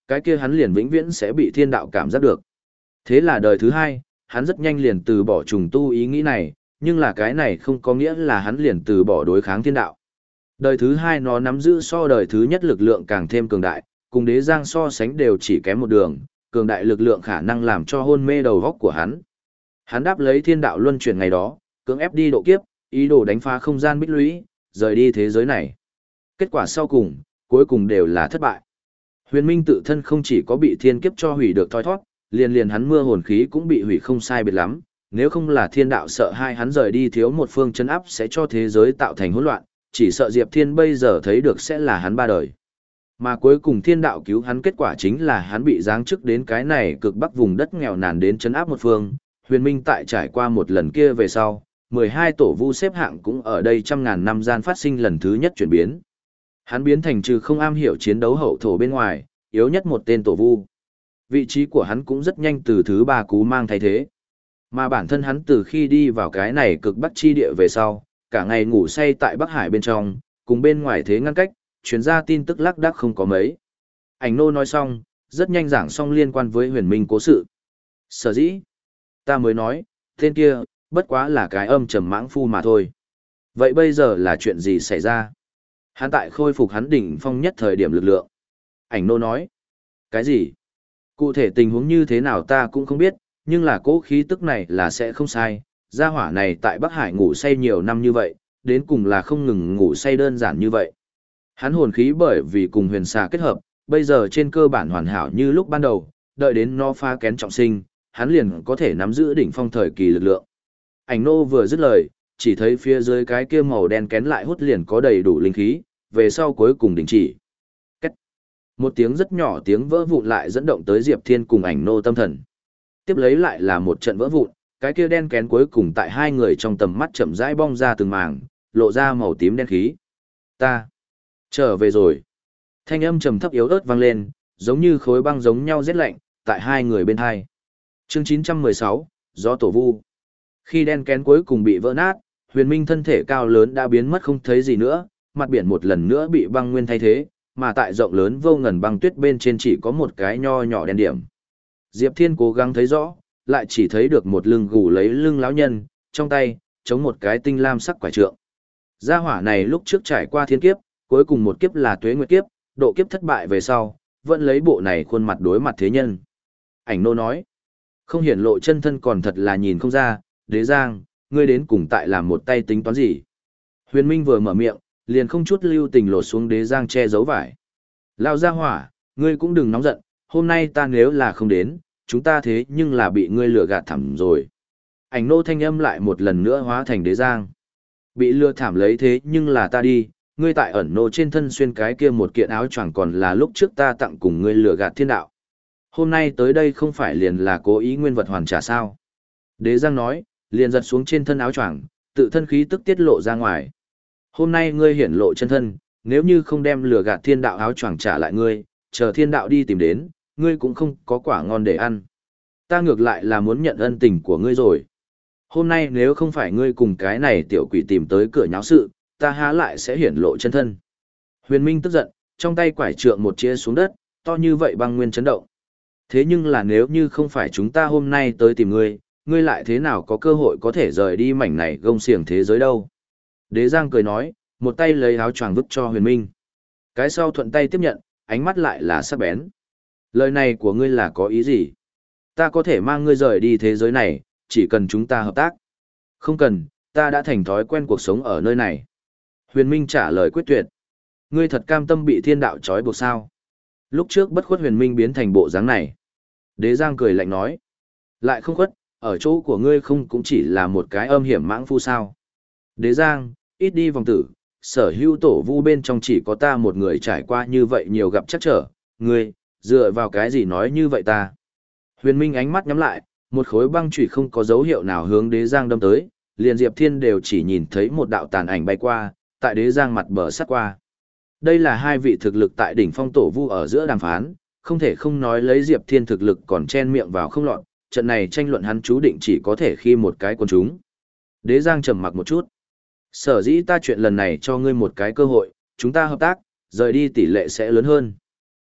cái kia hắn liền vĩnh viễn sẽ bị thiên đạo cảm giác được. Thế là đời thứ hai, hắn rất nhanh liền từ bỏ trùng tu ý nghĩ này, nhưng là cái này không có nghĩa là hắn liền từ bỏ đối kháng thiên đạo. Đời thứ hai nó nắm giữ so đời thứ nhất lực lượng càng thêm cường đại, cùng đế giang so sánh đều chỉ kém một đường, cường đại lực lượng khả năng làm cho hôn mê đầu góc của hắn. Hắn đáp lấy thiên đạo luân chuyển ngày đó, cưỡng ép đi độ kiếp, ý đồ đánh phá không gian bích lũy, rời đi thế giới này. Kết quả sau cùng, cuối cùng đều là thất bại. Huyền Minh tự thân không chỉ có bị thiên kiếp cho hủy được thoi thoát, liền liền hắn mưa hồn khí cũng bị hủy không sai biệt lắm, nếu không là thiên đạo sợ hai hắn rời đi thiếu một phương chân áp sẽ cho thế giới tạo thành hỗn loạn, chỉ sợ Diệp Thiên bây giờ thấy được sẽ là hắn ba đời. Mà cuối cùng thiên đạo cứu hắn kết quả chính là hắn bị giáng chức đến cái này cực bắc vùng đất nghèo nàn đến chân áp một phương. Huyền Minh tại trải qua một lần kia về sau, mười hai tổ vu xếp hạng cũng ở đây trăm ngàn năm gian phát sinh lần thứ nhất chuyển biến. Hắn biến thành trừ không am hiểu chiến đấu hậu thổ bên ngoài, yếu nhất một tên tổ vu. Vị trí của hắn cũng rất nhanh từ thứ ba cú mang thay thế. Mà bản thân hắn từ khi đi vào cái này cực bắc chi địa về sau, cả ngày ngủ say tại Bắc Hải bên trong, cùng bên ngoài thế ngăn cách, chuyến ra tin tức lác đác không có mấy. Ảnh nô nói xong, rất nhanh giảng xong liên quan với huyền minh cố sự. Sở dĩ, ta mới nói, tên kia, bất quá là cái âm trầm mãng phu mà thôi. Vậy bây giờ là chuyện gì xảy ra? Hắn tại khôi phục hắn đỉnh phong nhất thời điểm lực lượng. Ảnh nô nói, cái gì? Cụ thể tình huống như thế nào ta cũng không biết, nhưng là cố khí tức này là sẽ không sai. Gia hỏa này tại Bắc Hải ngủ say nhiều năm như vậy, đến cùng là không ngừng ngủ say đơn giản như vậy. Hắn hồn khí bởi vì cùng huyền xà kết hợp, bây giờ trên cơ bản hoàn hảo như lúc ban đầu, đợi đến nó phá kén trọng sinh, hắn liền có thể nắm giữ đỉnh phong thời kỳ lực lượng. Ảnh nô vừa dứt lời, chỉ thấy phía dưới cái kia màu đen kén lại hút liền có đầy đủ linh khí, về sau cuối cùng đình chỉ. Cách. Một tiếng rất nhỏ tiếng vỡ vụn lại dẫn động tới Diệp Thiên cùng ảnh nô tâm thần. Tiếp lấy lại là một trận vỡ vụn, cái kia đen kén cuối cùng tại hai người trong tầm mắt chậm rãi bong ra từng màng, lộ ra màu tím đen khí. Ta trở về rồi. Thanh âm trầm thấp yếu ớt vang lên, giống như khối băng giống nhau rét lạnh, tại hai người bên hai. Chương chín trăm mười sáu, Gió Tổ Vu. Khi đen kén cuối cùng bị vỡ nát, huyền minh thân thể cao lớn đã biến mất không thấy gì nữa, mặt biển một lần nữa bị băng nguyên thay thế, mà tại rộng lớn vô ngần băng tuyết bên trên chỉ có một cái nho nhỏ đen điểm. Diệp Thiên cố gắng thấy rõ, lại chỉ thấy được một lưng gù lấy lưng lão nhân, trong tay, chống một cái tinh lam sắc quả trượng. Gia hỏa này lúc trước trải qua thiên kiếp, cuối cùng một kiếp là tuế nguyệt kiếp, độ kiếp thất bại về sau, vẫn lấy bộ này khuôn mặt đối mặt thế nhân. Ảnh nô nói, không hiển lộ chân thân còn thật là nhìn không ra, đế giang, ngươi đến cùng tại làm một tay tính toán gì. Huyền Minh vừa mở miệng, liền không chút lưu tình lột xuống đế giang che giấu vải. Lao gia hỏa, ngươi cũng đừng nóng giận, hôm nay ta nếu là không đến, chúng ta thế nhưng là bị ngươi lừa gạt thẳm rồi. Ảnh nô thanh âm lại một lần nữa hóa thành đế giang. Bị lừa thảm lấy thế nhưng là ta đi, ngươi tại ẩn nô trên thân xuyên cái kia một kiện áo choàng còn là lúc trước ta tặng cùng ngươi lừa gạt thiên đạo. Hôm nay tới đây không phải liền là cố ý nguyên vật hoàn trả sao. Đế giang nói, liền giật xuống trên thân áo choàng, tự thân khí tức tiết lộ ra ngoài. Hôm nay ngươi hiển lộ chân thân, nếu như không đem lừa gạt thiên đạo áo choàng trả lại ngươi, chờ thiên đạo đi tìm đến, ngươi cũng không có quả ngon để ăn. Ta ngược lại là muốn nhận ân tình của ngươi rồi. Hôm nay nếu không phải ngươi cùng cái này tiểu quỷ tìm tới cửa nháo sự, ta há lại sẽ hiển lộ chân thân. Huyền Minh tức giận, trong tay quải trượng một chia xuống đất, to như vậy băng nguyên chấn động. Thế nhưng là nếu như không phải chúng ta hôm nay tới tìm ngươi, ngươi lại thế nào có cơ hội có thể rời đi mảnh này gông xiềng thế giới đâu. Đế Giang cười nói, một tay lấy áo choàng vứt cho Huyền Minh. Cái sau thuận tay tiếp nhận, ánh mắt lại là sắc bén. Lời này của ngươi là có ý gì? Ta có thể mang ngươi rời đi thế giới này, chỉ cần chúng ta hợp tác. Không cần, ta đã thành thói quen cuộc sống ở nơi này. Huyền Minh trả lời quyết tuyệt. Ngươi thật cam tâm bị thiên đạo trói buộc sao? Lúc trước bất khuất Huyền Minh biến thành bộ dáng này. Đế Giang cười lạnh nói. Lại không khuất, ở chỗ của ngươi không cũng chỉ là một cái âm hiểm mãng phu sao? Đế Giang, ít đi vòng tử, sở hữu tổ vu bên trong chỉ có ta một người trải qua như vậy nhiều gặp chắc trở. Ngươi, dựa vào cái gì nói như vậy ta? Huyền Minh ánh mắt nhắm lại, một khối băng chủy không có dấu hiệu nào hướng Đế Giang đâm tới, liền Diệp Thiên đều chỉ nhìn thấy một đạo tàn ảnh bay qua, tại Đế Giang mặt bờ sát qua. Đây là hai vị thực lực tại đỉnh phong tổ vu ở giữa đàm phán, không thể không nói lấy Diệp Thiên thực lực còn chen miệng vào không lọt, trận này tranh luận hắn chú định chỉ có thể khi một cái quân chúng. Đế Giang trầm mặc một chút. Sở dĩ ta chuyện lần này cho ngươi một cái cơ hội, chúng ta hợp tác, rời đi tỷ lệ sẽ lớn hơn.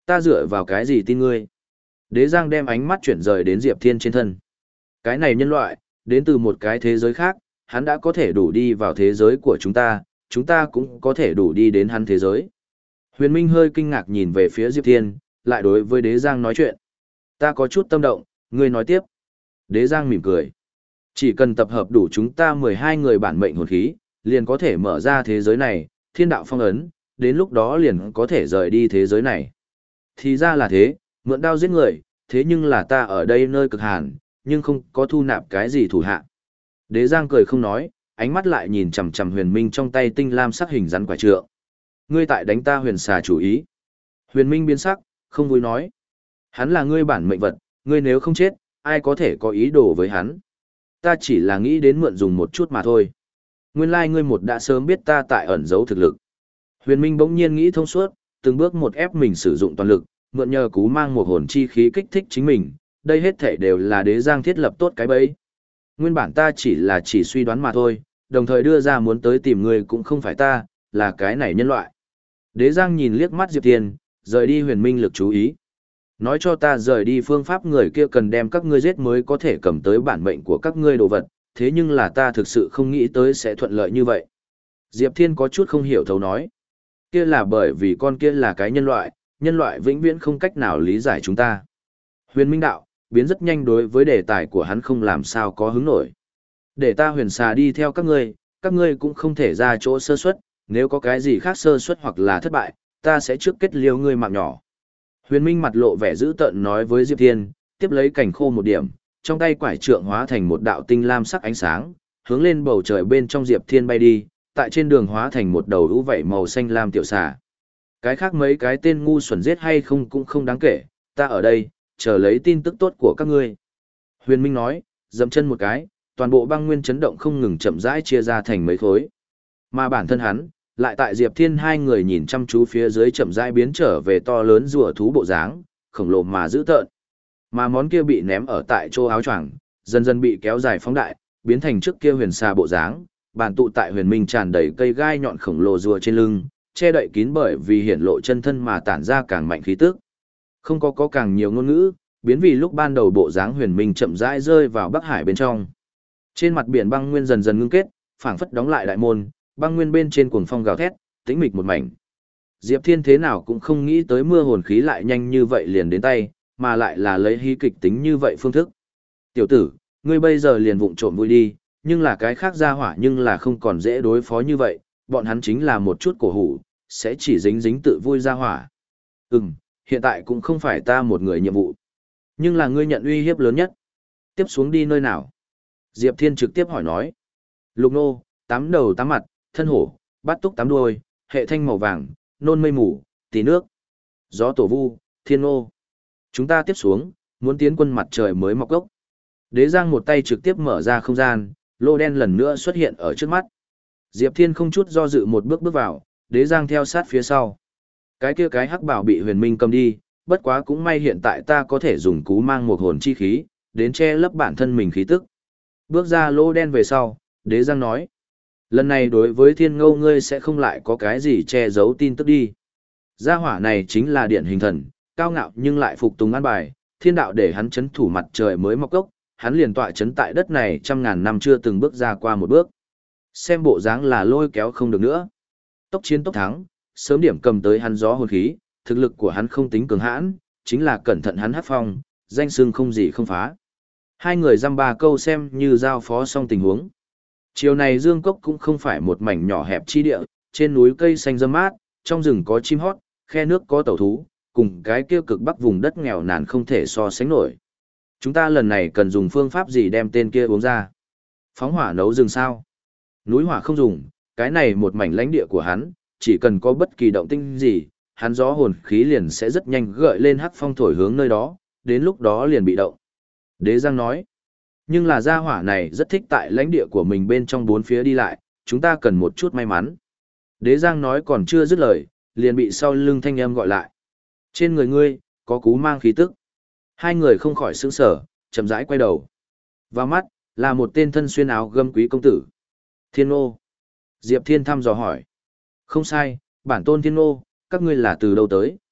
Ta dựa vào cái gì tin ngươi? Đế Giang đem ánh mắt chuyển rời đến Diệp Thiên trên thân. Cái này nhân loại, đến từ một cái thế giới khác, hắn đã có thể đủ đi vào thế giới của chúng ta, chúng ta cũng có thể đủ đi đến hắn thế giới. Huyền Minh hơi kinh ngạc nhìn về phía Diệp Thiên, lại đối với Đế Giang nói chuyện. Ta có chút tâm động, ngươi nói tiếp. Đế Giang mỉm cười. Chỉ cần tập hợp đủ chúng ta mười hai người bản mệnh hồn khí, liền có thể mở ra thế giới này, thiên đạo phong ấn, đến lúc đó liền có thể rời đi thế giới này. Thì ra là thế, mượn đao giết người, thế nhưng là ta ở đây nơi cực hàn, nhưng không có thu nạp cái gì thủ hạ. Đế Giang cười không nói, ánh mắt lại nhìn chằm chằm Huyền Minh trong tay tinh lam sắc hình rắn quả trượng. Ngươi tại đánh ta huyền xà chủ ý. Huyền Minh biến sắc, không vui nói. Hắn là ngươi bản mệnh vật, ngươi nếu không chết, ai có thể có ý đồ với hắn. Ta chỉ là nghĩ đến mượn dùng một chút mà thôi. Nguyên lai ngươi một đã sớm biết ta tại ẩn giấu thực lực. Huyền Minh bỗng nhiên nghĩ thông suốt, từng bước một ép mình sử dụng toàn lực, mượn nhờ cú mang một hồn chi khí kích thích chính mình, đây hết thể đều là Đế Giang thiết lập tốt cái bẫy. Nguyên bản ta chỉ là chỉ suy đoán mà thôi, đồng thời đưa ra muốn tới tìm ngươi cũng không phải ta, là cái này nhân loại. Đế Giang nhìn liếc mắt Diệp Thiên, rời đi Huyền Minh lực chú ý. Nói cho ta rời đi phương pháp người kia cần đem các ngươi giết mới có thể cầm tới bản mệnh của các ngươi đồ vật, thế nhưng là ta thực sự không nghĩ tới sẽ thuận lợi như vậy. Diệp Thiên có chút không hiểu thấu nói. Kia là bởi vì con kia là cái nhân loại, nhân loại vĩnh viễn không cách nào lý giải chúng ta. Huyền Minh đạo, biến rất nhanh đối với đề tài của hắn không làm sao có hứng nổi. Để ta huyền xà đi theo các ngươi, các ngươi cũng không thể ra chỗ sơ suất, nếu có cái gì khác sơ suất hoặc là thất bại, ta sẽ trước kết liêu ngươi mạng nhỏ. Huyền Minh mặt lộ vẻ dữ tợn nói với Diệp Thiên, tiếp lấy cảnh khô một điểm, trong tay quải trượng hóa thành một đạo tinh lam sắc ánh sáng, hướng lên bầu trời bên trong Diệp Thiên bay đi, tại trên đường hóa thành một đầu ưu vảy màu xanh lam tiểu xà. Cái khác mấy cái tên ngu xuẩn giết hay không cũng không đáng kể, ta ở đây, chờ lấy tin tức tốt của các ngươi. Huyền Minh nói, dậm chân một cái, toàn bộ băng nguyên chấn động không ngừng chậm rãi chia ra thành mấy khối. Mà bản thân hắn, lại tại Diệp Thiên hai người nhìn chăm chú phía dưới chậm rãi biến trở về to lớn rùa thú bộ dáng, khổng lồ mà dữ tợn. Mà món kia bị ném ở tại chỗ áo choàng, dần dần bị kéo dài phóng đại, biến thành trước kia huyền xà bộ dáng, bàn tụ tại Huyền Minh tràn đầy cây gai nhọn khổng lồ rùa trên lưng, che đậy kín bởi vì hiển lộ chân thân mà tản ra càng mạnh khí tức. Không có có càng nhiều ngôn ngữ, biến vì lúc ban đầu bộ dáng Huyền Minh chậm rãi rơi vào Bắc Hải bên trong. Trên mặt biển băng nguyên dần dần ngưng kết, phảng phất đóng lại đại môn, băng nguyên bên trên cuồng phong gào thét, tĩnh mịch một mảnh. Diệp Thiên thế nào cũng không nghĩ tới mưa hồn khí lại nhanh như vậy liền đến tay, mà lại là lấy hí kịch tính như vậy phương thức. Tiểu tử, ngươi bây giờ liền vụng trộm vui đi, nhưng là cái khác ra hỏa nhưng là không còn dễ đối phó như vậy, bọn hắn chính là một chút cổ hủ, sẽ chỉ dính dính tự vui ra hỏa. Ừm, hiện tại cũng không phải ta một người nhiệm vụ, nhưng là ngươi nhận uy hiếp lớn nhất. Tiếp xuống đi nơi nào? Diệp Thiên trực tiếp hỏi nói. Lục nô, tám đầu tám mặt, thân hổ, bát túc tám đuôi, hệ thanh màu vàng, nôn mây mù, tí nước, gió tổ vu, thiên nô. Chúng ta tiếp xuống, muốn tiến quân mặt trời mới mọc gốc. Đế Giang một tay trực tiếp mở ra không gian, lô đen lần nữa xuất hiện ở trước mắt. Diệp Thiên không chút do dự một bước bước vào, Đế Giang theo sát phía sau. Cái kia cái hắc bảo bị Huyền Minh cầm đi, bất quá cũng may hiện tại ta có thể dùng cú mang một hồn chi khí, đến che lấp bản thân mình khí tức. Bước ra lô đen về sau, Đế Giang nói. Lần này đối với Thiên Ngâu ngươi sẽ không lại có cái gì che giấu tin tức đi. Gia hỏa này chính là điển hình thần, cao ngạo nhưng lại phục tùng an bài, thiên đạo để hắn chấn thủ mặt trời mới mọc gốc, hắn liền tọa chấn tại đất này trăm ngàn năm chưa từng bước ra qua một bước. Xem bộ dáng là lôi kéo không được nữa. Tốc chiến tốc thắng, sớm điểm cầm tới hắn gió hồn khí, thực lực của hắn không tính cường hãn, chính là cẩn thận hắn hát phong, danh xưng không gì không phá. Hai người dăm ba câu xem như giao phó xong tình huống. Chiều này Dương Cốc cũng không phải một mảnh nhỏ hẹp chi địa, trên núi cây xanh râm mát, trong rừng có chim hót, khe nước có tẩu thú, cùng cái kia cực bắc vùng đất nghèo nàn không thể so sánh nổi. Chúng ta lần này cần dùng phương pháp gì đem tên kia uống ra? Phóng hỏa nấu rừng sao? Núi hỏa không dùng, cái này một mảnh lãnh địa của hắn, chỉ cần có bất kỳ động tĩnh gì, hắn gió hồn khí liền sẽ rất nhanh gợi lên hắc phong thổi hướng nơi đó, đến lúc đó liền bị động. Đế Giang nói, nhưng là gia hỏa này rất thích tại lãnh địa của mình bên trong bốn phía đi lại, chúng ta cần một chút may mắn. Đế Giang nói còn chưa dứt lời, liền bị sau lưng thanh âm gọi lại. Trên người ngươi, có cú mang khí tức. Hai người không khỏi sững sờ, chậm rãi quay đầu. Vào mắt, là một tên thân xuyên áo gươm quý công tử. Thiên Nô. Diệp Thiên thăm dò hỏi. Không sai, bản tôn Thiên Nô, các ngươi là từ đâu tới?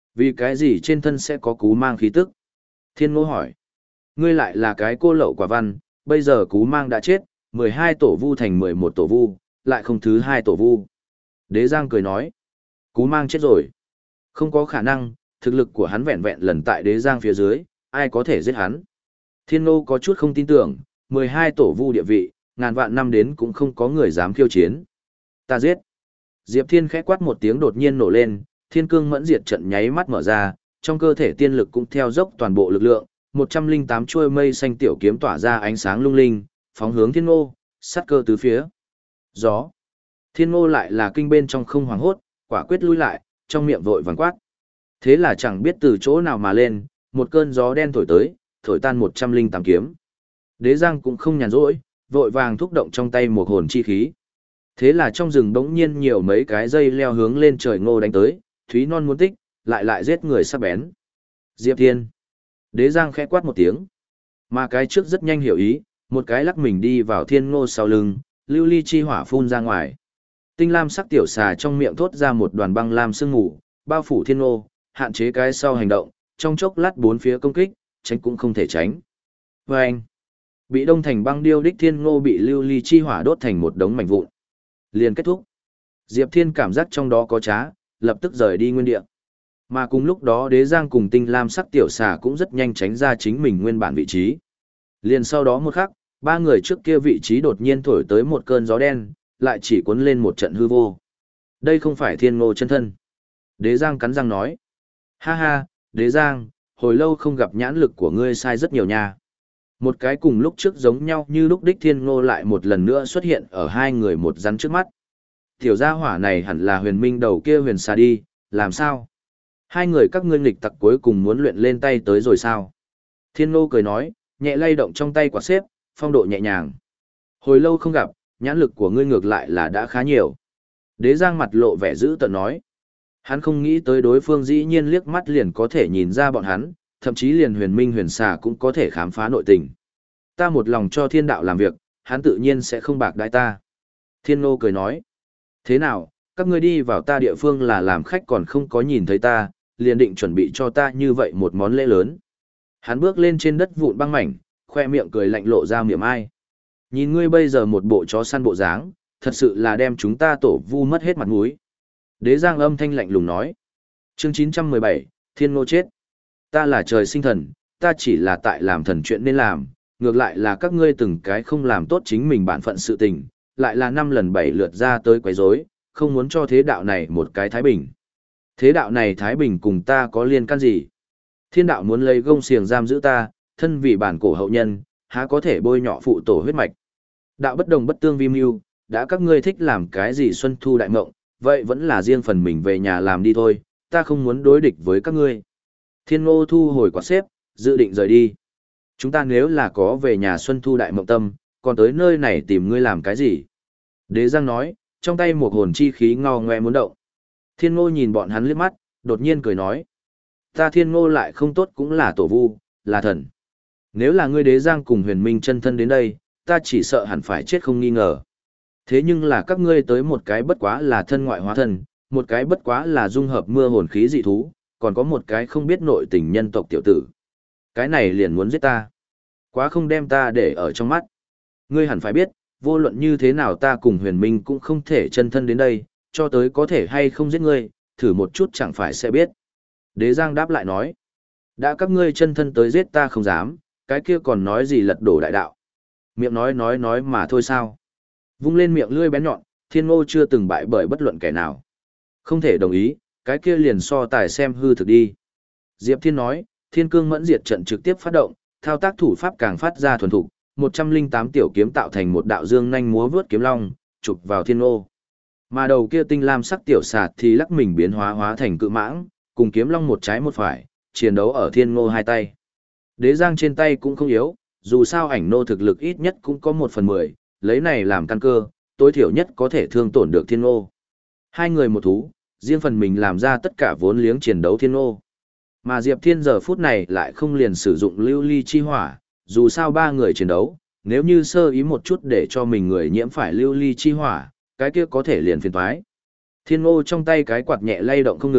Vì cái gì trên thân sẽ có cú mang khí tức? Thiên Ngô hỏi. Ngươi lại là cái cô lậu quả văn, bây giờ cú mang đã chết, mười hai tổ vu thành mười một tổ vu, lại không thứ hai tổ vu. Đế Giang cười nói. Cú mang chết rồi. Không có khả năng, thực lực của hắn vẹn vẹn lần tại Đế Giang phía dưới, ai có thể giết hắn. Thiên Ngô có chút không tin tưởng, mười hai tổ vu địa vị, ngàn vạn năm đến cũng không có người dám khiêu chiến. Ta giết. Diệp Thiên khẽ quát một tiếng đột nhiên nổ lên, thiên cương mẫn diệt trận nháy mắt mở ra, trong cơ thể tiên lực cũng theo dốc toàn bộ lực lượng, một trăm linh tám chuôi mây xanh tiểu kiếm tỏa ra ánh sáng lung linh, phóng hướng Thiên Ngô, sát cơ tứ phía. Gió. Thiên Ngô lại là kinh bên trong không hoảng hốt, quả quyết lui lại, trong miệng vội vàng quát. Thế là chẳng biết từ chỗ nào mà lên, một cơn gió đen thổi tới, thổi tan một trăm linh tám kiếm. Đế Giang cũng không nhàn rỗi, vội vàng thúc động trong tay một hồn chi khí. Thế là trong rừng bỗng nhiên nhiều mấy cái dây leo hướng lên trời ngô đánh tới, thúy non muốn tích, lại lại giết người sắc bén. Diệp Thiên. Đế Giang khẽ quát một tiếng. Mà cái trước rất nhanh hiểu ý, một cái lắc mình đi vào Thiên Ngô sau lưng, lưu ly chi hỏa phun ra ngoài. Tinh lam sắc tiểu xà trong miệng thốt ra một đoàn băng lam sương mù, bao phủ Thiên Ngô, hạn chế cái sau hành động, trong chốc lát bốn phía công kích, tránh cũng không thể tránh. Và anh. Bị đông thành băng điêu đích Thiên Ngô bị lưu ly chi hỏa đốt thành một đống mảnh vụn. Liền kết thúc. Diệp Thiên cảm giác trong đó có trá, lập tức rời đi nguyên địa. Mà cùng lúc đó Đế Giang cùng tinh lam sắc tiểu xà cũng rất nhanh tránh ra chính mình nguyên bản vị trí. Liền sau đó một khắc, ba người trước kia vị trí đột nhiên thổi tới một cơn gió đen, lại chỉ cuốn lên một trận hư vô. Đây không phải Thiên Ngô chân thân. Đế Giang cắn răng nói. Ha ha, Đế Giang, hồi lâu không gặp nhãn lực của ngươi sai rất nhiều nha. Một cái cùng lúc trước giống nhau như lúc đích Thiên Ngô lại một lần nữa xuất hiện ở hai người một rắn trước mắt. Tiểu gia hỏa này hẳn là huyền minh đầu kia huyền xà đi, làm sao? Hai người các ngươi nghịch tặc cuối cùng muốn luyện lên tay tới rồi sao? Thiên Ngô cười nói, nhẹ lay động trong tay quả xếp, phong độ nhẹ nhàng. Hồi lâu không gặp, nhãn lực của ngươi ngược lại là đã khá nhiều. Đế Giang mặt lộ vẻ dữ tợn nói. Hắn không nghĩ tới đối phương dĩ nhiên liếc mắt liền có thể nhìn ra bọn hắn, thậm chí liền huyền minh huyền xà cũng có thể khám phá nội tình. Ta một lòng cho thiên đạo làm việc, hắn tự nhiên sẽ không bạc đãi ta. Thiên Ngô cười nói. Thế nào, các ngươi đi vào ta địa phương là làm khách còn không có nhìn thấy ta, liền định chuẩn bị cho ta như vậy một món lễ lớn. Hắn bước lên trên đất vụn băng mảnh, khoe miệng cười lạnh lộ ra miệng ai. Nhìn ngươi bây giờ một bộ chó săn bộ dáng, thật sự là đem chúng ta tổ vu mất hết mặt mũi. Đế Giang âm thanh lạnh lùng nói. Chương chín trăm mười bảy, Thiên Ngô chết. Ta là trời sinh thần, ta chỉ là tại làm thần chuyện nên làm, ngược lại là các ngươi từng cái không làm tốt chính mình bản phận sự tình, lại là năm lần bảy lượt ra tới quấy rối, không muốn cho thế đạo này một cái thái bình. Thế đạo này thái bình cùng ta có liên can gì? Thiên đạo muốn lấy gông xiềng giam giữ ta, thân vì bản cổ hậu nhân, há có thể bôi nhọ phụ tổ huyết mạch. Đạo bất đồng bất tương vi mưu, đã các ngươi thích làm cái gì xuân thu đại mộng, vậy vẫn là riêng phần mình về nhà làm đi thôi, ta không muốn đối địch với các ngươi. Thiên Ngô thu hồi quả xếp, dự định rời đi. Chúng ta nếu là có về nhà xuân thu đại mộng tâm, còn tới nơi này tìm ngươi làm cái gì? Đế Giang nói, trong tay một hồn chi khí ngao ngoe muốn động. Thiên Ngô nhìn bọn hắn liếc mắt, đột nhiên cười nói. Ta Thiên Ngô lại không tốt cũng là tổ vu, là thần. Nếu là ngươi Đế Giang cùng huyền minh chân thân đến đây, ta chỉ sợ hẳn phải chết không nghi ngờ. Thế nhưng là các ngươi tới một cái bất quá là thân ngoại hóa thân, một cái bất quá là dung hợp mưa hồn khí dị thú, còn có một cái không biết nội tình nhân tộc tiểu tử. Cái này liền muốn giết ta. Quá không đem ta để ở trong mắt. Ngươi hẳn phải biết, vô luận như thế nào ta cùng huyền minh cũng không thể chân thân đến đây, cho tới có thể hay không giết ngươi, thử một chút chẳng phải sẽ biết. Đế Giang đáp lại nói. Đã các ngươi chân thân tới giết ta không dám, cái kia còn nói gì lật đổ đại đạo. Miệng nói nói nói mà thôi sao. Vung lên miệng lưỡi bén nhọn, Thiên Ngô chưa từng bại bởi bất luận kẻ nào. Không thể đồng ý, cái kia liền so tài xem hư thực đi. Diệp Thiên nói, Thiên Cương Mẫn Diệt trận trực tiếp phát động, thao tác thủ pháp càng phát ra thuần thục, một trăm linh tám tiểu kiếm tạo thành một đạo dương nhanh múa vướt kiếm long, chụp vào Thiên Ngô. Mà đầu kia tinh lam sắc tiểu sạt thì lắc mình biến hóa hóa thành cự mãng, cùng kiếm long một trái một phải, chiến đấu ở Thiên Ngô hai tay. Đế Giang trên tay cũng không yếu, dù sao ảnh nô thực lực ít nhất cũng có một phần mười, lấy này làm căn cơ, tối thiểu nhất có thể thương tổn được Thiên Ngô. Hai người một thú, riêng phần mình làm ra tất cả vốn liếng chiến đấu Thiên Ngô. Mà Diệp Thiên giờ phút này lại không liền sử dụng lưu ly chi hỏa, dù sao ba người chiến đấu, nếu như sơ ý một chút để cho mình người nhiễm phải lưu ly chi hỏa, cái kia có thể liền phiền toái. Thiên Ngô trong tay cái quạt nhẹ lay động không ngừng,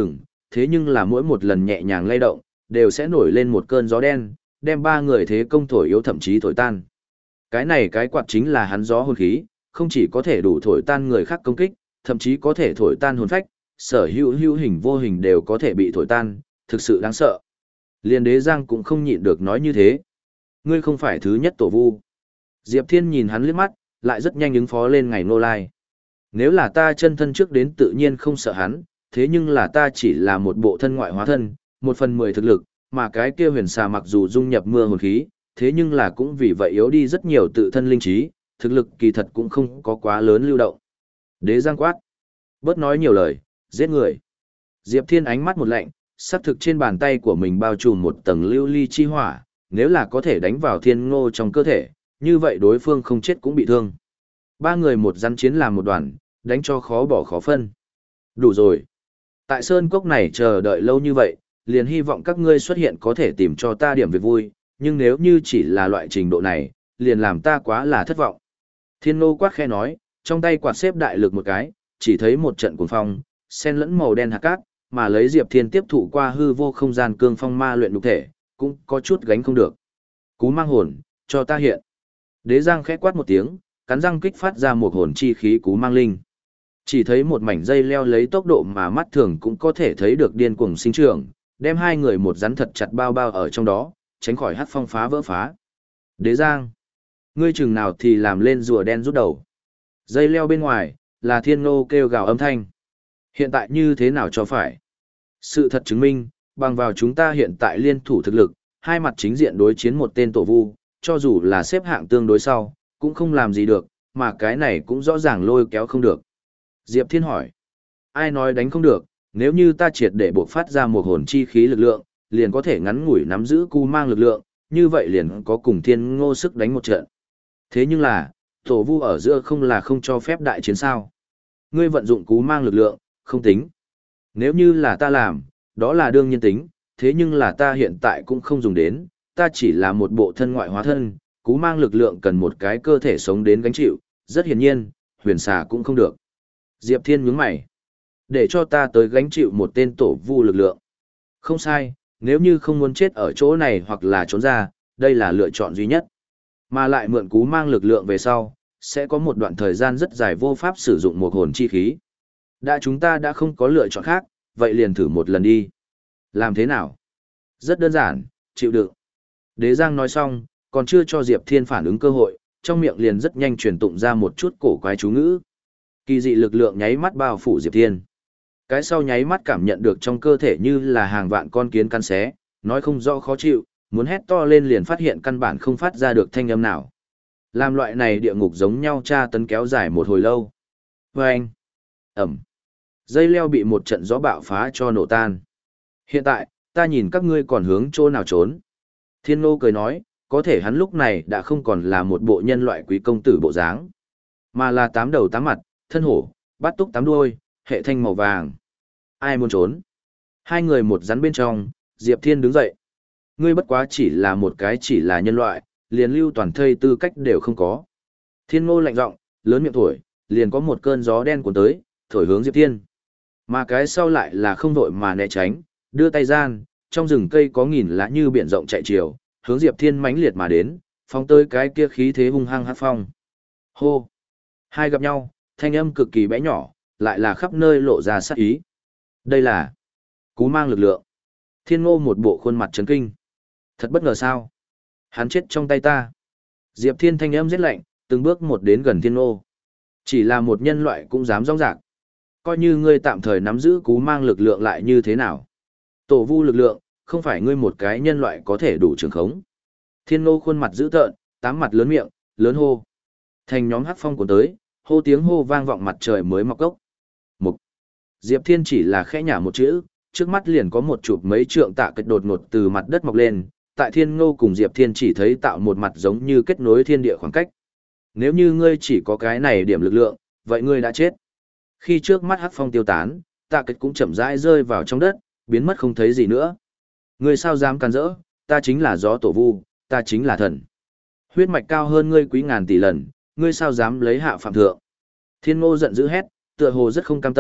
thế nhưng là mỗi một lần nhẹ nhàng lay động, đều sẽ nổi lên một cơn gió đen, đem ba người thế công thổi yếu thậm chí thổi tan. Cái này cái quạt chính là hắn gió hồn khí, không chỉ có thể đủ thổi tan người khác công kích, thậm chí có thể thổi tan hồn phách, sở hữu hữu hình vô hình đều có thể bị thổi tan, thực sự đáng sợ. Liên Đế Giang cũng không nhịn được nói như thế. Ngươi không phải thứ nhất tổ vu. Diệp Thiên nhìn hắn liếc mắt, lại rất nhanh ứng phó lên ngày nô lai. Nếu là ta chân thân trước đến tự nhiên không sợ hắn, thế nhưng là ta chỉ là một bộ thân ngoại hóa thân, một phần mười thực lực, mà cái kia huyền xà mặc dù dung nhập mưa hồn khí, thế nhưng là cũng vì vậy yếu đi rất nhiều tự thân linh trí, thực lực kỳ thật cũng không có quá lớn lưu động. Đế Giang quát. Bớt nói nhiều lời, giết người. Diệp Thiên ánh mắt một lạnh, sắc thực trên bàn tay của mình bao trùm một tầng lưu ly chi hỏa, nếu là có thể đánh vào thiên ngô trong cơ thể, như vậy đối phương không chết cũng bị thương. Ba người một rắn chiến làm một đoàn, đánh cho khó bỏ khó phân. Đủ rồi. Tại Sơn Cốc này chờ đợi lâu như vậy, liền hy vọng các ngươi xuất hiện có thể tìm cho ta điểm việc vui, nhưng nếu như chỉ là loại trình độ này, liền làm ta quá là thất vọng. Thiên Ngô quát khẽ nói, trong tay quạt xếp đại lực một cái, chỉ thấy một trận cuồng phong, sen lẫn màu đen hạt cát, mà lấy Diệp Thiên tiếp thụ qua hư vô không gian cương phong ma luyện nhục thể, cũng có chút gánh không được. Cú mang hồn, cho ta hiện. Đế Giang khẽ quát một tiếng, cắn răng kích phát ra một hồn chi khí cú mang linh. Chỉ thấy một mảnh dây leo lấy tốc độ mà mắt thường cũng có thể thấy được điên cuồng sinh trưởng, đem hai người một rắn thật chặt bao bao ở trong đó, tránh khỏi hắc phong phá vỡ phá. Đế Giang, ngươi chừng nào thì làm lên rùa đen rút đầu. Dây leo bên ngoài, là Thiên Ngô kêu gào âm thanh. Hiện tại như thế nào cho phải? Sự thật chứng minh, bằng vào chúng ta hiện tại liên thủ thực lực, hai mặt chính diện đối chiến một tên tổ vu, cho dù là xếp hạng tương đối sau, cũng không làm gì được, mà cái này cũng rõ ràng lôi kéo không được. Diệp Thiên hỏi, ai nói đánh không được, nếu như ta triệt để buộc phát ra một hồn chi khí lực lượng, liền có thể ngắn ngủi nắm giữ cu mang lực lượng, như vậy liền có cùng Thiên Ngô sức đánh một trận. Thế nhưng là, tổ vu ở giữa không là không cho phép đại chiến sao. Ngươi vận dụng cú mang lực lượng, không tính. Nếu như là ta làm, đó là đương nhiên tính, thế nhưng là ta hiện tại cũng không dùng đến, ta chỉ là một bộ thân ngoại hóa thân, cú mang lực lượng cần một cái cơ thể sống đến gánh chịu, rất hiển nhiên, huyền xà cũng không được. Diệp Thiên nhướng mày. Để cho ta tới gánh chịu một tên tổ vu lực lượng. Không sai, nếu như không muốn chết ở chỗ này hoặc là trốn ra, đây là lựa chọn duy nhất. Mà lại mượn cú mang lực lượng về sau, sẽ có một đoạn thời gian rất dài vô pháp sử dụng một hồn chi khí. Đã chúng ta đã không có lựa chọn khác, vậy liền thử một lần đi. Làm thế nào? Rất đơn giản, chịu đựng. Đế Giang nói xong, còn chưa cho Diệp Thiên phản ứng cơ hội, trong miệng liền rất nhanh truyền tụng ra một chút cổ quái chú ngữ. Kỳ dị lực lượng nháy mắt bao phủ Diệp Thiên. Cái sau nháy mắt cảm nhận được trong cơ thể như là hàng vạn con kiến căn xé, nói không rõ khó chịu, muốn hét to lên liền phát hiện căn bản không phát ra được thanh âm nào. Làm loại này địa ngục giống nhau tra tấn kéo dài một hồi lâu. Và anh, ẩm, dây leo bị một trận gió bạo phá cho nổ tan. Hiện tại, ta nhìn các ngươi còn hướng chỗ nào trốn. Thiên Ngô cười nói, có thể hắn lúc này đã không còn là một bộ nhân loại quý công tử bộ dáng, mà là tám đầu tám mặt, thân hổ, bát túc tám đuôi, hệ thanh màu vàng. Ai muốn trốn? Hai người một rắn bên trong, Diệp Thiên đứng dậy. Ngươi bất quá chỉ là một cái chỉ là nhân loại, liền lưu toàn thây tư cách đều không có. Thiên Ngô lạnh giọng, lớn miệng thổi, liền có một cơn gió đen cuốn tới, thổi hướng Diệp Thiên. Mà cái sau lại là không vội mà né tránh, đưa tay gian, trong rừng cây có nghìn lá như biển rộng chạy chiều, hướng Diệp Thiên mãnh liệt mà đến, phóng tới cái kia khí thế hung hăng hắc phong. Hô! Hai gặp nhau, thanh âm cực kỳ bé nhỏ, lại là khắp nơi lộ ra sát ý. Đây là cú mang lực lượng. Thiên Ngô một bộ khuôn mặt chấn kinh. Thật bất ngờ sao? Hắn chết trong tay ta. Diệp Thiên thanh âm rất lạnh, từng bước một đến gần Thiên Ngô. Chỉ là một nhân loại cũng dám rong rạc. Coi như ngươi tạm thời nắm giữ cú mang lực lượng lại như thế nào. Tổ vu lực lượng, không phải ngươi một cái nhân loại có thể đủ trường khống. Thiên Ngô khuôn mặt dữ tợn, tám mặt lớn miệng, lớn hô. Thành nhóm hắc phong cuốn tới, hô tiếng hô vang vọng mặt trời mới mọc gốc. Mục. Diệp Thiên chỉ là khẽ nhả một chữ, trước mắt liền có một chụp mấy trượng tạ kịch đột ngột từ mặt đất mọc lên, tại Thiên Ngô cùng Diệp Thiên chỉ thấy tạo một mặt giống như kết nối thiên địa khoảng cách. Nếu như ngươi chỉ có cái này điểm lực lượng, vậy ngươi đã chết. Khi trước mắt hắc phong tiêu tán, tạ kịch cũng chậm rãi rơi vào trong đất, biến mất không thấy gì nữa. Ngươi sao dám can dỡ, ta chính là gió tổ vu, ta chính là thần. Huyết mạch cao hơn ngươi quý ngàn tỷ lần, ngươi sao dám lấy hạ phạm thượng. Thiên Ngô giận dữ hét, tựa hồ rất không cam tâm,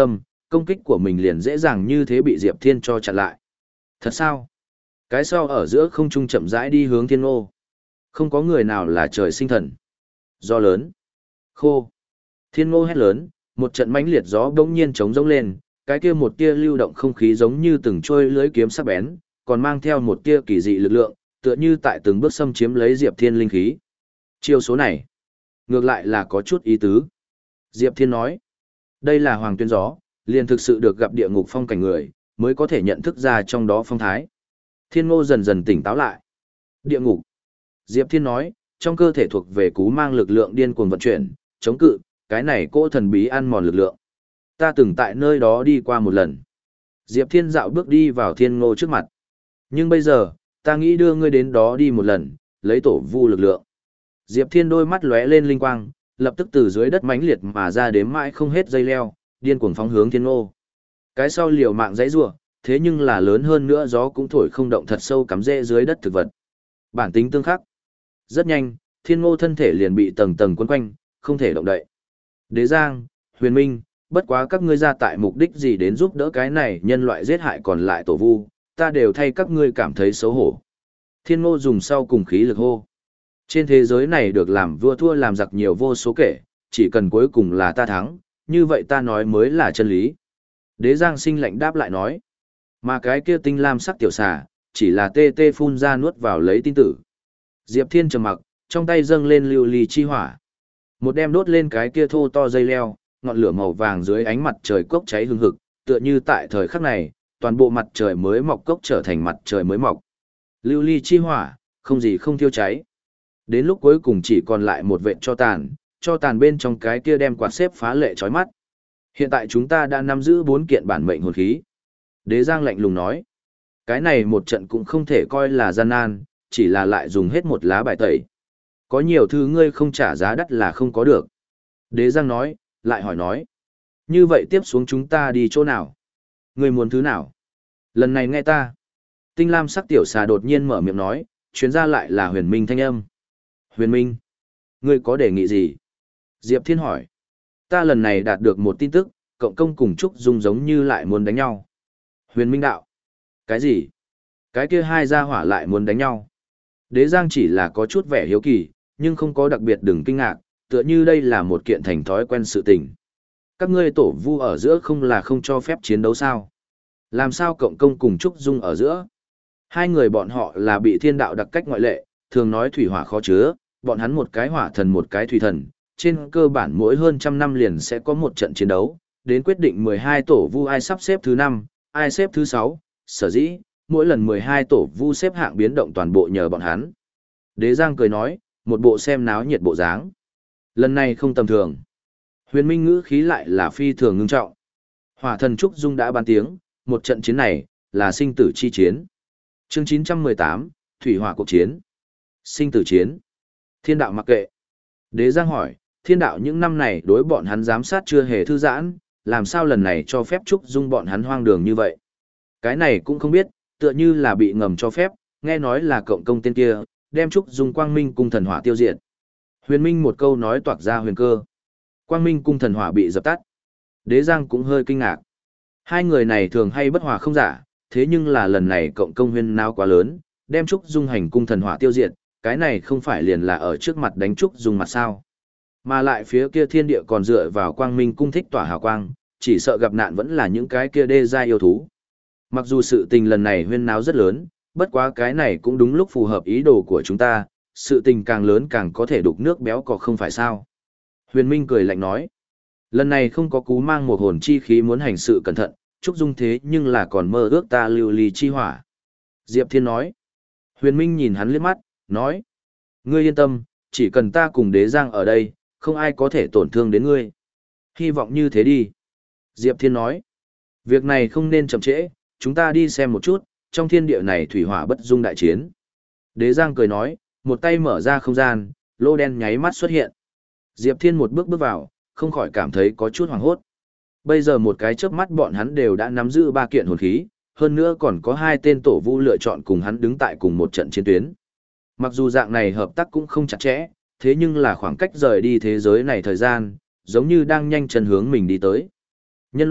công kích của mình liền dễ dàng như thế bị Diệp Thiên cho chặn lại. Thật sao? Cái sau ở giữa không trung chậm rãi đi hướng Thiên Ngô. Không có người nào là trời sinh thần. Gió lớn. Khô. Thiên Ngô hét lớn, một trận mãnh liệt gió bỗng nhiên trống rỗng lên, cái kia một tia lưu động không khí giống như từng trôi lưới kiếm sắc bén, còn mang theo một tia kỳ dị lực lượng, tựa như tại từng bước xâm chiếm lấy Diệp Thiên linh khí. Chiêu số này, ngược lại là có chút ý tứ. Diệp Thiên nói, đây là Hoàng Tuyên Gió, liền thực sự được gặp địa ngục phong cảnh người, mới có thể nhận thức ra trong đó phong thái. Thiên Ngô dần dần tỉnh táo lại. Địa ngục. Diệp Thiên nói, trong cơ thể thuộc về cú mang lực lượng điên cuồng vận chuyển, chống cự, cái này cỗ thần bí ăn mòn lực lượng. Ta từng tại nơi đó đi qua một lần. Diệp Thiên dạo bước đi vào Thiên Ngô trước mặt. Nhưng bây giờ, ta nghĩ đưa ngươi đến đó đi một lần, lấy tổ vu lực lượng. Diệp Thiên đôi mắt lóe lên linh quang, lập tức từ dưới đất mãnh liệt mà ra đếm mãi không hết dây leo, điên cuồng phóng hướng Thiên Ngô. Cái sau liều mạng dãy rủa, thế nhưng là lớn hơn nữa gió cũng thổi không động thật sâu cắm rễ dưới đất thực vật. Bản tính tương khắc. Rất nhanh, Thiên Ngô thân thể liền bị tầng tầng quấn quanh, không thể động đậy. Đế Giang, Huyền Minh, bất quá các ngươi ra tại mục đích gì đến giúp đỡ cái này nhân loại giết hại còn lại tổ vu, ta đều thay các ngươi cảm thấy xấu hổ. Thiên Ngô dùng sau cùng khí lực hô. Trên thế giới này được làm vua thua làm giặc nhiều vô số kể, chỉ cần cuối cùng là ta thắng, như vậy ta nói mới là chân lý. Đế Giang sinh lạnh đáp lại nói. Mà cái kia tinh lam sắc tiểu xà, chỉ là tê tê phun ra nuốt vào lấy tin tử. Diệp Thiên trầm mặc, trong tay dâng lên lưu ly chi hỏa. Một đem đốt lên cái kia thô to dây leo, ngọn lửa màu vàng dưới ánh mặt trời cốc cháy hừng hực, tựa như tại thời khắc này, toàn bộ mặt trời mới mọc cốc trở thành mặt trời mới mọc. Lưu ly chi hỏa, không gì không thiêu cháy. Đến lúc cuối cùng chỉ còn lại một vệt cho tàn, cho tàn bên trong cái kia đem quạt xếp phá lệ chói mắt. Hiện tại chúng ta đã nắm giữ bốn kiện bản mệnh hồn khí. Đế Giang lạnh lùng nói, cái này một trận cũng không thể coi là gian nan, chỉ là lại dùng hết một lá bài tẩy. Có nhiều thứ ngươi không trả giá đắt là không có được. Đế Giang nói, lại hỏi nói, như vậy tiếp xuống chúng ta đi chỗ nào? Ngươi muốn thứ nào? Lần này nghe ta. Tinh lam sắc tiểu xà đột nhiên mở miệng nói, chuyến ra lại là Huyền Minh thanh âm. Huyền Minh, ngươi có đề nghị gì? Diệp Thiên hỏi. Ta lần này đạt được một tin tức, cộng công cùng Trúc Dung giống như lại muốn đánh nhau. Huyền Minh đạo. Cái gì? Cái kia hai gia hỏa lại muốn đánh nhau. Đế Giang chỉ là có chút vẻ hiếu kỳ, nhưng không có đặc biệt đừng kinh ngạc, tựa như đây là một kiện thành thói quen sự tình. Các ngươi tổ vu ở giữa không là không cho phép chiến đấu sao? Làm sao cộng công cùng Trúc Dung ở giữa? Hai người bọn họ là bị thiên đạo đặc cách ngoại lệ, thường nói thủy hỏa khó chứa, bọn hắn một cái hỏa thần một cái thủy thần, trên cơ bản mỗi hơn trăm năm liền sẽ có một trận chiến đấu, đến quyết định mười hai tổ vu ai sắp xếp thứ năm, ai xếp thứ sáu, sở dĩ, mỗi lần mười hai tổ vu xếp hạng biến động toàn bộ nhờ bọn hắn. Đế Giang cười nói, một bộ xem náo nhiệt bộ dáng. Lần này không tầm thường. Huyền Minh ngữ khí lại là phi thường ngưng trọng. Hỏa thần Trúc Dung đã ban tiếng, một trận chiến này, là sinh tử chi chiến. Chương chín trăm mười tám, Thủy hỏa cuộc chiến. Sinh tử chiến. Thiên đạo mặc kệ. Đế Giang hỏi, thiên đạo những năm này đối bọn hắn giám sát chưa hề thư giãn, làm sao lần này cho phép Trúc Dung bọn hắn hoang đường như vậy? Cái này cũng không biết, tựa như là bị ngầm cho phép, nghe nói là cộng công tên kia, đem Trúc Dung Quang Minh cung thần hỏa tiêu diệt. Huyền Minh một câu nói toạc ra huyền cơ. Quang Minh cung thần hỏa bị dập tắt. Đế Giang cũng hơi kinh ngạc. Hai người này thường hay bất hòa không giả, thế nhưng là lần này cộng công huyên náo quá lớn, đem Trúc Dung hành cung thần hỏa tiêu diệt, cái này không phải liền là ở trước mặt đánh Trúc Dung mặt sao. Mà lại phía kia thiên địa còn dựa vào Quang Minh cung thích tỏa hào quang, chỉ sợ gặp nạn vẫn là những cái kia đê gia yêu thú. Mặc dù sự tình lần này huyên náo rất lớn, bất quá cái này cũng đúng lúc phù hợp ý đồ của chúng ta, sự tình càng lớn càng có thể đục nước béo cò không phải sao. Huyền Minh cười lạnh nói, lần này không có cú mang một hồn chi khí muốn hành sự cẩn thận, Trúc Dung thế nhưng là còn mơ ước ta lưu ly chi hỏa. Diệp Thiên nói, Huyền Minh nhìn hắn liếc mắt, nói, ngươi yên tâm, chỉ cần ta cùng Đế Giang ở đây, không ai có thể tổn thương đến ngươi. Hy vọng như thế đi. Diệp Thiên nói, việc này không nên chậm trễ, chúng ta đi xem một chút, trong thiên địa này thủy hỏa bất dung đại chiến. Đế Giang cười nói, một tay mở ra không gian, lô đen nháy mắt xuất hiện. Diệp Thiên một bước bước vào, không khỏi cảm thấy có chút hoảng hốt. Bây giờ một cái chớp mắt bọn hắn đều đã nắm giữ ba kiện hồn khí, hơn nữa còn có hai tên tổ vu lựa chọn cùng hắn đứng tại cùng một trận chiến tuyến. Mặc dù dạng này hợp tác cũng không chặt chẽ, thế nhưng là khoảng cách rời đi thế giới này thời gian, giống như đang nhanh chân hướng mình đi tới. Nhân loại,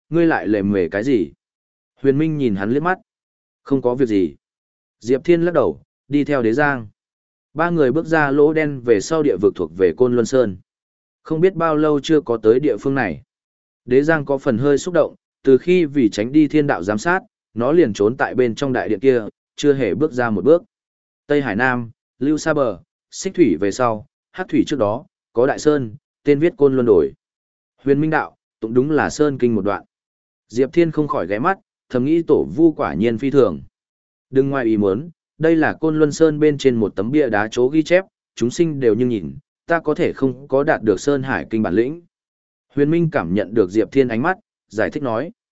ngươi lại lề mề cái gì? Huyền Minh nhìn hắn liếc mắt. Không có việc gì. Diệp Thiên lắc đầu, đi theo Đế Giang. Ba người bước ra lỗ đen về sau địa vực thuộc về Côn Luân Sơn. Không biết bao lâu chưa có tới địa phương này. Đế Giang có phần hơi xúc động, từ khi vì tránh đi thiên đạo giám sát, nó liền trốn tại bên trong đại điện kia, chưa hề bước ra một bước. Tây Hải Nam, Lưu Sa Bờ, Xích Thủy về sau, Hắc Thủy trước đó, có Đại Sơn, tên viết Côn Luân đổi. Huyền Minh đạo, tụng đúng là Sơn Kinh một đoạn. Diệp Thiên không khỏi ghé mắt, thầm nghĩ tổ vu quả nhiên phi thường. Đừng ngoài ý muốn, đây là Côn Luân Sơn bên trên một tấm bia đá chố ghi chép, chúng sinh đều như nhìn, ta có thể không có đạt được Sơn Hải Kinh bản lĩnh. Huyền Minh cảm nhận được Diệp Thiên ánh mắt, giải thích nói.